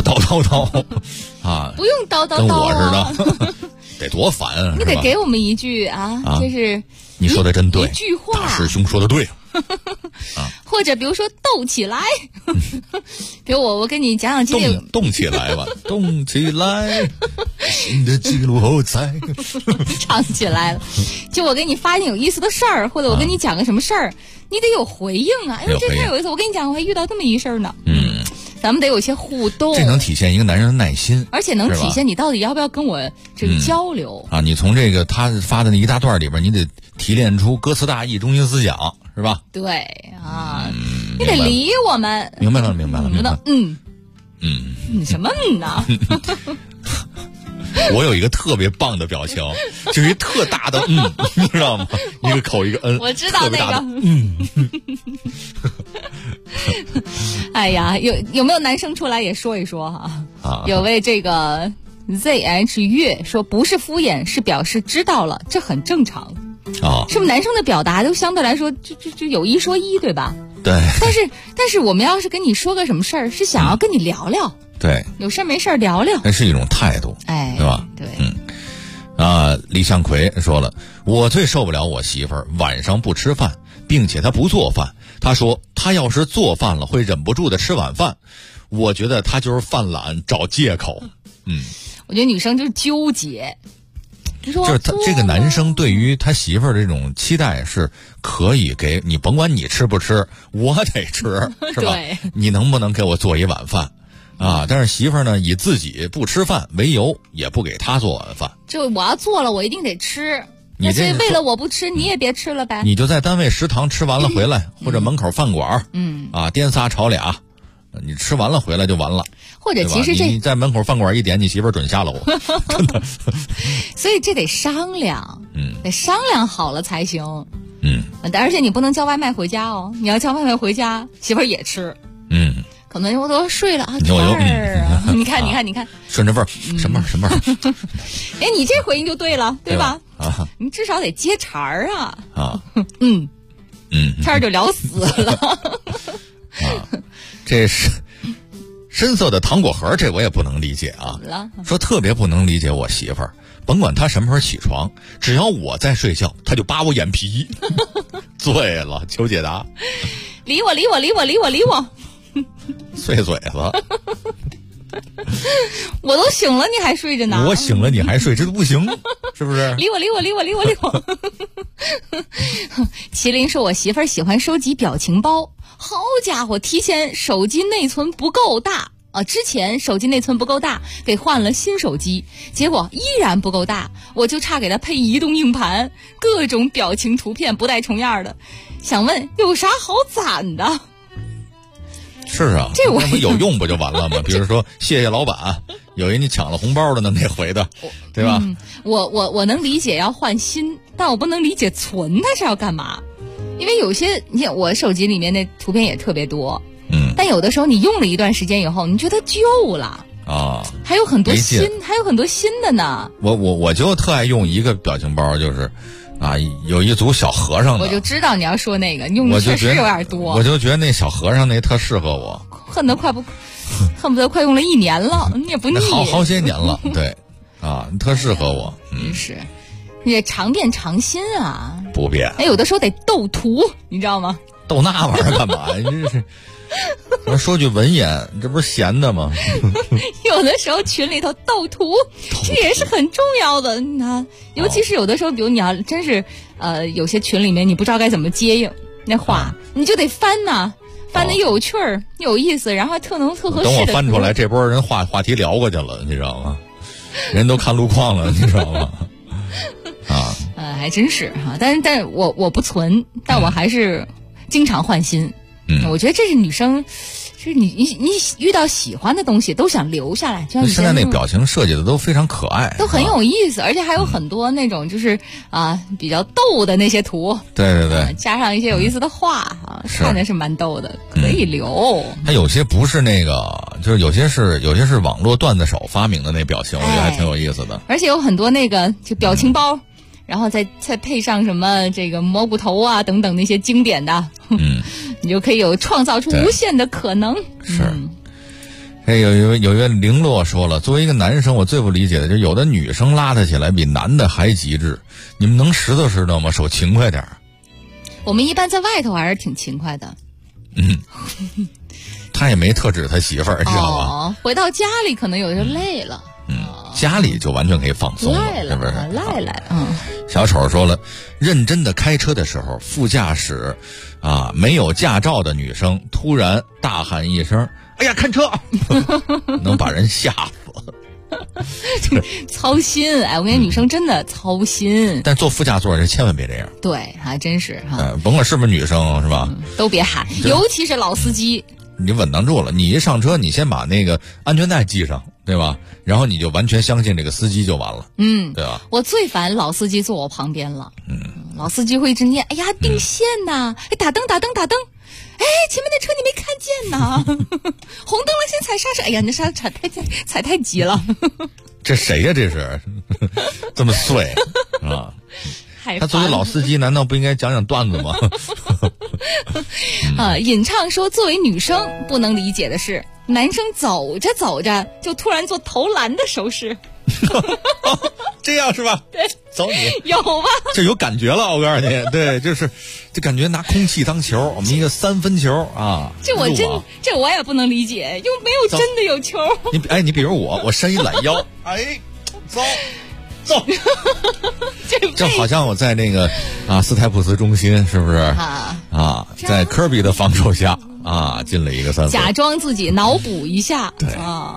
Speaker 10: 啊，
Speaker 5: 不用叨叨叨，
Speaker 10: 跟我似的，得多烦啊！
Speaker 5: 你得给我们一句啊，就是
Speaker 10: 你说的真对，
Speaker 5: 一句话，
Speaker 10: 大师兄说的对。
Speaker 5: 或者比如说斗起来，比如我跟你讲讲今天
Speaker 10: 动起来吧，动起来，新的记录后在
Speaker 5: 唱起来了。就我给你发一件有意思的事儿，或者我跟你讲个什么事儿，你得有回应啊。因为这太有意思，我跟你讲，我还遇到这么一事儿呢。咱们得有些互动，
Speaker 10: 这能体现一个男人的耐心，
Speaker 5: 而且能体现你到底要不要跟我这个交流
Speaker 10: 啊。你从这个他发的那一大段里边，你得提炼出歌词大意、中心思想，是吧？
Speaker 5: 对啊，你得理我们。
Speaker 10: 明白了。
Speaker 5: 什么呢？
Speaker 10: 我有一个特别棒的表情，就是一特大的你知道吗？一个口一个
Speaker 5: 我知道那个哎呀，有没有男生出来也说一说哈？有位这个 ZH 月说不是敷衍，是表示知道了，这很正常。 是不是男生的表达都相对来说就有一说一，对吧？
Speaker 10: 对。
Speaker 5: 但是我们要是跟你说个什么事儿，是想要跟你聊聊，
Speaker 10: 对，
Speaker 5: 有事没事聊聊，
Speaker 10: 那是一种态度，对吧？
Speaker 5: 对，
Speaker 10: 李向奎说了，我最受不了我媳妇儿晚上不吃饭，并且她不做饭。她说她要是做饭了，会忍不住的吃晚饭。我觉得她就是犯懒找借口。
Speaker 5: 我觉得女生就是纠结。
Speaker 10: 就是他这个男生对于他媳妇儿这种期待是可以给你，甭管你吃不吃，我得吃，是吧？你能不能给我做一碗饭啊？但是媳妇儿呢，以自己不吃饭为由，也不给他做晚饭。
Speaker 5: 就我要做了，我一定得吃。那所以为了我不吃，你也别吃了呗。
Speaker 10: 你就在单位食堂吃完了回来，或者门口饭馆，颠仨炒俩，你吃完了回来就完了。
Speaker 5: 或者其实
Speaker 10: 你在门口饭馆一点，你媳妇儿准下楼，真的。
Speaker 5: 所以这得商量，得商量好了才行。而且你不能叫外卖回家哦，你要叫外卖回家，媳妇儿也吃。可能我都睡了啊，你看，
Speaker 10: 顺着味儿，什么味儿？
Speaker 5: 哎，你这回应就对了，对吧？你至少得接茬儿啊。天儿就聊死了。
Speaker 10: 这是。深色的糖果盒，这我也不能理解啊！说特别不能理解我媳妇儿，甭管她什么时候起床，只要我在睡觉，她就扒我眼皮。醉了，求解答。
Speaker 5: 理我！
Speaker 10: 碎嘴子。
Speaker 5: 我都醒了，你还睡着呢？
Speaker 10: 我醒了，你还睡，这都不行，是不是？
Speaker 5: 理我！麒麟说，我媳妇儿喜欢收集表情包。好家伙，提前手机内存不够大之前手机内存不够大，给换了新手机，结果依然不够大，我就差给他配移动硬盘，各种表情图片不带重样的。想问有啥好攒的？
Speaker 10: 是啊，
Speaker 5: 这我
Speaker 10: 不有用不就完了吗？比如说谢谢老板，有人你抢了红包的能给回的，对吧？
Speaker 5: 我能理解要换新，但我不能理解存它是要干嘛。因为有些你看我手机里面那图片也特别多，但有的时候你用了一段时间以后，你觉得旧了
Speaker 10: 啊，
Speaker 5: 还有很多新的呢。
Speaker 10: 我就特爱用一个表情包，就是有一组小和尚的，
Speaker 5: 我就知道你要说那个，用的确实有点多。
Speaker 10: 我就觉得那小和尚那特适合我，
Speaker 5: 恨不得快用了1年了，你也不腻。
Speaker 10: 好些年了，对，特适合我，
Speaker 5: 是。也常变常新啊，
Speaker 10: 不变。
Speaker 5: 有的时候得斗图，你知道吗？
Speaker 10: 斗那玩意儿干嘛呀？这是。说句文言，这不是闲的吗？
Speaker 5: 有的时候群里头斗图，这也是很重要的。尤其是有的时候，比如你要真是有些群里面你不知道该怎么接应那话，你就得翻呐，翻的又有趣儿又有意思，然后还特合适的。
Speaker 10: 等我翻出来，这波人话题聊过去了，你知道吗？人都看路况了，你知道吗？
Speaker 5: 还真是哈，但是我不存，但我还是经常换新。我觉得这是女生，就是你遇到喜欢的东西都想留下来。就像
Speaker 10: 现在那表情设计的都非常可爱，
Speaker 5: 都很有意思，而且还有很多那种就是比较逗的那些图。
Speaker 10: 对，
Speaker 5: 加上一些有意思的话看着是蛮逗的，可以留。
Speaker 10: 它有些不是那个，就是有些是网络段子手发明的那表情，我觉得还挺有意思的。
Speaker 5: 而且有很多那个就表情包。然后再配上什么这个蘑菇头等等那些经典的，你就可以有创造出无限的可能。
Speaker 10: 是，有一位零落说了，作为一个男生，我最不理解的就是有的女生邋遢起来比男的还极致，你们能拾掇吗？手勤快点。
Speaker 5: 我们一般在外头还是挺勤快的。
Speaker 10: 他也没特指他媳妇儿，知道吧？
Speaker 5: 回到家里可能有时候累了。
Speaker 10: 家里就完全可以放松了，是不是？
Speaker 5: 赖。
Speaker 10: 小丑说了，认真的开车的时候，副驾驶没有驾照的女生突然大喊一声：“哎呀，看车！”能把人吓死。
Speaker 5: 操心，我跟女生真的操心。
Speaker 10: 但坐副驾座千万别这样。
Speaker 5: 对，还真是
Speaker 10: 甭管是不是女生，是吧？
Speaker 5: 都别喊，尤其是老司机。
Speaker 10: 你稳当住了，你一上车，你先把那个安全带系上，对吧？然后你就完全相信这个司机就完了，对吧？
Speaker 5: 我最烦老司机坐我旁边了，老司机会一直念，哎呀，定线呐，打灯，哎，前面的车你没看见呐，红灯了先踩刹车，哎呀，你刹踩太急了。
Speaker 10: 这谁呀？这是这么碎啊？
Speaker 5: 太
Speaker 10: 他作为老司机，难道不应该讲讲段子吗？
Speaker 5: 尹畅说，作为女生不能理解的是，男生走着走着就突然做投篮的手势。
Speaker 10: 这样是吧？
Speaker 5: 对，
Speaker 10: 走你
Speaker 5: 有吧？
Speaker 10: 这有感觉了，我告诉你，对，就感觉拿空气当球，我们一个3分球啊。
Speaker 5: 这我也不能理解，又没有真的有球。
Speaker 10: 你比如我伸一懒腰，哎，走。这好像我在那个斯台普斯中心，是不是在科比的防守下进了一个3分，
Speaker 5: 假装自己脑补一下，
Speaker 10: 对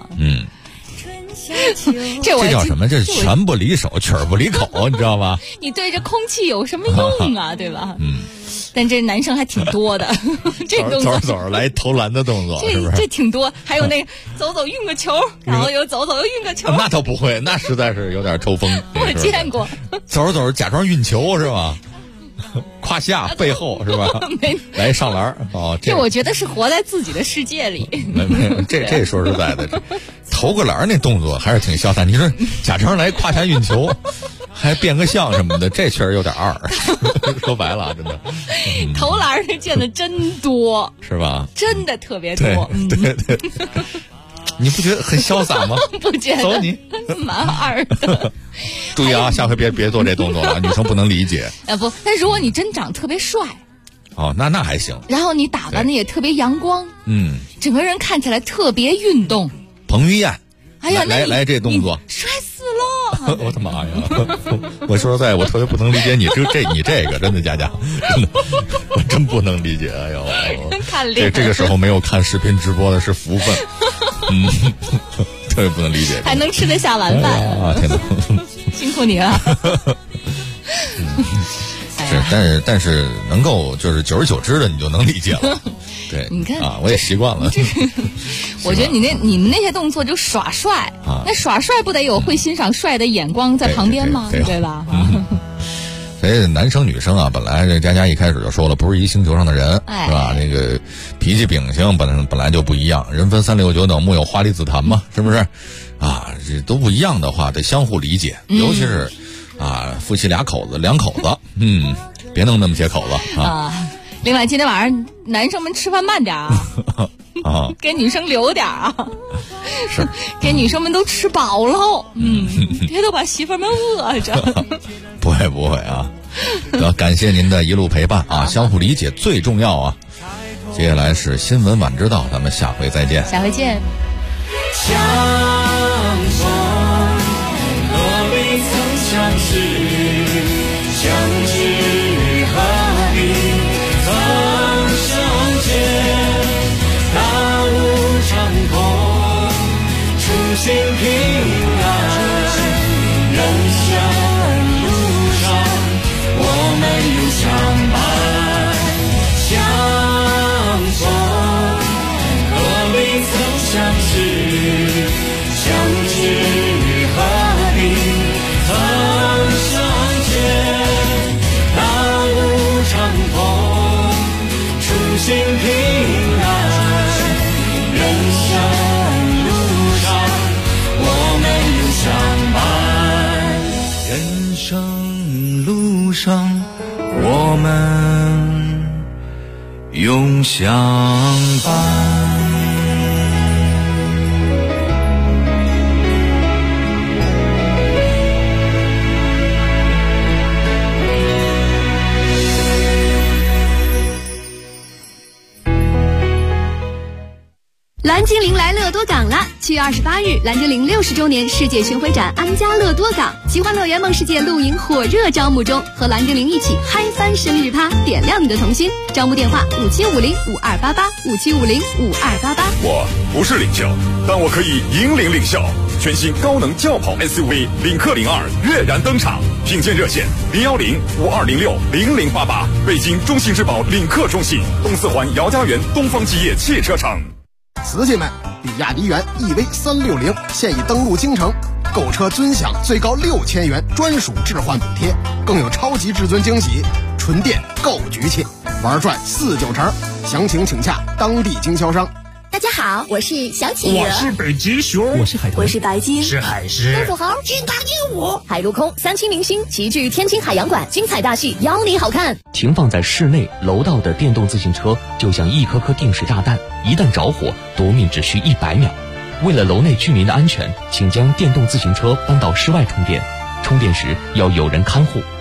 Speaker 5: 这
Speaker 10: 叫什么？这是拳不离手，曲儿不离口，你知道吗？
Speaker 5: 你对着空气有什么用啊？对吧？但这男生还挺多的，这动作
Speaker 10: 走着来投篮的动作，是不是？
Speaker 5: 这挺多，还有那走走运个球，然后又走走又运个球。
Speaker 10: 那倒不会，那实在是有点抽风。
Speaker 5: 我见过，
Speaker 10: 走着走着假装运球是吧？胯下背后是吧？来上篮
Speaker 5: 这我觉得是活在自己的世界里。
Speaker 10: 没有，这说实在的，投个篮那动作还是挺潇洒。你说假装来胯下运球，还变个相什么的，这确实有点二。说白了，真的，
Speaker 5: 投篮的见的真多，
Speaker 10: 是吧？
Speaker 5: 真的特别多。
Speaker 10: 对。你不觉得很潇洒吗？
Speaker 5: 不觉得，
Speaker 10: 走你，
Speaker 5: 蛮二的。
Speaker 10: 注意啊，下回别做这动作了，女生不能理解。
Speaker 5: 不，但如果你真长特别帅，
Speaker 10: 那还行。
Speaker 5: 然后你打扮的也特别阳光，整个人看起来特别运动。
Speaker 10: 彭于晏，
Speaker 5: 哎呀，
Speaker 10: 来这动作，
Speaker 5: 帅死了！
Speaker 10: 我的妈呀！我说实在，我特别不能理解你这个，真的佳，真的，我真不能理解。哎呦，
Speaker 5: 看脸，
Speaker 10: 这个时候没有看视频直播的是福分。特别不能理解，
Speaker 5: 还能吃得下晚饭
Speaker 10: 天哪！
Speaker 5: 辛苦你了。
Speaker 10: 但是能够就是久而久之的，你就能理解了。对，
Speaker 5: 你看
Speaker 10: 我也习惯了。
Speaker 5: 我觉得你们那些动作就耍帅那耍帅不得有会欣赏帅的眼光在旁边吗？对吧？
Speaker 10: 所以男生女生本来这佳一开始就说了，不是一星球上的人，是吧？那个脾气秉性本来就不一样，人分3六九等，木有花梨紫檀嘛，是不是？这都不一样的话，得相互理解，尤其是夫妻两口子，别弄那么些口子
Speaker 5: 另外，今天晚上男生们吃饭慢点给女生留点
Speaker 10: 是
Speaker 5: 给女生们都吃饱了，别都把媳妇们饿着。
Speaker 10: 不会感谢您的一路陪伴相互理解最重要接下来是新闻晚知道，咱们下回再见。
Speaker 5: 下回见。
Speaker 2: 相逢何必曾相识，相知何必曾相见，大路长空，初心平安，人生路上我们有相伴，相逢何必曾相识，相知何必曾相见，大路长空，初心平安，人生路上我们有相伴，人生路上我们永相伴。
Speaker 15: 蓝精灵来乐多港了！7月28日，蓝精灵60周年世界巡回展安家乐多港，奇幻乐园梦世界露营火热招募中，和蓝精灵一起嗨翻生日趴，点亮你的童心。招募电话57505288，57505288。
Speaker 6: 我不是领袖，但我可以引领领袖。全新高能轿跑 SUV 领克02跃然登场，品鉴热线01052060088，北京中信质保领克中信，东四环姚家园东方基业汽车城。
Speaker 17: 瓷器们，比亚迪元 EV360现已登陆京城，购车尊享最高6000元专属置换补贴，更有超级至尊惊喜，纯电够局气，玩转49成，详情请洽当地经销商。
Speaker 15: 大家好，我是小企鹅，
Speaker 3: 我是北极熊，
Speaker 19: 我是海豚，
Speaker 15: 我是白鲸，
Speaker 3: 是海狮，
Speaker 15: 松鼠猴，金刚鹦鹉，海陆空三栖明星齐聚天津海洋馆，精彩大戏邀你好看。
Speaker 12: 停放在室内楼道的电动自行车就像一颗颗定时炸弹，一旦着火，夺命只需100秒。为了楼内居民的安全，请将电动自行车搬到室外充电，充电时要有人看护。